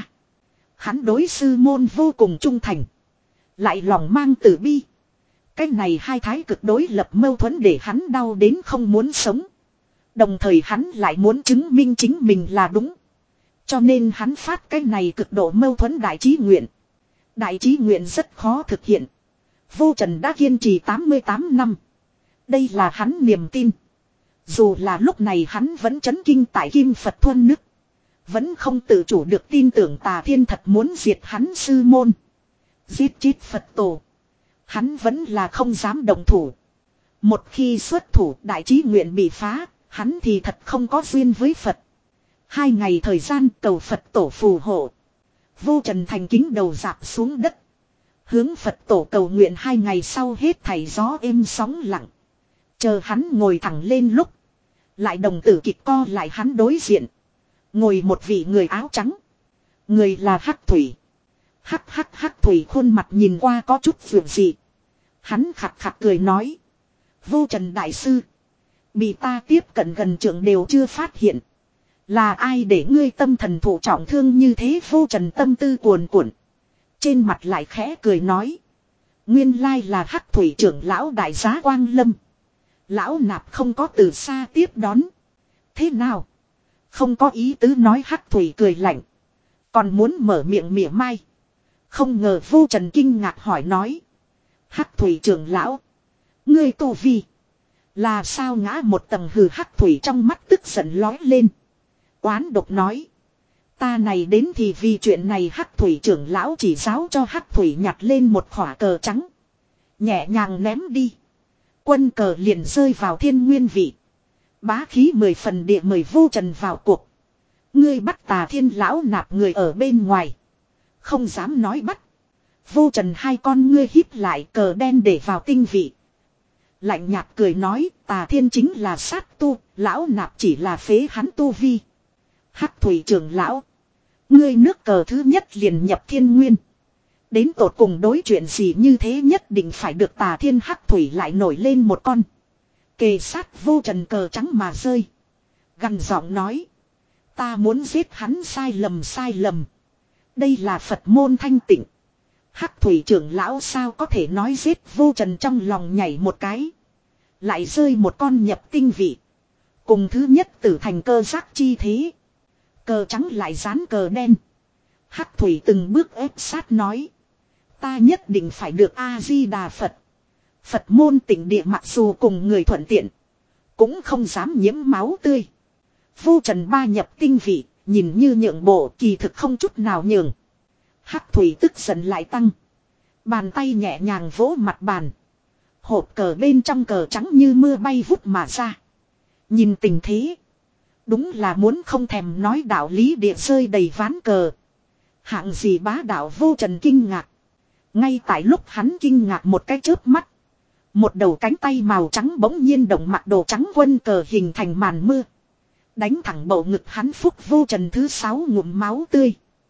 Hắn đối sư môn vô cùng trung thành. Lại lòng mang từ bi. Cái này hai thái cực đối lập mâu thuẫn để hắn đau đến không muốn sống. Đồng thời hắn lại muốn chứng minh chính mình là đúng. Cho nên hắn phát cái này cực độ mâu thuẫn đại chí nguyện. Đại chí nguyện rất khó thực hiện. Vô Trần đã kiên trì tám mươi tám năm. Đây là hắn niềm tin. Dù là lúc này hắn vẫn chấn kinh tại Kim Phật Thuân Nức. Vẫn không tự chủ được tin tưởng Tà Thiên thật muốn diệt hắn sư môn. Giết chết Phật tổ. Hắn vẫn là không dám động thủ. Một khi xuất thủ đại chí nguyện bị phá, hắn thì thật không có duyên với Phật. Hai ngày thời gian cầu Phật tổ phù hộ. Vô Trần thành kính đầu dạp xuống đất. Hướng Phật tổ cầu nguyện hai ngày sau hết thảy gió êm sóng lặng. Chờ hắn ngồi thẳng lên lúc. Lại đồng tử kịch co lại hắn đối diện. Ngồi một vị người áo trắng. Người là Hắc Thủy. Hắc hắc hắc Thủy khuôn mặt nhìn qua có chút vượng dị. Hắn khặt khặt cười nói. Vô Trần đại sư. Bị ta tiếp cận gần trưởng đều chưa phát hiện. Là ai để ngươi tâm thần thụ trọng thương như thế? Vô Trần tâm tư cuồn cuộn. Trên mặt lại khẽ cười nói. Nguyên lai là Hắc Thủy trưởng lão đại giá Quang Lâm. Lão nạp không có từ xa tiếp đón. Thế nào? Không có ý tứ nói. Hắc Thủy cười lạnh. Còn muốn mở miệng mỉa mai. Không ngờ Vô Trần kinh ngạc hỏi nói. Hắc Thủy trưởng lão. Ngươi tu vi. Là sao ngã một tầng? Hừ. Hắc Thủy trong mắt tức giận lói lên. Oán độc nói. Ta này đến thì vì chuyện này. Hắc Thủy trưởng lão chỉ giáo cho Hắc Thủy nhặt lên một khỏa cờ trắng. Nhẹ nhàng ném đi. Quân cờ liền rơi vào thiên nguyên vị. Bá khí mười phần địa mời Vô Trần vào cuộc. Ngươi bắt Tà Thiên lão nạp người ở bên ngoài. Không dám nói bắt. Vô Trần hai con ngươi híp lại, cờ đen để vào tinh vị. Lạnh nhạt cười nói, Tà Thiên chính là sát tu, lão nạp chỉ là phế hắn tu vi. Hắc Thủy trưởng lão. Ngươi nước cờ thứ nhất liền nhập thiên nguyên. Đến tột cùng đối chuyện gì như thế nhất định phải được Tà Thiên. Hắc Thủy lại nổi lên một con. Kề sát Vô Trần cờ trắng mà rơi. Gằn giọng nói. Ta muốn giết hắn sai lầm sai lầm. Đây là Phật môn thanh tịnh. Hắc Thủy trưởng lão sao có thể nói giết? Vô Trần trong lòng nhảy một cái. Lại rơi một con nhập tinh vị. Cùng thứ nhất tử thành cơ giác chi thế. Cờ trắng lại dán cờ đen. Hắc Thủy từng bước ép sát nói. Ta nhất định phải được A-di-đà Phật. Phật môn tịnh địa mặc dù cùng người thuận tiện. Cũng không dám nhiễm máu tươi. Vô Trần ba nhập tinh vị. Nhìn như nhượng bộ kỳ thực không chút nào nhường. Hắc Thủy tức giận lại tăng. Bàn tay nhẹ nhàng vỗ mặt bàn. Hộp cờ bên trong cờ trắng như mưa bay vút mà ra. Nhìn tình thế. Đúng là muốn không thèm nói đạo lý địa rơi đầy ván cờ. Hạng gì bá đạo? Vô Trần kinh ngạc. Ngay tại lúc hắn kinh ngạc một cái chớp mắt. Một đầu cánh tay màu trắng bỗng nhiên động mặc đồ trắng quân cờ hình thành màn mưa. Đánh thẳng bầu ngực hắn. Phúc Vô Trần thứ sáu ngụm máu tươi.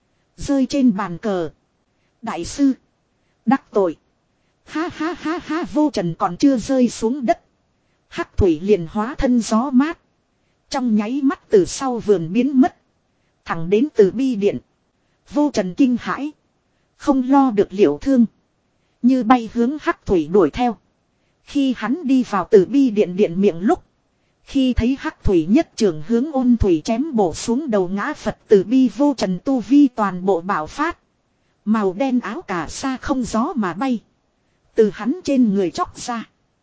Rơi trên bàn cờ. Đại sư. Đắc tội. Ha ha ha ha. Vô Trần còn chưa rơi xuống đất. Hắc Thủy liền hóa thân gió mát. Trong nháy mắt từ sau vườn biến mất. Thẳng đến Từ Bi điện. Vô Trần kinh hãi. Không lo được liệu thương. Như bay hướng Hắc Thủy đuổi theo. Khi hắn đi vào Từ Bi điện điện miệng lúc. Khi thấy Hắc Thủy nhất trường hướng Ôn Thủy chém bổ xuống đầu ngã Phật Từ Bi. Vô Trần tu vi toàn bộ bạo phát. Màu đen áo cà sa không gió mà bay. Từ hắn trên người chóc ra.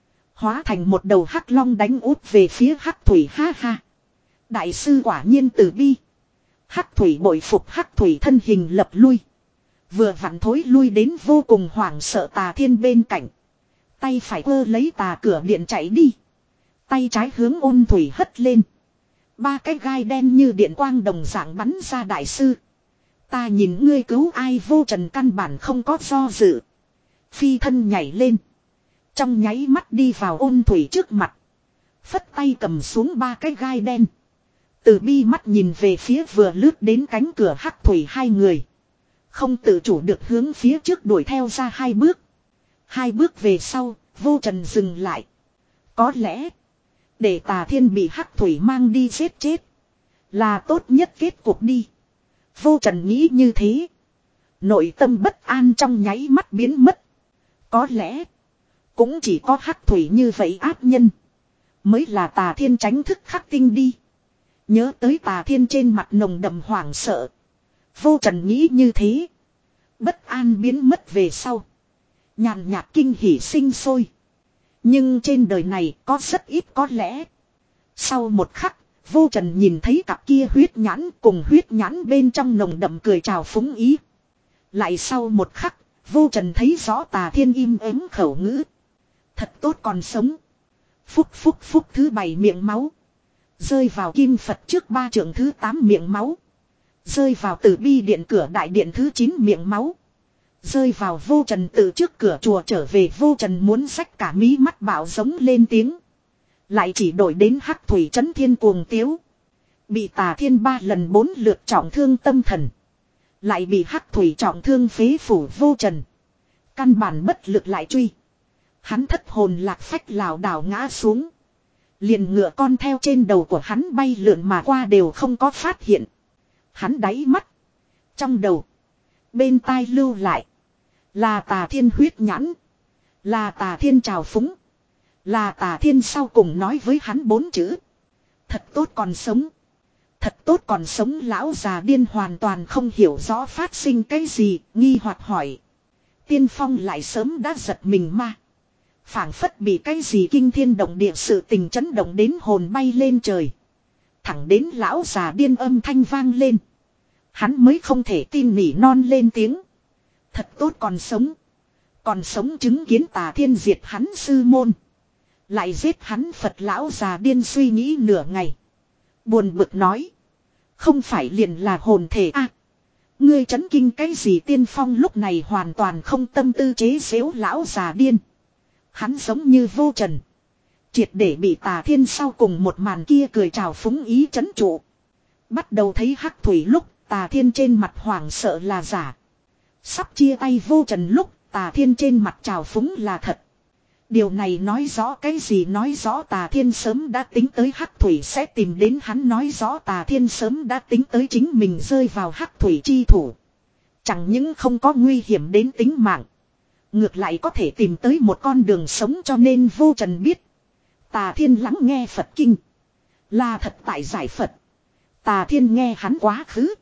Hóa thành một đầu hắc long đánh út về phía Hắc Thủy. Ha ha. Đại sư quả nhiên từ bi. Hắc Thủy bội phục. Hắc Thủy thân hình lập lui. Vừa vặn thối lui đến vô cùng hoảng sợ Tà Thiên bên cạnh. Tay phải ơ lấy tà cửa điện chạy đi. Tay trái hướng Ôn Thủy hất lên. Ba cái gai đen như điện quang đồng dạng bắn ra. Đại sư. Ta nhìn ngươi cứu ai? Vô Trần căn bản không có do dự. Phi thân nhảy lên. Trong nháy mắt đi vào Ôn Thủy trước mặt. Phất tay cầm xuống ba cái gai đen. Từ bi mắt nhìn về phía vừa lướt đến cánh cửa Hắc Thủy hai người. Không tự chủ được hướng phía trước đuổi theo ra hai bước. Hai bước về sau, Vô Trần dừng lại. Có lẽ, để Tà Thiên bị hắc thủy mang đi giết chết, là tốt nhất kết cục đi. Vô Trần nghĩ như thế. Nội tâm bất an trong nháy mắt biến mất. Có lẽ, cũng chỉ có hắc thủy như vậy ác nhân, mới là Tà Thiên tránh thức khắc tinh đi. Nhớ tới Tà Thiên trên mặt nồng đậm hoảng sợ. Vô Trần nghĩ như thế. Bất an biến mất về sau, nhàn nhạt kinh hỉ sinh sôi. Nhưng trên đời này có rất ít có lẽ. Sau một khắc, Vô Trần nhìn thấy cặp kia huyết nhãn cùng huyết nhãn bên trong nồng đậm cười chào phúng ý. Lại sau một khắc, Vô Trần thấy rõ Tà Thiên im ắng khẩu ngữ. Thật tốt còn sống. Phúc phúc phúc thứ bảy miệng máu. Rơi vào kim Phật trước ba trượng thứ tám miệng máu. Rơi vào Từ Bi điện cửa đại điện thứ chín miệng máu. Rơi vào Vô Trần từ trước cửa chùa trở về. Vô Trần muốn xách cả mí mắt bảo giống lên tiếng. Lại chỉ đổi đến hắc thủy trấn thiên cuồng tiếu. Bị Tà Thiên ba lần bốn lượt trọng thương tâm thần. Lại bị hắc thủy trọng thương phế phủ Vô Trần. Căn bản bất lực lại truy. Hắn thất hồn lạc phách lảo đảo ngã xuống. Liền ngựa con theo trên đầu của hắn bay lượn mà qua đều không có phát hiện. Hắn đáy mắt. Trong đầu. Bên tai lưu lại. Là Tà Thiên huyết nhãn. Là Tà Thiên trào phúng. Là Tà Thiên sau cùng nói với hắn bốn chữ. Thật tốt còn sống. Thật tốt còn sống. Lão già điên hoàn toàn không hiểu rõ phát sinh cái gì. Nghi hoặc hỏi. Tiên Phong lại sớm đã giật mình ma. Phảng phất bị cái gì kinh thiên động địa sự tình chấn động đến hồn bay lên trời. Thẳng đến lão già điên âm thanh vang lên. Hắn mới không thể tin nỉ non lên tiếng. Thật tốt còn sống. Còn sống chứng kiến Tà Thiên diệt hắn sư môn. Lại giết hắn Phật. Lão già điên suy nghĩ nửa ngày. Buồn bực nói. Không phải liền là hồn thể à. Ngươi chấn kinh cái gì? Tiên Phong lúc này hoàn toàn không tâm tư chế giễu lão già điên. Hắn giống như Vô Trần. Triệt để bị Tà Thiên sau cùng một màn kia cười chào phúng ý chấn trụ. Bắt đầu thấy hắc thủy lúc Tà Thiên trên mặt hoảng sợ là giả. Sắp chia tay Vô Trần lúc Tà Thiên trên mặt chào phúng là thật. Điều này nói rõ cái gì? Nói rõ Tà Thiên sớm đã tính tới hắc thủy sẽ tìm đến hắn. Nói rõ Tà Thiên sớm đã tính tới chính mình rơi vào hắc thủy chi thủ. Chẳng những không có nguy hiểm đến tính mạng, ngược lại có thể tìm tới một con đường sống. Cho nên Vô Trần biết Tà Thiên lắng nghe Phật kinh là thật tại giải Phật. Tà Thiên nghe hắn quá khứ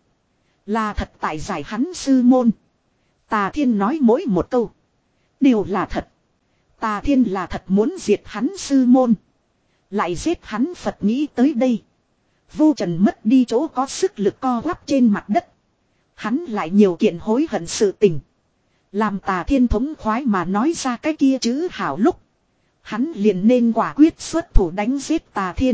là thật tại giải hắn sư môn. Tà Thiên nói mỗi một câu đều là thật. Tà Thiên là thật muốn diệt hắn sư môn, lại giết hắn Phật. Nghĩ tới đây, Vô Trần mất đi chỗ có sức lực co quắp trên mặt đất. Hắn lại nhiều kiện hối hận sự tình. Làm Tà Thiên thống khoái mà nói ra cái kia chữ hảo lúc, hắn liền nên quả quyết xuất thủ đánh giết Tà Thiên.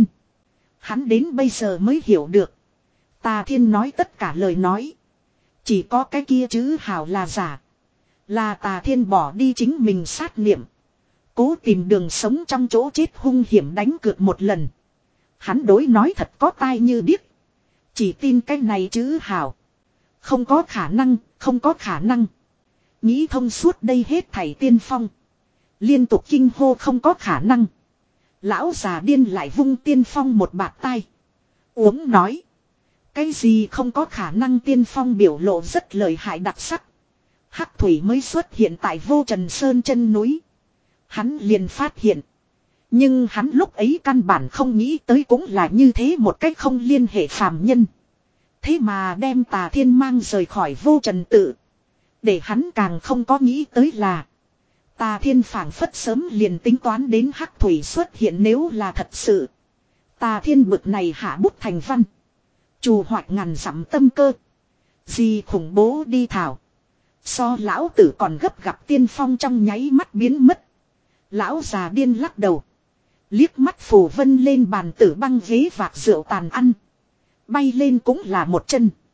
Hắn đến bây giờ mới hiểu được, Tà Thiên nói tất cả lời nói, chỉ có cái kia chữ hảo là giả. Là Tà Thiên bỏ đi chính mình sát niệm, cố tìm đường sống trong chỗ chết hung hiểm đánh cược một lần. Hắn đối nói thật có tai như điếc, chỉ tin cái này chữ hảo. Không có khả năng, không có khả năng. Nghĩ thông suốt đây hết thảy Tiên Phong liên tục kinh hô không có khả năng. Lão già điên lại vung Tiên Phong một bạt tai, uống nói. Cái gì không có khả năng? Tiên Phong biểu lộ rất lợi hại đặc sắc. Hắc thủy mới xuất hiện tại Vô Trần Sơn chân núi, hắn liền phát hiện. Nhưng hắn lúc ấy căn bản không nghĩ tới cũng là như thế một cách không liên hệ phàm nhân. Thế mà đem Tà Thiên mang rời khỏi Vô Trần tự. Để hắn càng không có nghĩ tới là Tà Thiên phảng phất sớm liền tính toán đến hắc thủy xuất hiện. Nếu là thật sự, Tà Thiên bực này hạ bút thành văn, trù hoạch ngàn dặm tâm cơ. Gì khủng bố đi thảo. So lão tử còn gấp gặp. Tiên Phong trong nháy mắt biến mất. Lão già điên lắc đầu, liếc mắt Phù Vân lên bàn tử băng ghế vạc rượu tàn ăn. Bay lên cũng là một chân.